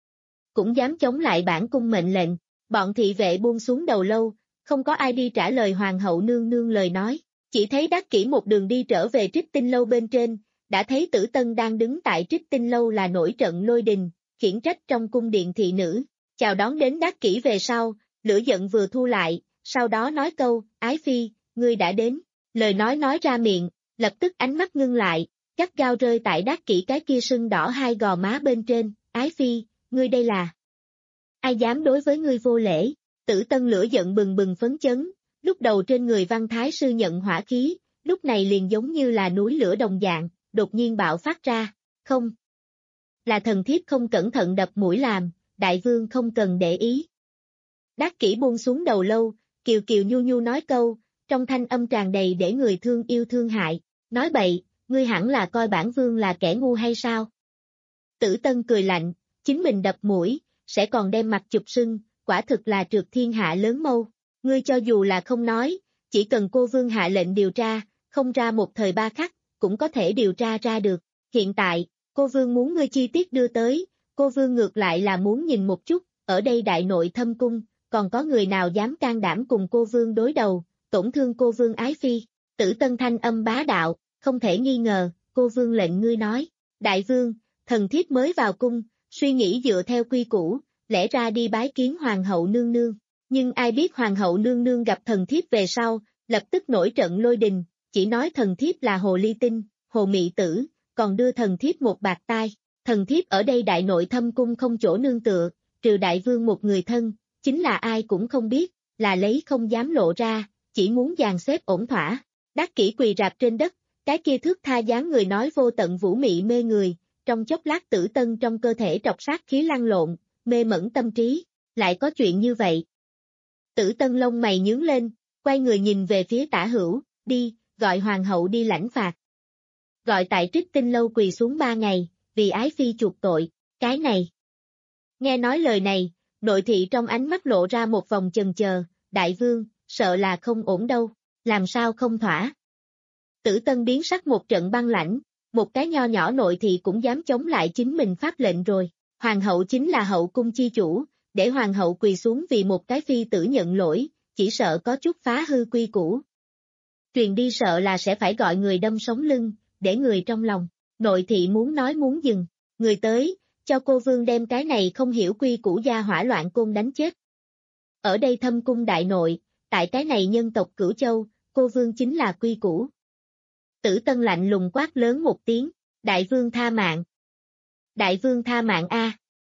Cũng dám chống lại bản cung mệnh lệnh, bọn thị vệ buông xuống đầu lâu, không có ai đi trả lời hoàng hậu nương nương lời nói, chỉ thấy Đắc Kỷ một đường đi trở về Trích Tinh lâu bên trên, đã thấy Tử Tân đang đứng tại Trích Tinh lâu là nổi trận lôi đình, khiển trách trong cung điện thị nữ, chào đón đến Đắc Kỷ về sau, lửa giận vừa thu lại, sau đó nói câu, ái phi, ngươi đã đến, lời nói nói ra miệng, lập tức ánh mắt ngưng lại, gắt gao rơi tại Đắc Kỷ cái kia sưng đỏ hai gò má bên trên, ái phi, ngươi đây là, ai dám đối với ngươi vô lễ, Tử Tân lửa giận bừng bừng phấn chấn, lúc đầu trên người Văn Thái sư nhận hỏa khí, lúc này liền giống như là núi lửa đồng dạng, đột nhiên bạo phát ra, không, là thần thiếp không cẩn thận đập mũi làm, đại vương không cần để ý. Đắc Kỷ buông xuống đầu lâu, kiều kiều nhu nhu nói câu, trong thanh âm tràn đầy để người thương yêu thương hại, nói bậy, ngươi hẳn là coi bản vương là kẻ ngu hay sao? Tử Tân cười lạnh, chính mình đập mũi, sẽ còn đem mặt chụp sưng, quả thực là trượt thiên hạ lớn mâu, ngươi cho dù là không nói, chỉ cần cô vương hạ lệnh điều tra, không ra một thời ba khắc, cũng có thể điều tra ra được, hiện tại, cô vương muốn ngươi chi tiết đưa tới, cô vương ngược lại là muốn nhìn một chút, ở đây đại nội thâm cung, còn có người nào dám can đảm cùng cô vương đối đầu, tổn thương cô vương ái phi, Tử Tân thanh âm bá đạo, không thể nghi ngờ, cô vương lệnh ngươi nói, đại vương, thần thiếp mới vào cung, suy nghĩ dựa theo quy củ, lẽ ra đi bái kiến hoàng hậu nương nương, nhưng ai biết hoàng hậu nương nương gặp thần thiếp về sau, lập tức nổi trận lôi đình, chỉ nói thần thiếp là hồ ly tinh, hồ mị tử, còn đưa thần thiếp một bạt tai, thần thiếp ở đây đại nội thâm cung không chỗ nương tựa, trừ đại vương một người thân, chính là ai cũng không biết, là lấy không dám lộ ra, chỉ muốn dàn xếp ổn thỏa, Đắc Kỷ quỳ rạp trên đất, cái kia thước tha dáng người nói vô tận vũ mị mê người, trong chốc lát Tử Tân trong cơ thể trọc sát khí lăn lộn, mê mẩn tâm trí, lại có chuyện như vậy. Tử Tân lông mày nhướng lên, quay người nhìn về phía Tả Hữu, đi, gọi hoàng hậu đi lãnh phạt. Gọi tại Trích Tinh lâu quỳ xuống ba ngày, vì ái phi chuộc tội, cái này. Nghe nói lời này, nội thị trong ánh mắt lộ ra một vòng chần chờ, đại vương, sợ là không ổn đâu, làm sao không thỏa. Tử Tân biến sắc một trận băng lãnh, một cái nho nhỏ nội thị cũng dám chống lại chính mình pháp lệnh rồi, hoàng hậu chính là hậu cung chi chủ, để hoàng hậu quỳ xuống vì một cái phi tử nhận lỗi, chỉ sợ có chút phá hư quy củ. Truyền đi sợ là sẽ phải gọi người đâm sống lưng, để người trong lòng, nội thị muốn nói muốn dừng, người tới, cho cô vương đem cái này không hiểu quy củ gia hỏa loạn côn đánh chết. Ở đây thâm cung đại nội, tại cái này nhân tộc Cửu Châu, cô vương chính là quy củ. Tử Tân lạnh lùng quát lớn một tiếng, đại vương tha mạng. Đại vương tha mạng a.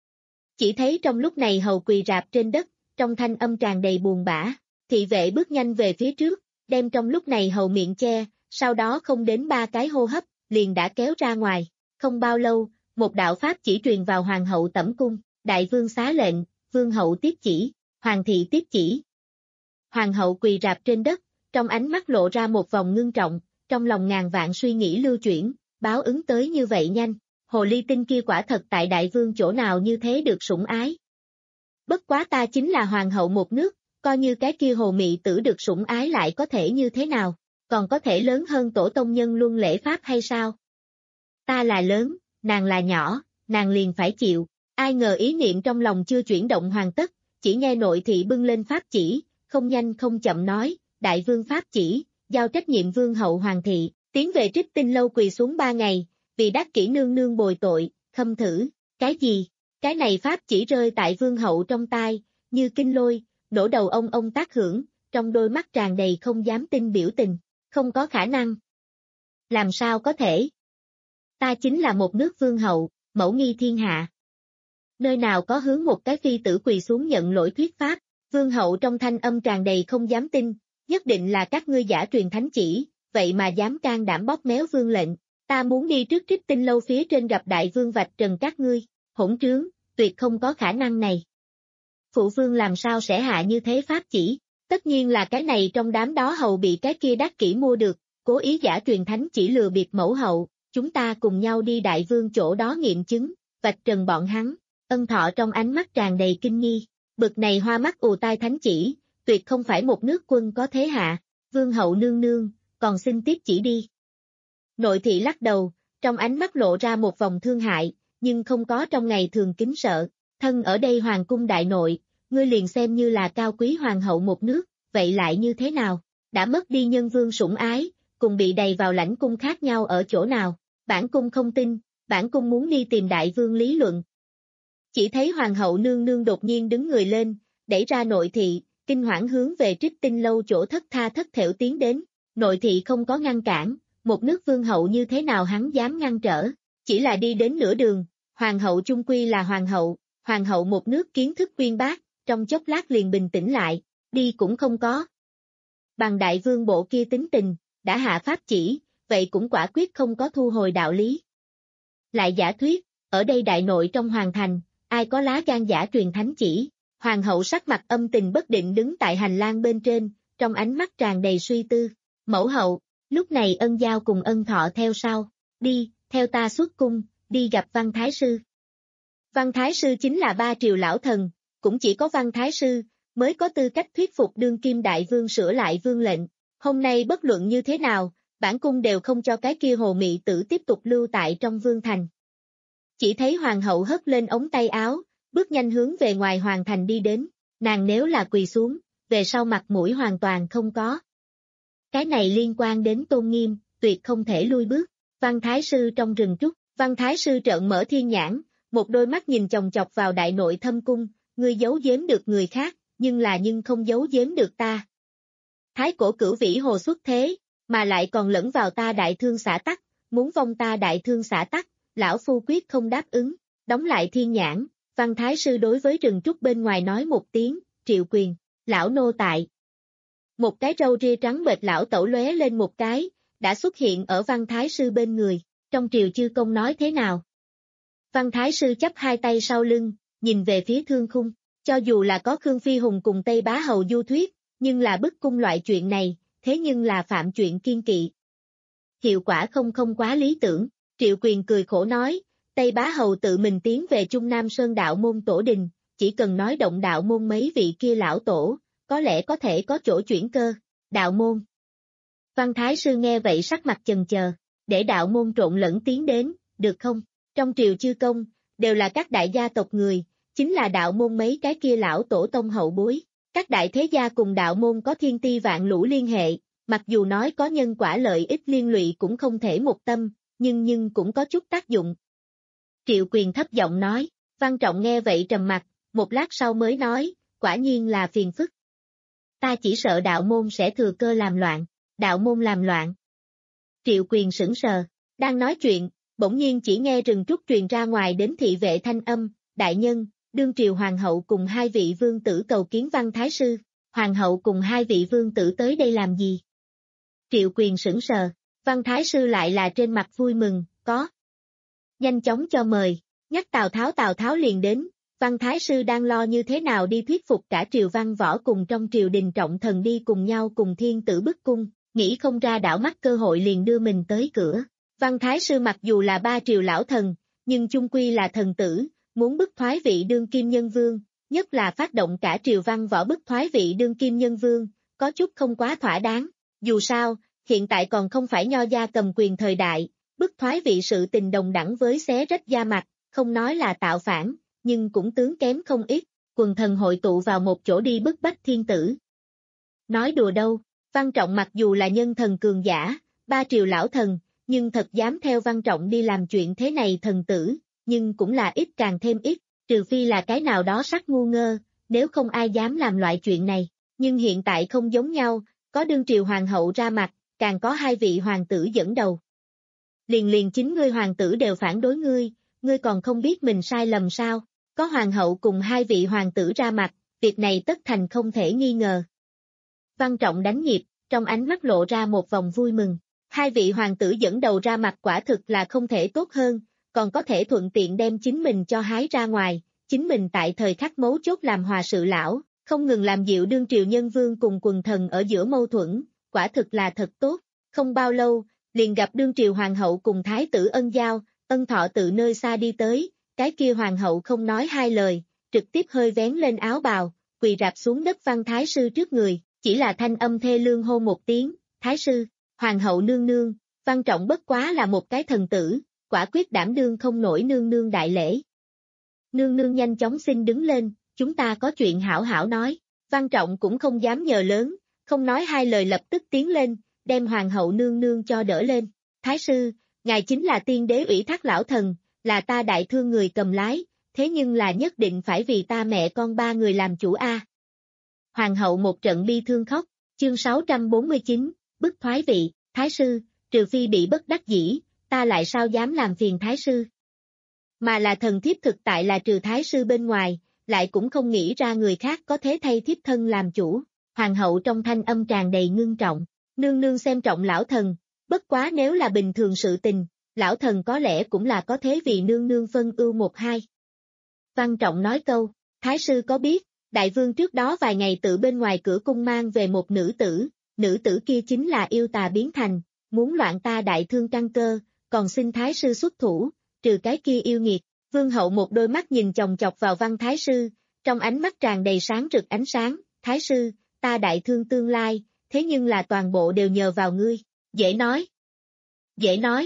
Chỉ thấy trong lúc này hầu quỳ rạp trên đất, trong thanh âm tràn đầy buồn bã, thị vệ bước nhanh về phía trước, đem trong lúc này hầu miệng che, sau đó không đến ba cái hô hấp, liền đã kéo ra ngoài, không bao lâu, một đạo pháp chỉ truyền vào hoàng hậu tẩm cung, đại vương xá lệnh, vương hậu tiếp chỉ, hoàng thị tiếp chỉ. Hoàng hậu quỳ rạp trên đất, trong ánh mắt lộ ra một vòng ngưng trọng, trong lòng ngàn vạn suy nghĩ lưu chuyển, báo ứng tới như vậy nhanh, hồ ly tinh kia quả thật tại đại vương chỗ nào như thế được sủng ái. Bất quá ta chính là hoàng hậu một nước, coi như cái kia hồ mị tử được sủng ái lại có thể như thế nào, còn có thể lớn hơn tổ tông nhân luân lễ pháp hay sao? Ta là lớn, nàng là nhỏ, nàng liền phải chịu, ai ngờ ý niệm trong lòng chưa chuyển động hoàn tất, chỉ nghe nội thị bưng lên pháp chỉ, không nhanh không chậm nói, đại vương pháp chỉ, giao trách nhiệm vương hậu hoàng thị, tiến về Trích Tinh lâu quỳ xuống ba ngày, vì Đắc Kỷ nương nương bồi tội, khâm thử, cái gì, cái này pháp chỉ rơi tại vương hậu trong tai, như kinh lôi, nổ đầu ông ông tác hưởng, trong đôi mắt tràn đầy không dám tin biểu tình, không có khả năng. Làm sao có thể? Ta chính là một nước vương hậu, mẫu nghi thiên hạ. Nơi nào có hướng một cái phi tử quỳ xuống nhận lỗi thuyết pháp, vương hậu trong thanh âm tràn đầy không dám tin, nhất định là các ngươi giả truyền thánh chỉ, vậy mà dám can đảm bóp méo vương lệnh, ta muốn đi trước Trích Tinh lâu phía trên gặp đại vương vạch trần các ngươi, hỗn trướng, tuyệt không có khả năng này. Phụ vương làm sao sẽ hạ như thế pháp chỉ, tất nhiên là cái này trong đám đó hầu bị cái kia Đắc Kỷ mua được, cố ý giả truyền thánh chỉ lừa bịp mẫu hậu, chúng ta cùng nhau đi đại vương chỗ đó nghiệm chứng, vạch trần bọn hắn, Ân Thọ trong ánh mắt tràn đầy kinh nghi, bực này hoa mắt ù tai thánh chỉ, tuyệt không phải một nước quân có thế hạ, vương hậu nương nương, còn xin tiếp chỉ đi. Nội thị lắc đầu, trong ánh mắt lộ ra một vòng thương hại, nhưng không có trong ngày thường kính sợ. Thân ở đây hoàng cung đại nội, ngươi liền xem như là cao quý hoàng hậu một nước, vậy lại như thế nào? Đã mất đi nhân vương sủng ái, cùng bị đầy vào lãnh cung khác nhau ở chỗ nào? Bản cung không tin, bản cung muốn đi tìm đại vương lý luận. Chỉ thấy hoàng hậu nương nương đột nhiên đứng người lên, đẩy ra nội thị, kinh hoảng hướng về Trích Tinh lâu chỗ thất tha thất thểu tiến đến. Nội thị không có ngăn cản, một nước vương hậu như thế nào hắn dám ngăn trở, chỉ là đi đến nửa đường, hoàng hậu chung quy là hoàng hậu, hoàng hậu một nước kiến thức uyên bác, trong chốc lát liền bình tĩnh lại, đi cũng không có. Bằng đại vương bộ kia tính tình, đã hạ pháp chỉ, vậy cũng quả quyết không có thu hồi đạo lý. Lại giả thuyết, ở đây đại nội trong hoàng thành, ai có lá gan giả truyền thánh chỉ, hoàng hậu sắc mặt âm tình bất định đứng tại hành lang bên trên, trong ánh mắt tràn đầy suy tư. Mẫu hậu, lúc này Ân Giao cùng Ân Thọ theo sau, đi, theo ta xuất cung, đi gặp Văn Thái Sư. Văn Thái Sư chính là ba triều lão thần, cũng chỉ có Văn Thái Sư, mới có tư cách thuyết phục đương kim đại vương sửa lại vương lệnh. Hôm nay bất luận như thế nào, bản cung đều không cho cái kia hồ mị tử tiếp tục lưu tại trong vương thành. Chỉ thấy hoàng hậu hất lên ống tay áo, bước nhanh hướng về ngoài hoàng thành đi đến, nàng nếu là quỳ xuống, về sau mặt mũi hoàn toàn không có. Cái này liên quan đến tôn nghiêm, tuyệt không thể lui bước. Văn Thái Sư trong rừng trúc, Văn Thái Sư trợn mở thiên nhãn, một đôi mắt nhìn chòng chọc vào đại nội thâm cung, ngươi giấu giếm được người khác, nhưng là nhưng không giấu giếm được ta. Thái cổ cửu vĩ hồ xuất thế, mà lại còn lẫn vào ta đại thương xã tắc, muốn vong ta đại thương xã tắc, lão phu quyết không đáp ứng. Đóng lại thiên nhãn, Văn Thái Sư đối với rừng trúc bên ngoài nói một tiếng, Triệu Quyền, lão nô tại. Một cái râu ria trắng bệch lão tẩu lóe lên một cái, đã xuất hiện ở Văn Thái Sư bên người, trong triều chư công nói thế nào? Văn Thái Sư chắp hai tay sau lưng, nhìn về phía thương khung, cho dù là có Khương Phi Hùng cùng Tây Bá Hầu du thuyết, nhưng là bức cung loại chuyện này, thế nhưng là phạm chuyện kiên kỵ. Hiệu quả không không quá lý tưởng, Triệu Quyền cười khổ nói, Tây Bá Hầu tự mình tiến về Trung Nam Sơn đạo môn tổ đình, chỉ cần nói động đạo môn mấy vị kia lão tổ, có lẽ có thể có chỗ chuyển cơ, đạo môn. Văn Thái Sư nghe vậy sắc mặt chần chờ, để đạo môn trộn lẫn tiến đến, được không? Trong triều chư công, đều là các đại gia tộc người, chính là đạo môn mấy cái kia lão tổ tông hậu bối. Các đại thế gia cùng đạo môn có thiên ti vạn lũ liên hệ, mặc dù nói có nhân quả lợi ích liên lụy cũng không thể một tâm, nhưng nhưng cũng có chút tác dụng. Triệu Quyền thấp giọng nói, Văn Trọng nghe vậy trầm mặt, một lát sau mới nói, quả nhiên là phiền phức. Ta chỉ sợ đạo môn sẽ thừa cơ làm loạn, đạo môn làm loạn. Triệu Quyền sững sờ, đang nói chuyện, bỗng nhiên chỉ nghe rừng trúc truyền ra ngoài đến thị vệ thanh âm, đại nhân, đương triều hoàng hậu cùng hai vị vương tử cầu kiến Văn Thái Sư, hoàng hậu cùng hai vị vương tử tới đây làm gì? Triệu Quyền sững sờ, Văn Thái Sư lại là trên mặt vui mừng, có. Nhanh chóng cho mời, nhắc Tào Tháo Tào Tháo liền đến, Văn Thái Sư đang lo như thế nào đi thuyết phục cả triều văn võ cùng trong triều đình trọng thần đi cùng nhau cùng thiên tử bức cung, nghĩ không ra đảo mắt cơ hội liền đưa mình tới cửa. Văn Thái Sư mặc dù là ba triều lão thần, nhưng chung quy là thần tử, muốn bức thoái vị đương kim nhân vương, nhất là phát động cả triều văn võ bức thoái vị đương kim nhân vương, có chút không quá thỏa đáng. Dù sao, hiện tại còn không phải nho gia cầm quyền thời đại, bức thoái vị sự tình đồng đẳng với xé rách da mặt, không nói là tạo phản, nhưng cũng tướng kém không ít, quần thần hội tụ vào một chỗ đi bức bách thiên tử. Nói đùa đâu, Văn Trọng mặc dù là nhân thần cường giả, ba triều lão thần, nhưng thật dám theo Văn Trọng đi làm chuyện thế này thần tử, nhưng cũng là ít càng thêm ít, trừ phi là cái nào đó sắc ngu ngơ, nếu không ai dám làm loại chuyện này. Nhưng hiện tại không giống nhau, có đương triều hoàng hậu ra mặt, càng có hai vị hoàng tử dẫn đầu. Liền liền chính ngươi hoàng tử đều phản đối ngươi, ngươi còn không biết mình sai lầm sao? Có hoàng hậu cùng hai vị hoàng tử ra mặt, việc này tất thành không thể nghi ngờ. Văn Trọng đánh nhịp, trong ánh mắt lộ ra một vòng vui mừng. Hai vị hoàng tử dẫn đầu ra mặt quả thực là không thể tốt hơn, còn có thể thuận tiện đem chính mình cho hái ra ngoài, chính mình tại thời khắc mấu chốt làm hòa sự lão, không ngừng làm dịu đương triều nhân vương cùng quần thần ở giữa mâu thuẫn, quả thực là thật tốt. Không bao lâu, liền gặp đương triều hoàng hậu cùng thái tử Ân Giao, Ân Thọ từ nơi xa đi tới, cái kia hoàng hậu không nói hai lời, trực tiếp hơi vén lên áo bào, quỳ rạp xuống đất Văn Thái Sư trước người, chỉ là thanh âm thê lương hô một tiếng, Thái Sư, hoàng hậu nương nương, Văn Trọng bất quá là một cái thần tử, quả quyết đảm đương không nổi nương nương đại lễ. Nương nương nhanh chóng xin đứng lên, chúng ta có chuyện hảo hảo nói. Văn Trọng cũng không dám nhờ lớn, không nói hai lời lập tức tiến lên, đem hoàng hậu nương nương cho đỡ lên. Thái sư, ngài chính là tiên đế ủy thác lão thần, là ta đại thương người cầm lái, thế nhưng là nhất định phải vì ta mẹ con ba người làm chủ a. Hoàng hậu một trận bi thương khóc, chương sáu trăm bốn mươi chín, bức thoái vị, thái sư, trừ phi bị bất đắc dĩ, ta lại sao dám làm phiền thái sư. Mà là thần thiếp thực tại là trừ thái sư bên ngoài, lại cũng không nghĩ ra người khác có thế thay thiếp thân làm chủ. Hoàng hậu trong thanh âm tràn đầy ngưng trọng, nương nương xem trọng lão thần, bất quá nếu là bình thường sự tình, lão thần có lẽ cũng là có thế vì nương nương phân ưu một hai. Văn Trọng nói câu, thái sư có biết, đại vương trước đó vài ngày tự bên ngoài cửa cung mang về một nữ tử, nữ tử kia chính là yêu tà biến thành, muốn loạn ta đại thương căn cơ, còn xin thái sư xuất thủ, trừ cái kia yêu nghiệt. Vương hậu một đôi mắt nhìn chòng chọc vào Văn thái sư, trong ánh mắt tràn đầy sáng rực ánh sáng, thái sư, ta đại thương tương lai, thế nhưng là toàn bộ đều nhờ vào ngươi, dễ nói. Dễ nói.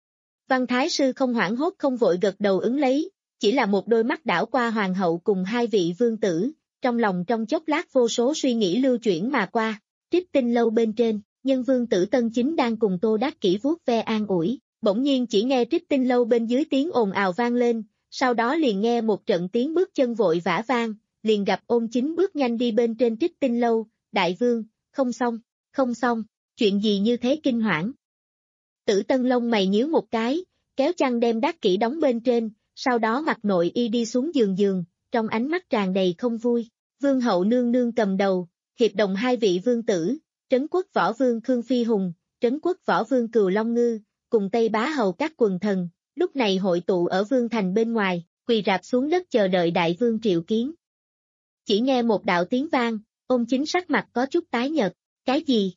Văn thái sư không hoảng hốt không vội gật đầu ứng lấy, chỉ là một đôi mắt đảo qua hoàng hậu cùng hai vị vương tử, trong lòng trong chốc lát vô số suy nghĩ lưu chuyển mà qua, Trích Tinh lâu bên trên, nhân vương tử Tân Chính đang cùng Tô Đắc Kỷ vuốt ve an ủi, bỗng nhiên chỉ nghe Trích Tinh lâu bên dưới tiếng ồn ào vang lên, sau đó liền nghe một trận tiếng bước chân vội vã vang, liền gặp Ôn Chính bước nhanh đi bên trên Trích Tinh lâu, đại vương, không xong, không xong, chuyện gì như thế kinh hoảng. Tử Tân lông mày nhíu một cái, kéo chăn đem Đắc Kỷ đóng bên trên, sau đó mặc nội y đi xuống giường giường, trong ánh mắt tràn đầy không vui. Vương hậu nương nương cầm đầu, hiệp đồng hai vị vương tử, Trấn Quốc võ vương Khương Phi Hùng, Trấn Quốc võ vương Cừu Long Ngư, cùng Tây Bá hầu các quần thần, lúc này hội tụ ở vương thành bên ngoài, quỳ rạp xuống đất chờ đợi đại vương triệu kiến. Chỉ nghe một đạo tiếng vang, Ôn Chính sắc mặt có chút tái nhợt, cái gì?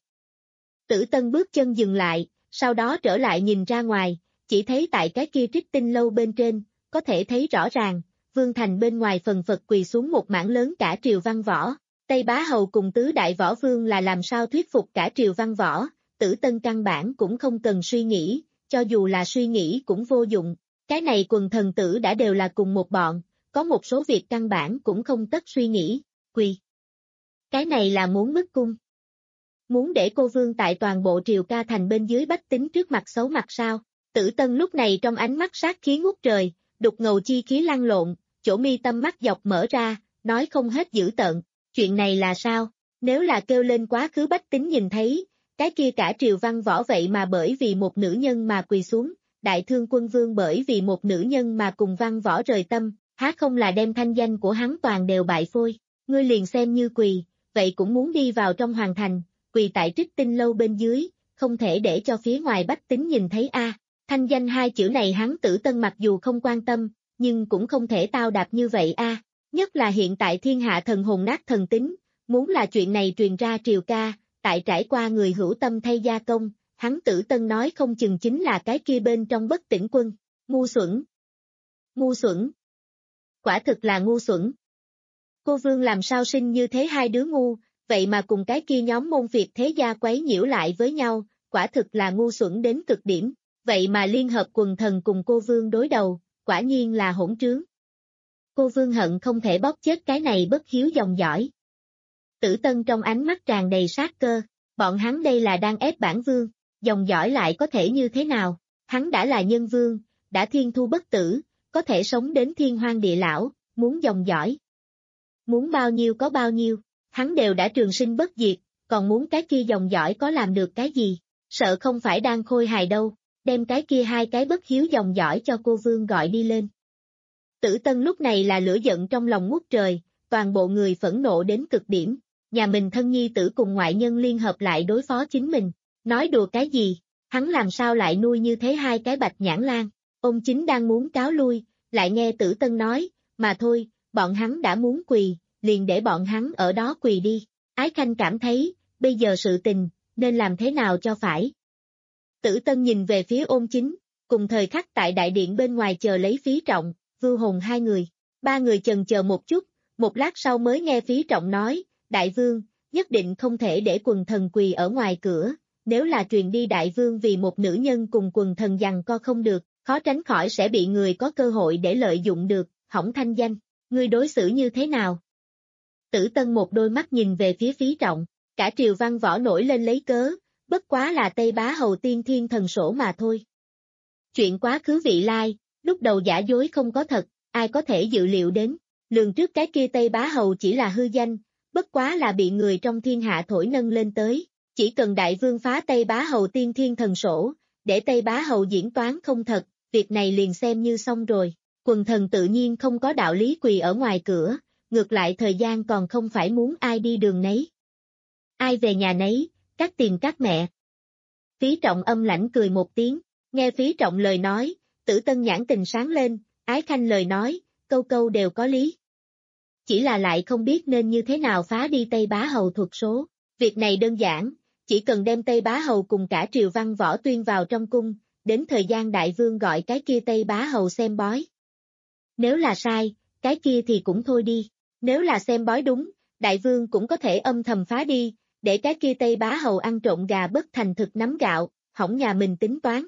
Tử Tân bước chân dừng lại, sau đó trở lại nhìn ra ngoài, chỉ thấy tại cái kia Trích Tinh lâu bên trên, có thể thấy rõ ràng, vương thành bên ngoài phần phật quỳ xuống một mảng lớn cả triều văn võ, Tây Bá hầu cùng tứ đại võ vương là làm sao thuyết phục cả triều văn võ, Tử Tân căn bản cũng không cần suy nghĩ, cho dù là suy nghĩ cũng vô dụng, cái này quần thần tử đã đều là cùng một bọn, có một số việc căn bản cũng không tất suy nghĩ, quỳ. Cái này là muốn bức cung. Muốn để cô vương tại toàn bộ triều ca thành bên dưới bách tính trước mặt xấu mặt sao, Tử Tân lúc này trong ánh mắt sát khí ngút trời, đục ngầu chi khí lăn lộn, chỗ mi tâm mắt dọc mở ra, nói không hết dữ tợn, chuyện này là sao, nếu là kêu lên quá khứ bách tính nhìn thấy, cái kia cả triều văn võ vậy mà bởi vì một nữ nhân mà quỳ xuống, đại thương quân vương bởi vì một nữ nhân mà cùng văn võ rời tâm, há không là đem thanh danh của hắn toàn đều bại phôi, ngươi liền xem như quỳ, vậy cũng muốn đi vào trong hoàng thành, quỳ tại Trích Tinh lâu bên dưới, không thể để cho phía ngoài bách tính nhìn thấy a. Thanh danh hai chữ này hắn Tử Tân mặc dù không quan tâm, nhưng cũng không thể tao đạp như vậy a. Nhất là hiện tại thiên hạ thần hồn nát thần tính, muốn là chuyện này truyền ra triều ca, tại trải qua người hữu tâm thay gia công, hắn Tử Tân nói không chừng chính là cái kia bên trong bất tỉnh quân, ngu xuẩn. Ngu xuẩn. Quả thực là ngu xuẩn. Cô vương làm sao sinh như thế hai đứa ngu, vậy mà cùng cái kia nhóm môn Việt thế gia quấy nhiễu lại với nhau, quả thực là ngu xuẩn đến cực điểm. Vậy mà liên hợp quần thần cùng cô vương đối đầu, quả nhiên là hỗn trướng. Cô vương hận không thể bóp chết cái này bất hiếu dòng dõi. Tử Tân trong ánh mắt tràn đầy sát cơ, bọn hắn đây là đang ép bản vương, dòng dõi lại có thể như thế nào, hắn đã là nhân vương, đã thiên thu bất tử, có thể sống đến thiên hoang địa lão, muốn dòng dõi. Muốn bao nhiêu có bao nhiêu, hắn đều đã trường sinh bất diệt, còn muốn cái kia dòng dõi có làm được cái gì, sợ không phải đang khôi hài đâu. Đem cái kia hai cái bất hiếu dòng dõi cho cô vương gọi đi lên. Tử Tân lúc này là lửa giận trong lòng ngút trời, toàn bộ người phẫn nộ đến cực điểm, nhà mình thân nhi tử cùng ngoại nhân liên hợp lại đối phó chính mình, nói đùa cái gì, hắn làm sao lại nuôi như thế hai cái bạch nhãn lan, ông chính đang muốn cáo lui, lại nghe Tử Tân nói, mà thôi, bọn hắn đã muốn quỳ, liền để bọn hắn ở đó quỳ đi, Ái Khanh cảm thấy, bây giờ sự tình, nên làm thế nào cho phải. Tử Tân nhìn về phía Ôn Chính, cùng thời khắc tại đại điện bên ngoài chờ lấy Phí Trọng, Vưu Hùng hai người, ba người chần chờ một chút, một lát sau mới nghe Phí Trọng nói, Đại vương, nhất định không thể để quần thần quỳ ở ngoài cửa, nếu là truyền đi đại vương vì một nữ nhân cùng quần thần giằng co không được, khó tránh khỏi sẽ bị người có cơ hội để lợi dụng được, hỏng thanh danh, ngươi đối xử như thế nào? Tử Tân một đôi mắt nhìn về phía Phí Trọng, cả triều văn võ nổi lên lấy cớ, bất quá là Tây Bá Hầu tiên thiên thần sổ mà thôi. Chuyện quá khứ vị lai, lúc đầu giả dối không có thật, ai có thể dự liệu đến, lường trước cái kia Tây Bá Hầu chỉ là hư danh, bất quá là bị người trong thiên hạ thổi nâng lên tới, chỉ cần đại vương phá Tây Bá Hầu tiên thiên thần sổ, để Tây Bá Hầu diễn toán không thật, việc này liền xem như xong rồi, quần thần tự nhiên không có đạo lý quỳ ở ngoài cửa, ngược lại thời gian còn không phải muốn ai đi đường nấy. Ai về nhà nấy, các tìm các mẹ. Phí Trọng âm lãnh cười một tiếng, nghe Phí Trọng lời nói, Tử Tân nhãn tình sáng lên, Ái Khanh lời nói, câu câu đều có lý. Chỉ là lại không biết nên như thế nào phá đi Tây Bá Hầu thuật số, việc này đơn giản, chỉ cần đem Tây Bá Hầu cùng cả triều văn võ tuyên vào trong cung, đến thời gian đại vương gọi cái kia Tây Bá Hầu xem bói. Nếu là sai, cái kia thì cũng thôi đi, nếu là xem bói đúng, đại vương cũng có thể âm thầm phá đi, để cái kia Tây Bá Hầu ăn trộm gà bất thành thực nắm gạo, hỏng nhà mình tính toán.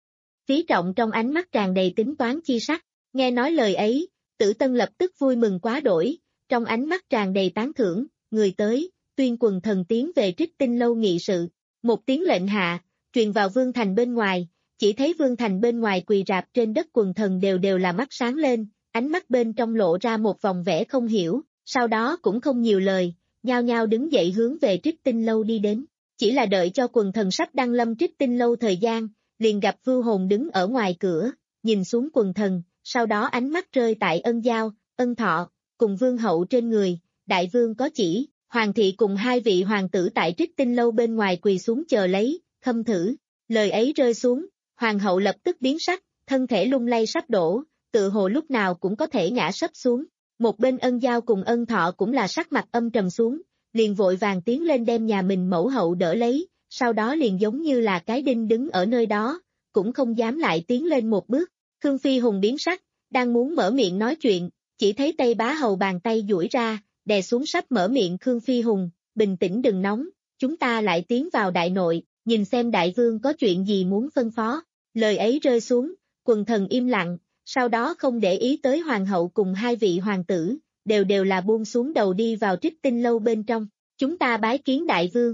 Phí Trọng trong ánh mắt tràn đầy tính toán chi sắc, nghe nói lời ấy, Tử Tân lập tức vui mừng quá đổi, trong ánh mắt tràn đầy tán thưởng, người tới, tuyên quần thần tiến về Trích Tinh lâu nghị sự, một tiếng lệnh hạ, truyền vào vương thành bên ngoài, chỉ thấy vương thành bên ngoài quỳ rạp trên đất quần thần đều đều là mắt sáng lên, ánh mắt bên trong lộ ra một vòng vẻ không hiểu, sau đó cũng không nhiều lời, nhao nhao đứng dậy hướng về Trích Tinh lâu đi đến, chỉ là đợi cho quần thần sắp đăng lâm Trích Tinh lâu thời gian, liền gặp Vưu Hồn đứng ở ngoài cửa, nhìn xuống quần thần, sau đó ánh mắt rơi tại Ân Giao, Ân Thọ, cùng vương hậu trên người, đại vương có chỉ, hoàng thị cùng hai vị hoàng tử tại Trích Tinh lâu bên ngoài quỳ xuống chờ lấy, khâm thử, lời ấy rơi xuống, hoàng hậu lập tức biến sắc, thân thể lung lay sắp đổ, tự hồ lúc nào cũng có thể ngã sấp xuống, một bên Ân Giao cùng Ân Thọ cũng là sắc mặt âm trầm xuống, liền vội vàng tiến lên đem nhà mình mẫu hậu đỡ lấy, sau đó liền giống như là cái đinh đứng ở nơi đó, cũng không dám lại tiến lên một bước, Khương Phi Hùng biến sắc, đang muốn mở miệng nói chuyện, chỉ thấy Tây Bá Hầu bàn tay duỗi ra, đè xuống sắp mở miệng Khương Phi Hùng, bình tĩnh đừng nóng, chúng ta lại tiến vào đại nội, nhìn xem đại vương có chuyện gì muốn phân phó, lời ấy rơi xuống, quần thần im lặng, sau đó không để ý tới hoàng hậu cùng hai vị hoàng tử, đều đều là buông xuống đầu đi vào Trích Tinh lâu bên trong, chúng ta bái kiến đại vương.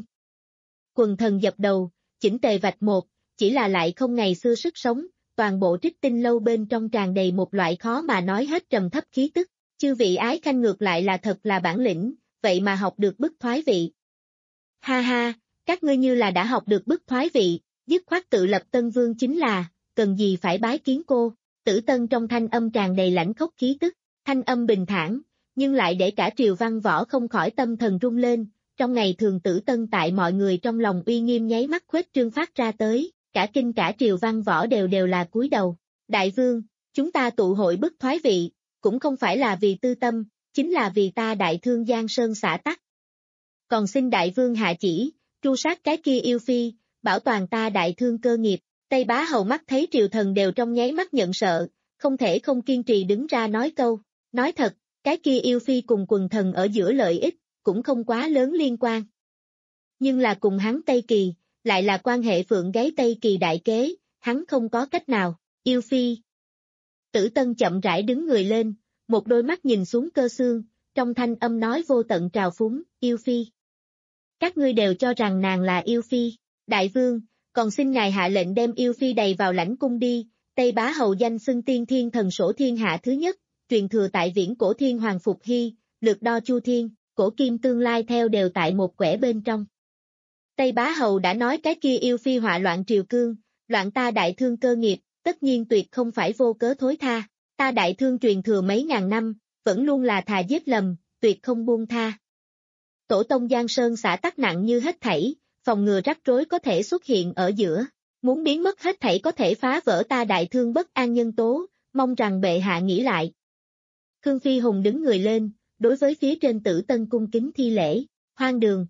Quần thần dập đầu, chỉnh tề vạch một, chỉ là lại không ngày xưa sức sống, toàn bộ Trích Tinh lâu bên trong tràn đầy một loại khó mà nói hết trầm thấp khí tức, chư vị Ái Khanh ngược lại là thật là bản lĩnh, vậy mà học được bức thoái vị. Ha ha, các ngươi như là đã học được bức thoái vị, dứt khoát tự lập tân vương chính là, cần gì phải bái kiến cô, Tử Tân trong thanh âm tràn đầy lãnh khốc khí tức, thanh âm bình thản, nhưng lại để cả triều văn võ không khỏi tâm thần rung lên, trong ngày thường Tử Tân tại mọi người trong lòng uy nghiêm nháy mắt khuếch trương phát ra tới, cả kinh cả triều văn võ đều đều là cúi đầu, đại vương, chúng ta tụ hội bức thoái vị, cũng không phải là vì tư tâm, chính là vì ta đại thương Giang Sơn xã tắc. Còn xin đại vương hạ chỉ, tru sát cái kia yêu phi, bảo toàn ta đại thương cơ nghiệp, Tây Bá Hầu mắt thấy triều thần đều trong nháy mắt nhận sợ, không thể không kiên trì đứng ra nói câu, nói thật, cái kia yêu phi cùng quần thần ở giữa lợi ích, cũng không quá lớn liên quan. Nhưng là cùng hắn Tây Kỳ, lại là quan hệ phượng gáy Tây Kỳ đại kế, hắn không có cách nào, yêu phi. Tử Tân chậm rãi đứng người lên, một đôi mắt nhìn xuống Cơ Xương, trong thanh âm nói vô tận trào phúng, yêu phi. Các ngươi đều cho rằng nàng là yêu phi, đại vương, còn xin ngài hạ lệnh đem yêu phi đầy vào lãnh cung đi, Tây Bá Hầu danh xưng tiên thiên thần sổ thiên hạ thứ nhất, truyền thừa tại viễn cổ thiên hoàng Phục Hy, lược đo chu thiên, cổ kim tương lai theo đều tại một quẻ bên trong. Tây Bá Hầu đã nói cái kia yêu phi họa loạn triều cương, loạn ta đại thương cơ nghiệp, tất nhiên tuyệt không phải vô cớ thối tha, ta đại thương truyền thừa mấy ngàn năm, vẫn luôn là thà giết lầm, tuyệt không buông tha. Tổ tông Giang Sơn xã tắc nặng như hết thảy, phòng ngừa rắc rối có thể xuất hiện ở giữa, muốn biến mất hết thảy có thể phá vỡ ta đại thương bất an nhân tố, mong rằng bệ hạ nghĩ lại. Khương Phi Hùng đứng người lên, đối với phía trên Tử Tân cung kính thi lễ, hoang đường.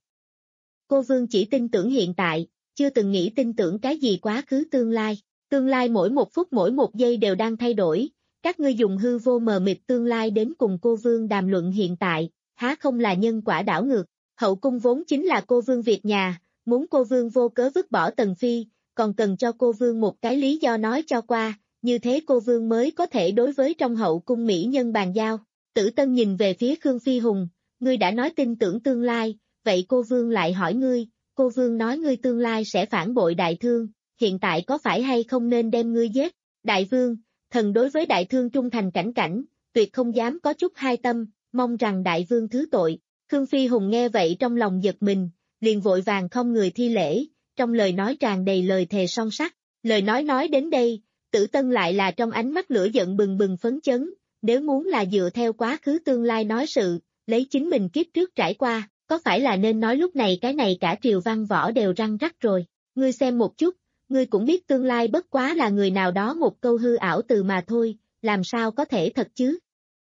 Cô vương chỉ tin tưởng hiện tại, chưa từng nghĩ tin tưởng cái gì quá khứ tương lai, tương lai mỗi một phút mỗi một giây đều đang thay đổi, các ngươi dùng hư vô mờ mịt tương lai đến cùng cô vương đàm luận hiện tại, há không là nhân quả đảo ngược, hậu cung vốn chính là cô vương việc nhà, muốn cô vương vô cớ vứt bỏ Tần Phi, còn cần cho cô vương một cái lý do nói cho qua, như thế cô vương mới có thể đối với trong hậu cung mỹ nhân bàn giao. Tử Tân nhìn về phía Khương Phi Hùng, ngươi đã nói tin tưởng tương lai, vậy cô vương lại hỏi ngươi, cô vương nói ngươi tương lai sẽ phản bội đại thương, hiện tại có phải hay không nên đem ngươi giết? Đại vương, thần đối với đại thương trung thành cảnh cảnh, tuyệt không dám có chút hai tâm, mong rằng đại vương thứ tội. Khương Phi Hùng nghe vậy trong lòng giật mình, liền vội vàng không người thi lễ, trong lời nói tràn đầy lời thề son sắt. Lời nói nói đến đây, Tử Tân lại là trong ánh mắt lửa giận bừng bừng phấn chấn, nếu muốn là dựa theo quá khứ tương lai nói sự, lấy chính mình kiếp trước trải qua, có phải là nên nói lúc này cái này cả triều văn võ đều răng rắc rồi, ngươi xem một chút, ngươi cũng biết tương lai bất quá là người nào đó một câu hư ảo từ mà thôi, làm sao có thể thật chứ?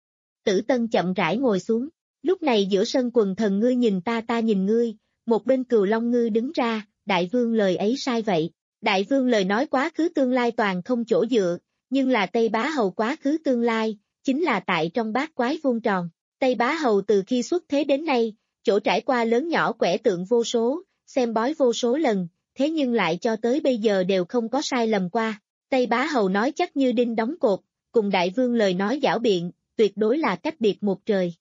Tử Tân chậm rãi ngồi xuống, lúc này giữa sân quần thần ngươi nhìn ta ta nhìn ngươi, một bên Cừu Long Ngư đứng ra, đại vương lời ấy sai vậy, đại vương lời nói quá khứ tương lai toàn không chỗ dựa, nhưng là Tây Bá Hầu quá khứ tương lai, chính là tại trong bát quái vuông tròn, Tây Bá Hầu từ khi xuất thế đến nay, chỗ trải qua lớn nhỏ quẻ tượng vô số, xem bói vô số lần, thế nhưng lại cho tới bây giờ đều không có sai lầm qua, Tây Bá Hầu nói chắc như đinh đóng cột, cùng đại vương lời nói giảo biện, tuyệt đối là cách biệt một trời.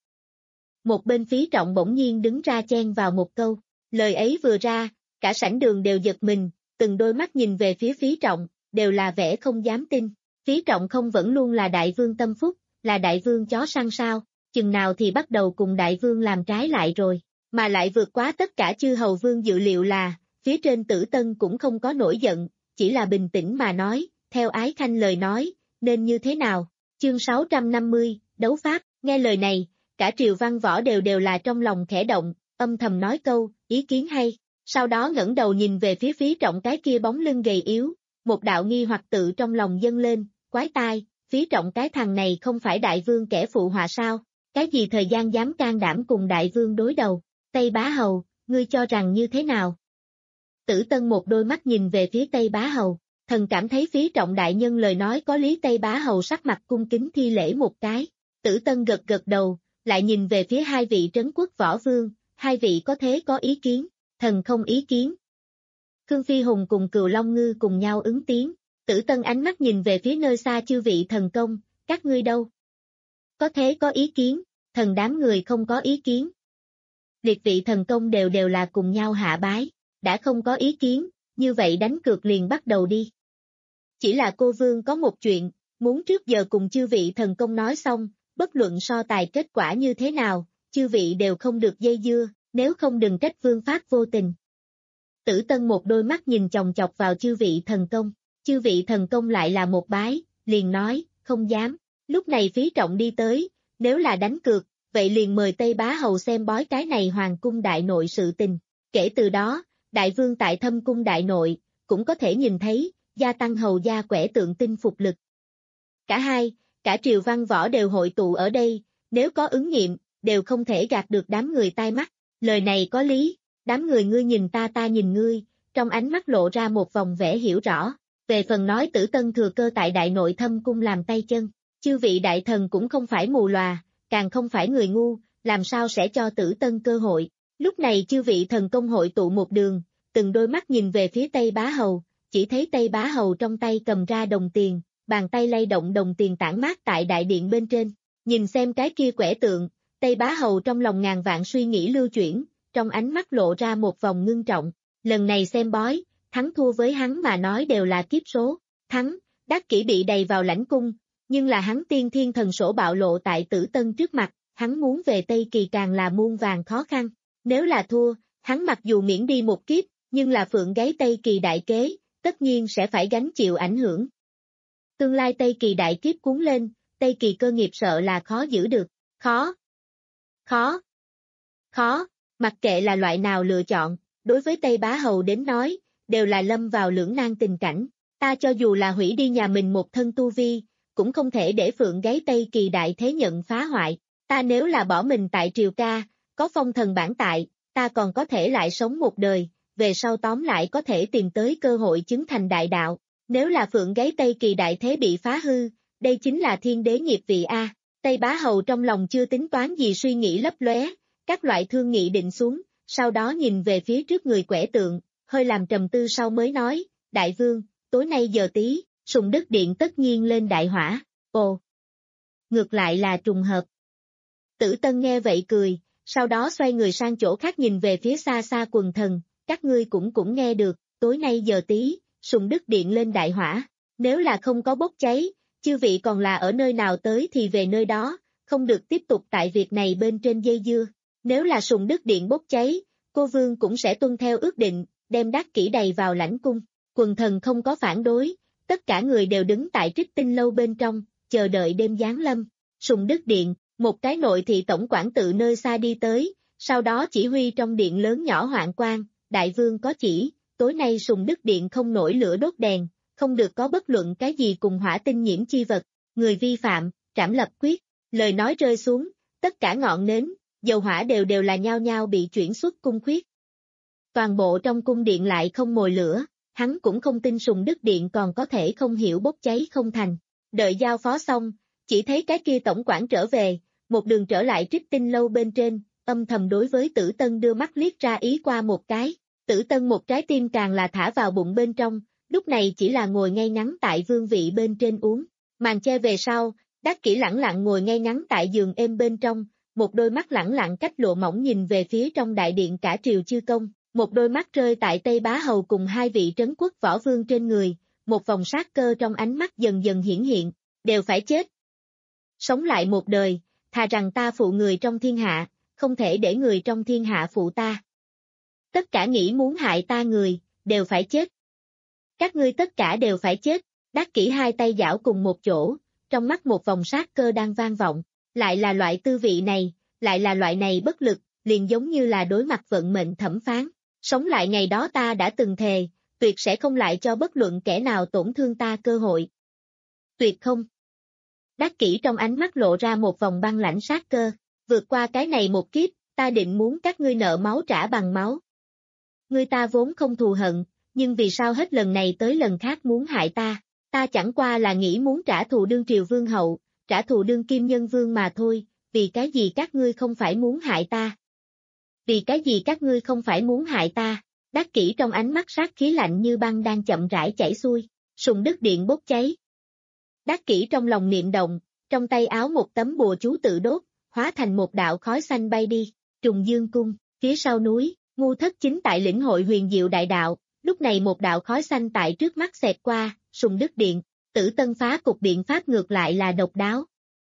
Một bên Phí Trọng bỗng nhiên đứng ra chen vào một câu, lời ấy vừa ra, cả sảnh đường đều giật mình, từng đôi mắt nhìn về phía Phí Trọng, đều là vẻ không dám tin, Phí Trọng không vẫn luôn là đại vương tâm phúc, là đại vương chó săn sao, chừng nào thì bắt đầu cùng đại vương làm trái lại rồi, mà lại vượt quá tất cả chư hầu vương dự liệu là, phía trên Tử Tân cũng không có nổi giận, chỉ là bình tĩnh mà nói, theo Ái Khanh lời nói, nên như thế nào, chương sáu trăm năm mươi, đấu pháp, nghe lời này, cả triều văn võ đều đều là trong lòng khẽ động, âm thầm nói câu, ý kiến hay, sau đó ngẩng đầu nhìn về phía Phí Trọng cái kia bóng lưng gầy yếu, một đạo nghi hoặc tự trong lòng dâng lên, quái tai, Phí Trọng cái thằng này không phải đại vương kẻ phụ họa sao, cái gì thời gian dám can đảm cùng đại vương đối đầu, Tây Bá Hầu, ngươi cho rằng như thế nào? Tử Tân một đôi mắt nhìn về phía Tây Bá Hầu, thần cảm thấy Phí Trọng đại nhân lời nói có lý. Tây Bá Hầu sắc mặt cung kính thi lễ một cái, Tử Tân gật gật đầu, lại nhìn về phía hai vị trấn quốc võ vương, hai vị có thế có ý kiến, thần không ý kiến. Khương Phi Hùng cùng Cừu Long Ngư cùng nhau ứng tiếng, Tử Tân ánh mắt nhìn về phía nơi xa chư vị thần công, các ngươi đâu? Có thế có ý kiến, thần đám người không có ý kiến. Liệt vị thần công đều đều là cùng nhau hạ bái, đã không có ý kiến, như vậy đánh cược liền bắt đầu đi. Chỉ là cô vương có một chuyện, muốn trước giờ cùng chư vị thần công nói xong, bất luận so tài kết quả như thế nào, chư vị đều không được dây dưa, nếu không đừng trách vương pháp vô tình. Tử Tân một đôi mắt nhìn chòng chọc vào chư vị thần công, chư vị thần công lại là một bái, liền nói, không dám, lúc này Phí Trọng đi tới, nếu là đánh cược, vậy liền mời Tây Bá Hầu xem bói cái này hoàng cung đại nội sự tình, kể từ đó, đại vương tại thâm cung đại nội, cũng có thể nhìn thấy, gia tăng hầu gia quẻ tượng tinh phục lực. Cả hai, cả triều văn võ đều hội tụ ở đây, nếu có ứng nghiệm, đều không thể gạt được đám người tai mắt, lời này có lý, đám người ngươi nhìn ta ta nhìn ngươi, trong ánh mắt lộ ra một vòng vẻ hiểu rõ, về phần nói Tử Tân thừa cơ tại đại nội thâm cung làm tay chân, chư vị đại thần cũng không phải mù lòa, càng không phải người ngu, làm sao sẽ cho Tử Tân cơ hội, lúc này chư vị thần công hội tụ một đường, từng đôi mắt nhìn về phía Tây Bá Hầu, chỉ thấy Tây Bá Hầu trong tay cầm ra đồng tiền, bàn tay lay động đồng tiền tản mát tại đại điện bên trên, nhìn xem cái kia quẻ tượng, Tây Bá Hầu trong lòng ngàn vạn suy nghĩ lưu chuyển, trong ánh mắt lộ ra một vòng ngưng trọng, lần này xem bói, thắng thua với hắn mà nói đều là kiếp số, thắng, đắc kỷ bị đầy vào lãnh cung, nhưng là hắn tiên thiên thần sổ bạo lộ tại Tử Tân trước mặt, hắn muốn về Tây Kỳ càng là muôn vàng khó khăn, nếu là thua, hắn mặc dù miễn đi một kiếp, nhưng là phượng gáy Tây Kỳ đại kế, tất nhiên sẽ phải gánh chịu ảnh hưởng. Tương lai Tây Kỳ đại kiếp cuốn lên, Tây Kỳ cơ nghiệp sợ là khó giữ được, khó, khó, khó, mặc kệ là loại nào lựa chọn, đối với Tây Bá Hầu đến nói, đều là lâm vào lưỡng nan tình cảnh, ta cho dù là hủy đi nhà mình một thân tu vi, cũng không thể để phượng gáy Tây Kỳ đại thế nhận phá hoại, ta nếu là bỏ mình tại triều ca, có phong thần bản tại, ta còn có thể lại sống một đời, về sau tóm lại có thể tìm tới cơ hội chứng thành đại đạo, nếu là phượng gáy Tây Kỳ đại thế bị phá hư, đây chính là thiên đế nghiệp vị A, Tây Bá Hầu trong lòng chưa tính toán gì suy nghĩ lấp lóe, các loại thương nghị định xuống, sau đó nhìn về phía trước người quẻ tượng, hơi làm trầm tư sau mới nói, đại vương, tối nay giờ tí, Sùng Đức Điện tất nhiên lên đại hỏa, ồ. Ngược lại là trùng hợp. Tử Tân nghe vậy cười, sau đó xoay người sang chỗ khác nhìn về phía xa xa quần thần, các ngươi cũng cũng nghe được, tối nay giờ tí, Sùng Đức Điện lên đại hỏa, nếu là không có bốc cháy, chư vị còn là ở nơi nào tới thì về nơi đó, không được tiếp tục tại việc này bên trên dây dưa, nếu là Sùng Đức Điện bốc cháy, cô vương cũng sẽ tuân theo ước định, đem Đắc Kỷ đầy vào lãnh cung, quần thần không có phản đối, tất cả người đều đứng tại Trích Tinh lâu bên trong, chờ đợi đêm giáng lâm, Sùng Đức Điện, một cái nội thị tổng quản tự nơi xa đi tới, sau đó chỉ huy trong điện lớn nhỏ hoạn quan, đại vương có chỉ, tối nay Sùng Đức Điện không nổi lửa đốt đèn, không được có bất luận cái gì cùng hỏa tinh nhiễm chi vật, người vi phạm, trảm lập quyết, lời nói rơi xuống, tất cả ngọn nến, dầu hỏa đều đều là nhao nhao bị chuyển xuất cung khuyết. Toàn bộ trong cung điện lại không mồi lửa, hắn cũng không tin Sùng Đức Điện còn có thể không hiểu bốc cháy không thành. Đợi giao phó xong, chỉ thấy cái kia tổng quản trở về, một đường trở lại Trích Tinh lâu bên trên, âm thầm đối với Tử Tân đưa mắt liếc ra ý qua một cái, Tử Tân một trái tim càng là thả vào bụng bên trong, lúc này chỉ là ngồi ngay ngắn tại vương vị bên trên uống, màn che về sau, Đắc Kỷ lẳng lặng ngồi ngay ngắn tại giường êm bên trong, một đôi mắt lẳng lặng cách lộ mỏng nhìn về phía trong đại điện cả triều chư công, một đôi mắt rơi tại Tây Bá Hầu cùng hai vị trấn quốc võ vương trên người, một vòng sát cơ trong ánh mắt dần dần hiển hiện, đều phải chết. Sống lại một đời, thà rằng ta phụ người trong thiên hạ, không thể để người trong thiên hạ phụ ta. Tất cả nghĩ muốn hại ta người, đều phải chết. Các ngươi tất cả đều phải chết, Đắc Kỷ hai tay giảo cùng một chỗ, trong mắt một vòng sát cơ đang vang vọng, lại là loại tư vị này, lại là loại này bất lực, liền giống như là đối mặt vận mệnh thẩm phán. Sống lại ngày đó ta đã từng thề, tuyệt sẽ không lại cho bất luận kẻ nào tổn thương ta cơ hội. Tuyệt không. Đắc Kỷ trong ánh mắt lộ ra một vòng băng lãnh sát cơ, vượt qua cái này một kiếp, ta định muốn các ngươi nợ máu trả bằng máu. Ngươi ta vốn không thù hận, nhưng vì sao hết lần này tới lần khác muốn hại ta, ta chẳng qua là nghĩ muốn trả thù đương triều vương hậu, trả thù đương kim nhân vương mà thôi, vì cái gì các ngươi không phải muốn hại ta? Vì cái gì các ngươi không phải muốn hại ta? Đắc Kỷ trong ánh mắt sát khí lạnh như băng đang chậm rãi chảy xuôi, Sùng Đức Điện bốc cháy. Đắc Kỷ trong lòng niệm động, trong tay áo một tấm bùa chú tự đốt, hóa thành một đạo khói xanh bay đi, Trùng Dương cung, phía sau núi, Ngu Thất chính tại lĩnh hội huyền diệu đại đạo, lúc này một đạo khói xanh tại trước mắt xẹt qua, Sùng Đức Điện, Tử Tân phá cục biện pháp ngược lại là độc đáo.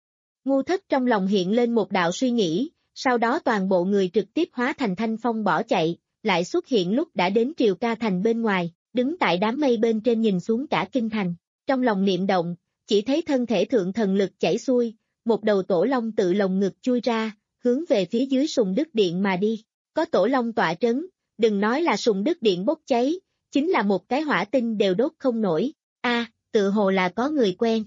Ngu Thất trong lòng hiện lên một đạo suy nghĩ, sau đó toàn bộ người trực tiếp hóa thành thanh phong bỏ chạy, lại xuất hiện lúc đã đến Triều Ca thành bên ngoài, đứng tại đám mây bên trên nhìn xuống cả kinh thành, trong lòng niệm động, chỉ thấy thân thể thượng thần lực chảy xuôi, một đầu tổ long tự lồng ngực chui ra, hướng về phía dưới Sùng Đức Điện mà đi, có tổ long tọa trấn, đừng nói là Sùng Đức Điện bốc cháy, chính là một cái hỏa tinh đều đốt không nổi, a, à, tự hồ là có người quen.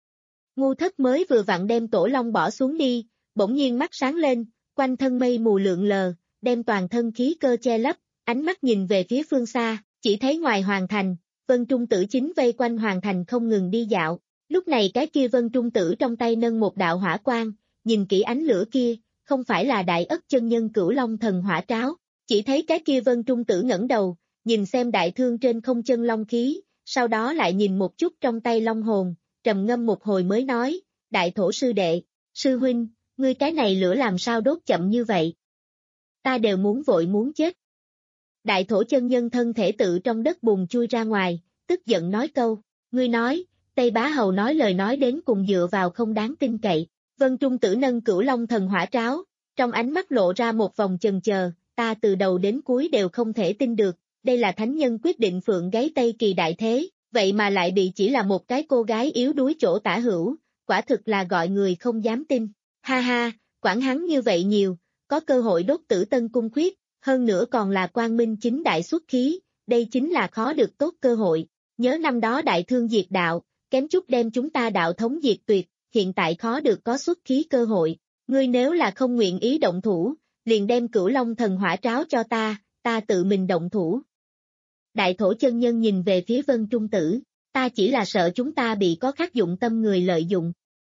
Ngu Thất mới vừa vặn đem tổ long bỏ xuống đi, bỗng nhiên mắt sáng lên, quanh thân mây mù lượn lờ, đem toàn thân khí cơ che lấp, ánh mắt nhìn về phía phương xa, chỉ thấy ngoài hoàng thành, Vân Trung Tử chính vây quanh hoàng thành không ngừng đi dạo, lúc này cái kia Vân Trung Tử trong tay nâng một đạo hỏa quang, nhìn kỹ ánh lửa kia, không phải là Đại Ất chân nhân Cửu Long thần hỏa tráo, chỉ thấy cái kia Vân Trung Tử ngẩng đầu, nhìn xem đại thương trên không chân long khí, sau đó lại nhìn một chút trong tay long hồn, trầm ngâm một hồi mới nói, đại thổ sư đệ, sư huynh, ngươi cái này lửa làm sao đốt chậm như vậy? Ta đều muốn vội muốn chết. Đại thổ chân nhân thân thể tự trong đất bùn chui ra ngoài, tức giận nói câu, ngươi nói, Tây Bá Hầu nói lời nói đến cùng dựa vào không đáng tin cậy. Vân Trung Tử nâng Cửu Long thần hỏa tráo, trong ánh mắt lộ ra một vòng chần chờ, ta từ đầu đến cuối đều không thể tin được, đây là thánh nhân quyết định phượng gáy Tây Kỳ đại thế, vậy mà lại bị chỉ là một cái cô gái yếu đuối chỗ tả hữu, quả thực là gọi người không dám tin. Ha ha, quản hắn như vậy nhiều, có cơ hội đốt Tử Tân cung khuyết, hơn nữa còn là quang minh chính đại xuất khí, đây chính là khó được tốt cơ hội. Nhớ năm đó đại thương diệt đạo, kém chút đem chúng ta đạo thống diệt tuyệt, hiện tại khó được có xuất khí cơ hội. Ngươi nếu là không nguyện ý động thủ, liền đem Cửu Long thần hỏa tráo cho ta, ta tự mình động thủ. Đại thổ chân nhân nhìn về phía Vân Trung Tử, ta chỉ là sợ chúng ta bị có khác dụng tâm người lợi dụng.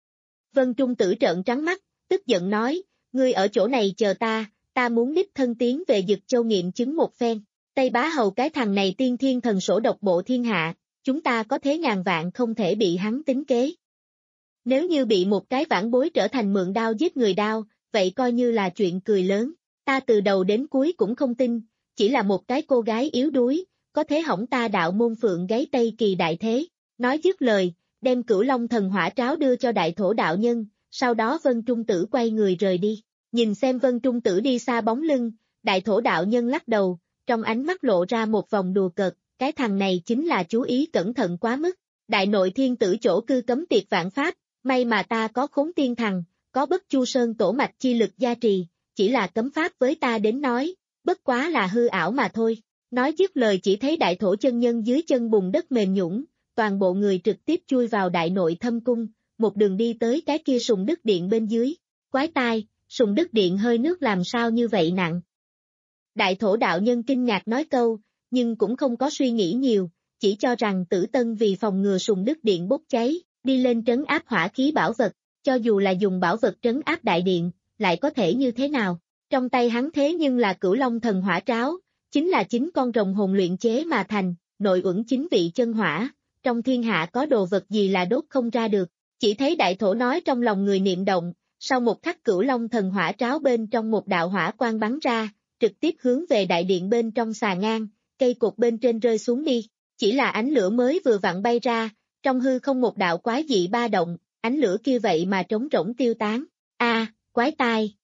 Vân Trung Tử trợn trắng mắt, tức giận nói, ngươi ở chỗ này chờ ta, ta muốn đích thân tiến về Dực Châu nghiệm chứng một phen. Tây Bá Hầu cái thằng này tiên thiên thần sổ độc bộ thiên hạ, chúng ta có thế ngàn vạn không thể bị hắn tính kế. Nếu như bị một cái vãn bối trở thành mượn đao giết người đao, vậy coi như là chuyện cười lớn, ta từ đầu đến cuối cũng không tin, chỉ là một cái cô gái yếu đuối, có thế hỏng ta đạo môn phượng gáy Tây Kỳ đại thế. Nói dứt lời, đem Cửu Long thần hỏa tráo đưa cho đại thổ đạo nhân, sau đó Vân Trung Tử quay người rời đi. Nhìn xem Vân Trung Tử đi xa bóng lưng, đại thổ đạo nhân lắc đầu, trong ánh mắt lộ ra một vòng đùa cợt, cái thằng này chính là chú ý cẩn thận quá mức. Đại nội thiên tử chỗ cư cấm tiệt vạn pháp, may mà ta có khốn tiên thằng, có bất chu sơn tổ mạch chi lực gia trì, chỉ là cấm pháp với ta đến nói, bất quá là hư ảo mà thôi. Nói dứt lời chỉ thấy đại thổ chân nhân dưới chân bùn đất mềm nhũn, toàn bộ người trực tiếp chui vào đại nội thâm cung, một đường đi tới cái kia sùng đức điện bên dưới. Quái tai, sùng đức điện hơi nước làm sao như vậy nặng. Đại thổ đạo nhân kinh ngạc nói câu, nhưng cũng không có suy nghĩ nhiều, chỉ cho rằng Tử Tân vì phòng ngừa sùng đức điện bốc cháy, đi lên trấn áp hỏa khí bảo vật, cho dù là dùng bảo vật trấn áp đại điện, lại có thể như thế nào. Trong tay hắn thế nhưng là Cửu Long thần hỏa tráo, chính là chính con rồng hồn luyện chế mà thành, nội uẩn chính vị chân hỏa, trong thiên hạ có đồ vật gì là đốt không ra được. Chỉ thấy đại thổ nói trong lòng người niệm động, sau một khắc Cửu Long thần hỏa tráo bên trong một đạo hỏa quang bắn ra, trực tiếp hướng về đại điện bên trong xà ngang, cây cột bên trên rơi xuống đi. Chỉ là ánh lửa mới vừa vặn bay ra, trong hư không một đạo quái dị ba động, ánh lửa kia vậy mà trống rỗng tiêu tán. A, à, quái tai.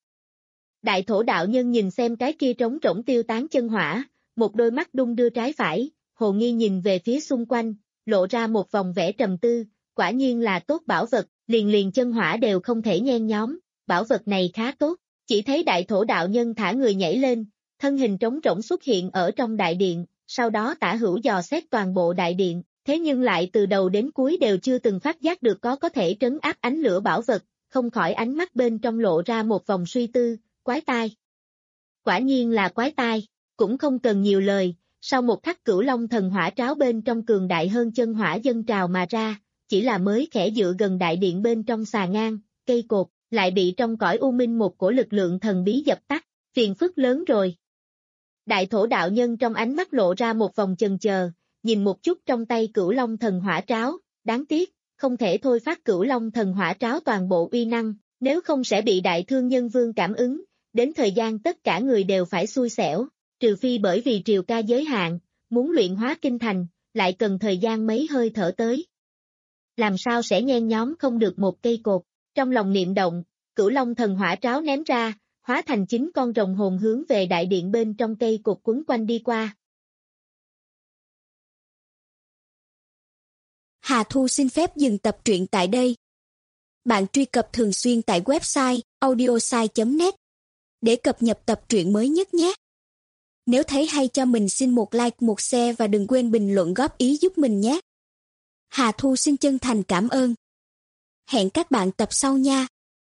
Đại thổ đạo nhân nhìn xem cái kia trống rỗng tiêu tán chân hỏa, một đôi mắt đung đưa trái phải, hồ nghi nhìn về phía xung quanh, lộ ra một vòng vẻ trầm tư, quả nhiên là tốt bảo vật, liền liền chân hỏa đều không thể nhen nhóm, bảo vật này khá tốt. Chỉ thấy đại thổ đạo nhân thả người nhảy lên, thân hình trống rỗng xuất hiện ở trong đại điện, sau đó tả hữu dò xét toàn bộ đại điện, thế nhưng lại từ đầu đến cuối đều chưa từng phát giác được có có thể trấn áp ánh lửa bảo vật, không khỏi ánh mắt bên trong lộ ra một vòng suy tư, quái tai. Quả nhiên là quái tai, cũng không cần nhiều lời, sau một khắc Cửu Long thần hỏa tráo bên trong cường đại hơn chân hỏa dâng trào mà ra, chỉ là mới khẽ dựa gần đại điện bên trong xà ngang, cây cột, lại bị trong cõi u minh một cổ lực lượng thần bí dập tắt, phiền phức lớn rồi. Đại thổ đạo nhân trong ánh mắt lộ ra một vòng chần chờ, nhìn một chút trong tay Cửu Long thần hỏa tráo, đáng tiếc, không thể thôi phát Cửu Long thần hỏa tráo toàn bộ uy năng, nếu không sẽ bị đại thương nhân vương cảm ứng, đến thời gian tất cả người đều phải xui xẻo, trừ phi bởi vì triều ca giới hạn, muốn luyện hóa kinh thành, lại cần thời gian mấy hơi thở tới. Làm sao sẽ nhen nhóm không được một cây cột, trong lòng niệm động, Cửu Long thần hỏa tráo ném ra, hóa thành chính con rồng hồn hướng về đại điện bên trong cây cột quấn quanh đi qua. Hà Thu xin phép dừng tập truyện tại đây. Bạn truy cập thường xuyên tại website audiosai chấm net để cập nhật tập truyện mới nhất nhé. Nếu thấy hay cho mình xin một like, một share và đừng quên bình luận góp ý giúp mình nhé. Hà Thu xin chân thành cảm ơn. Hẹn các bạn tập sau nha.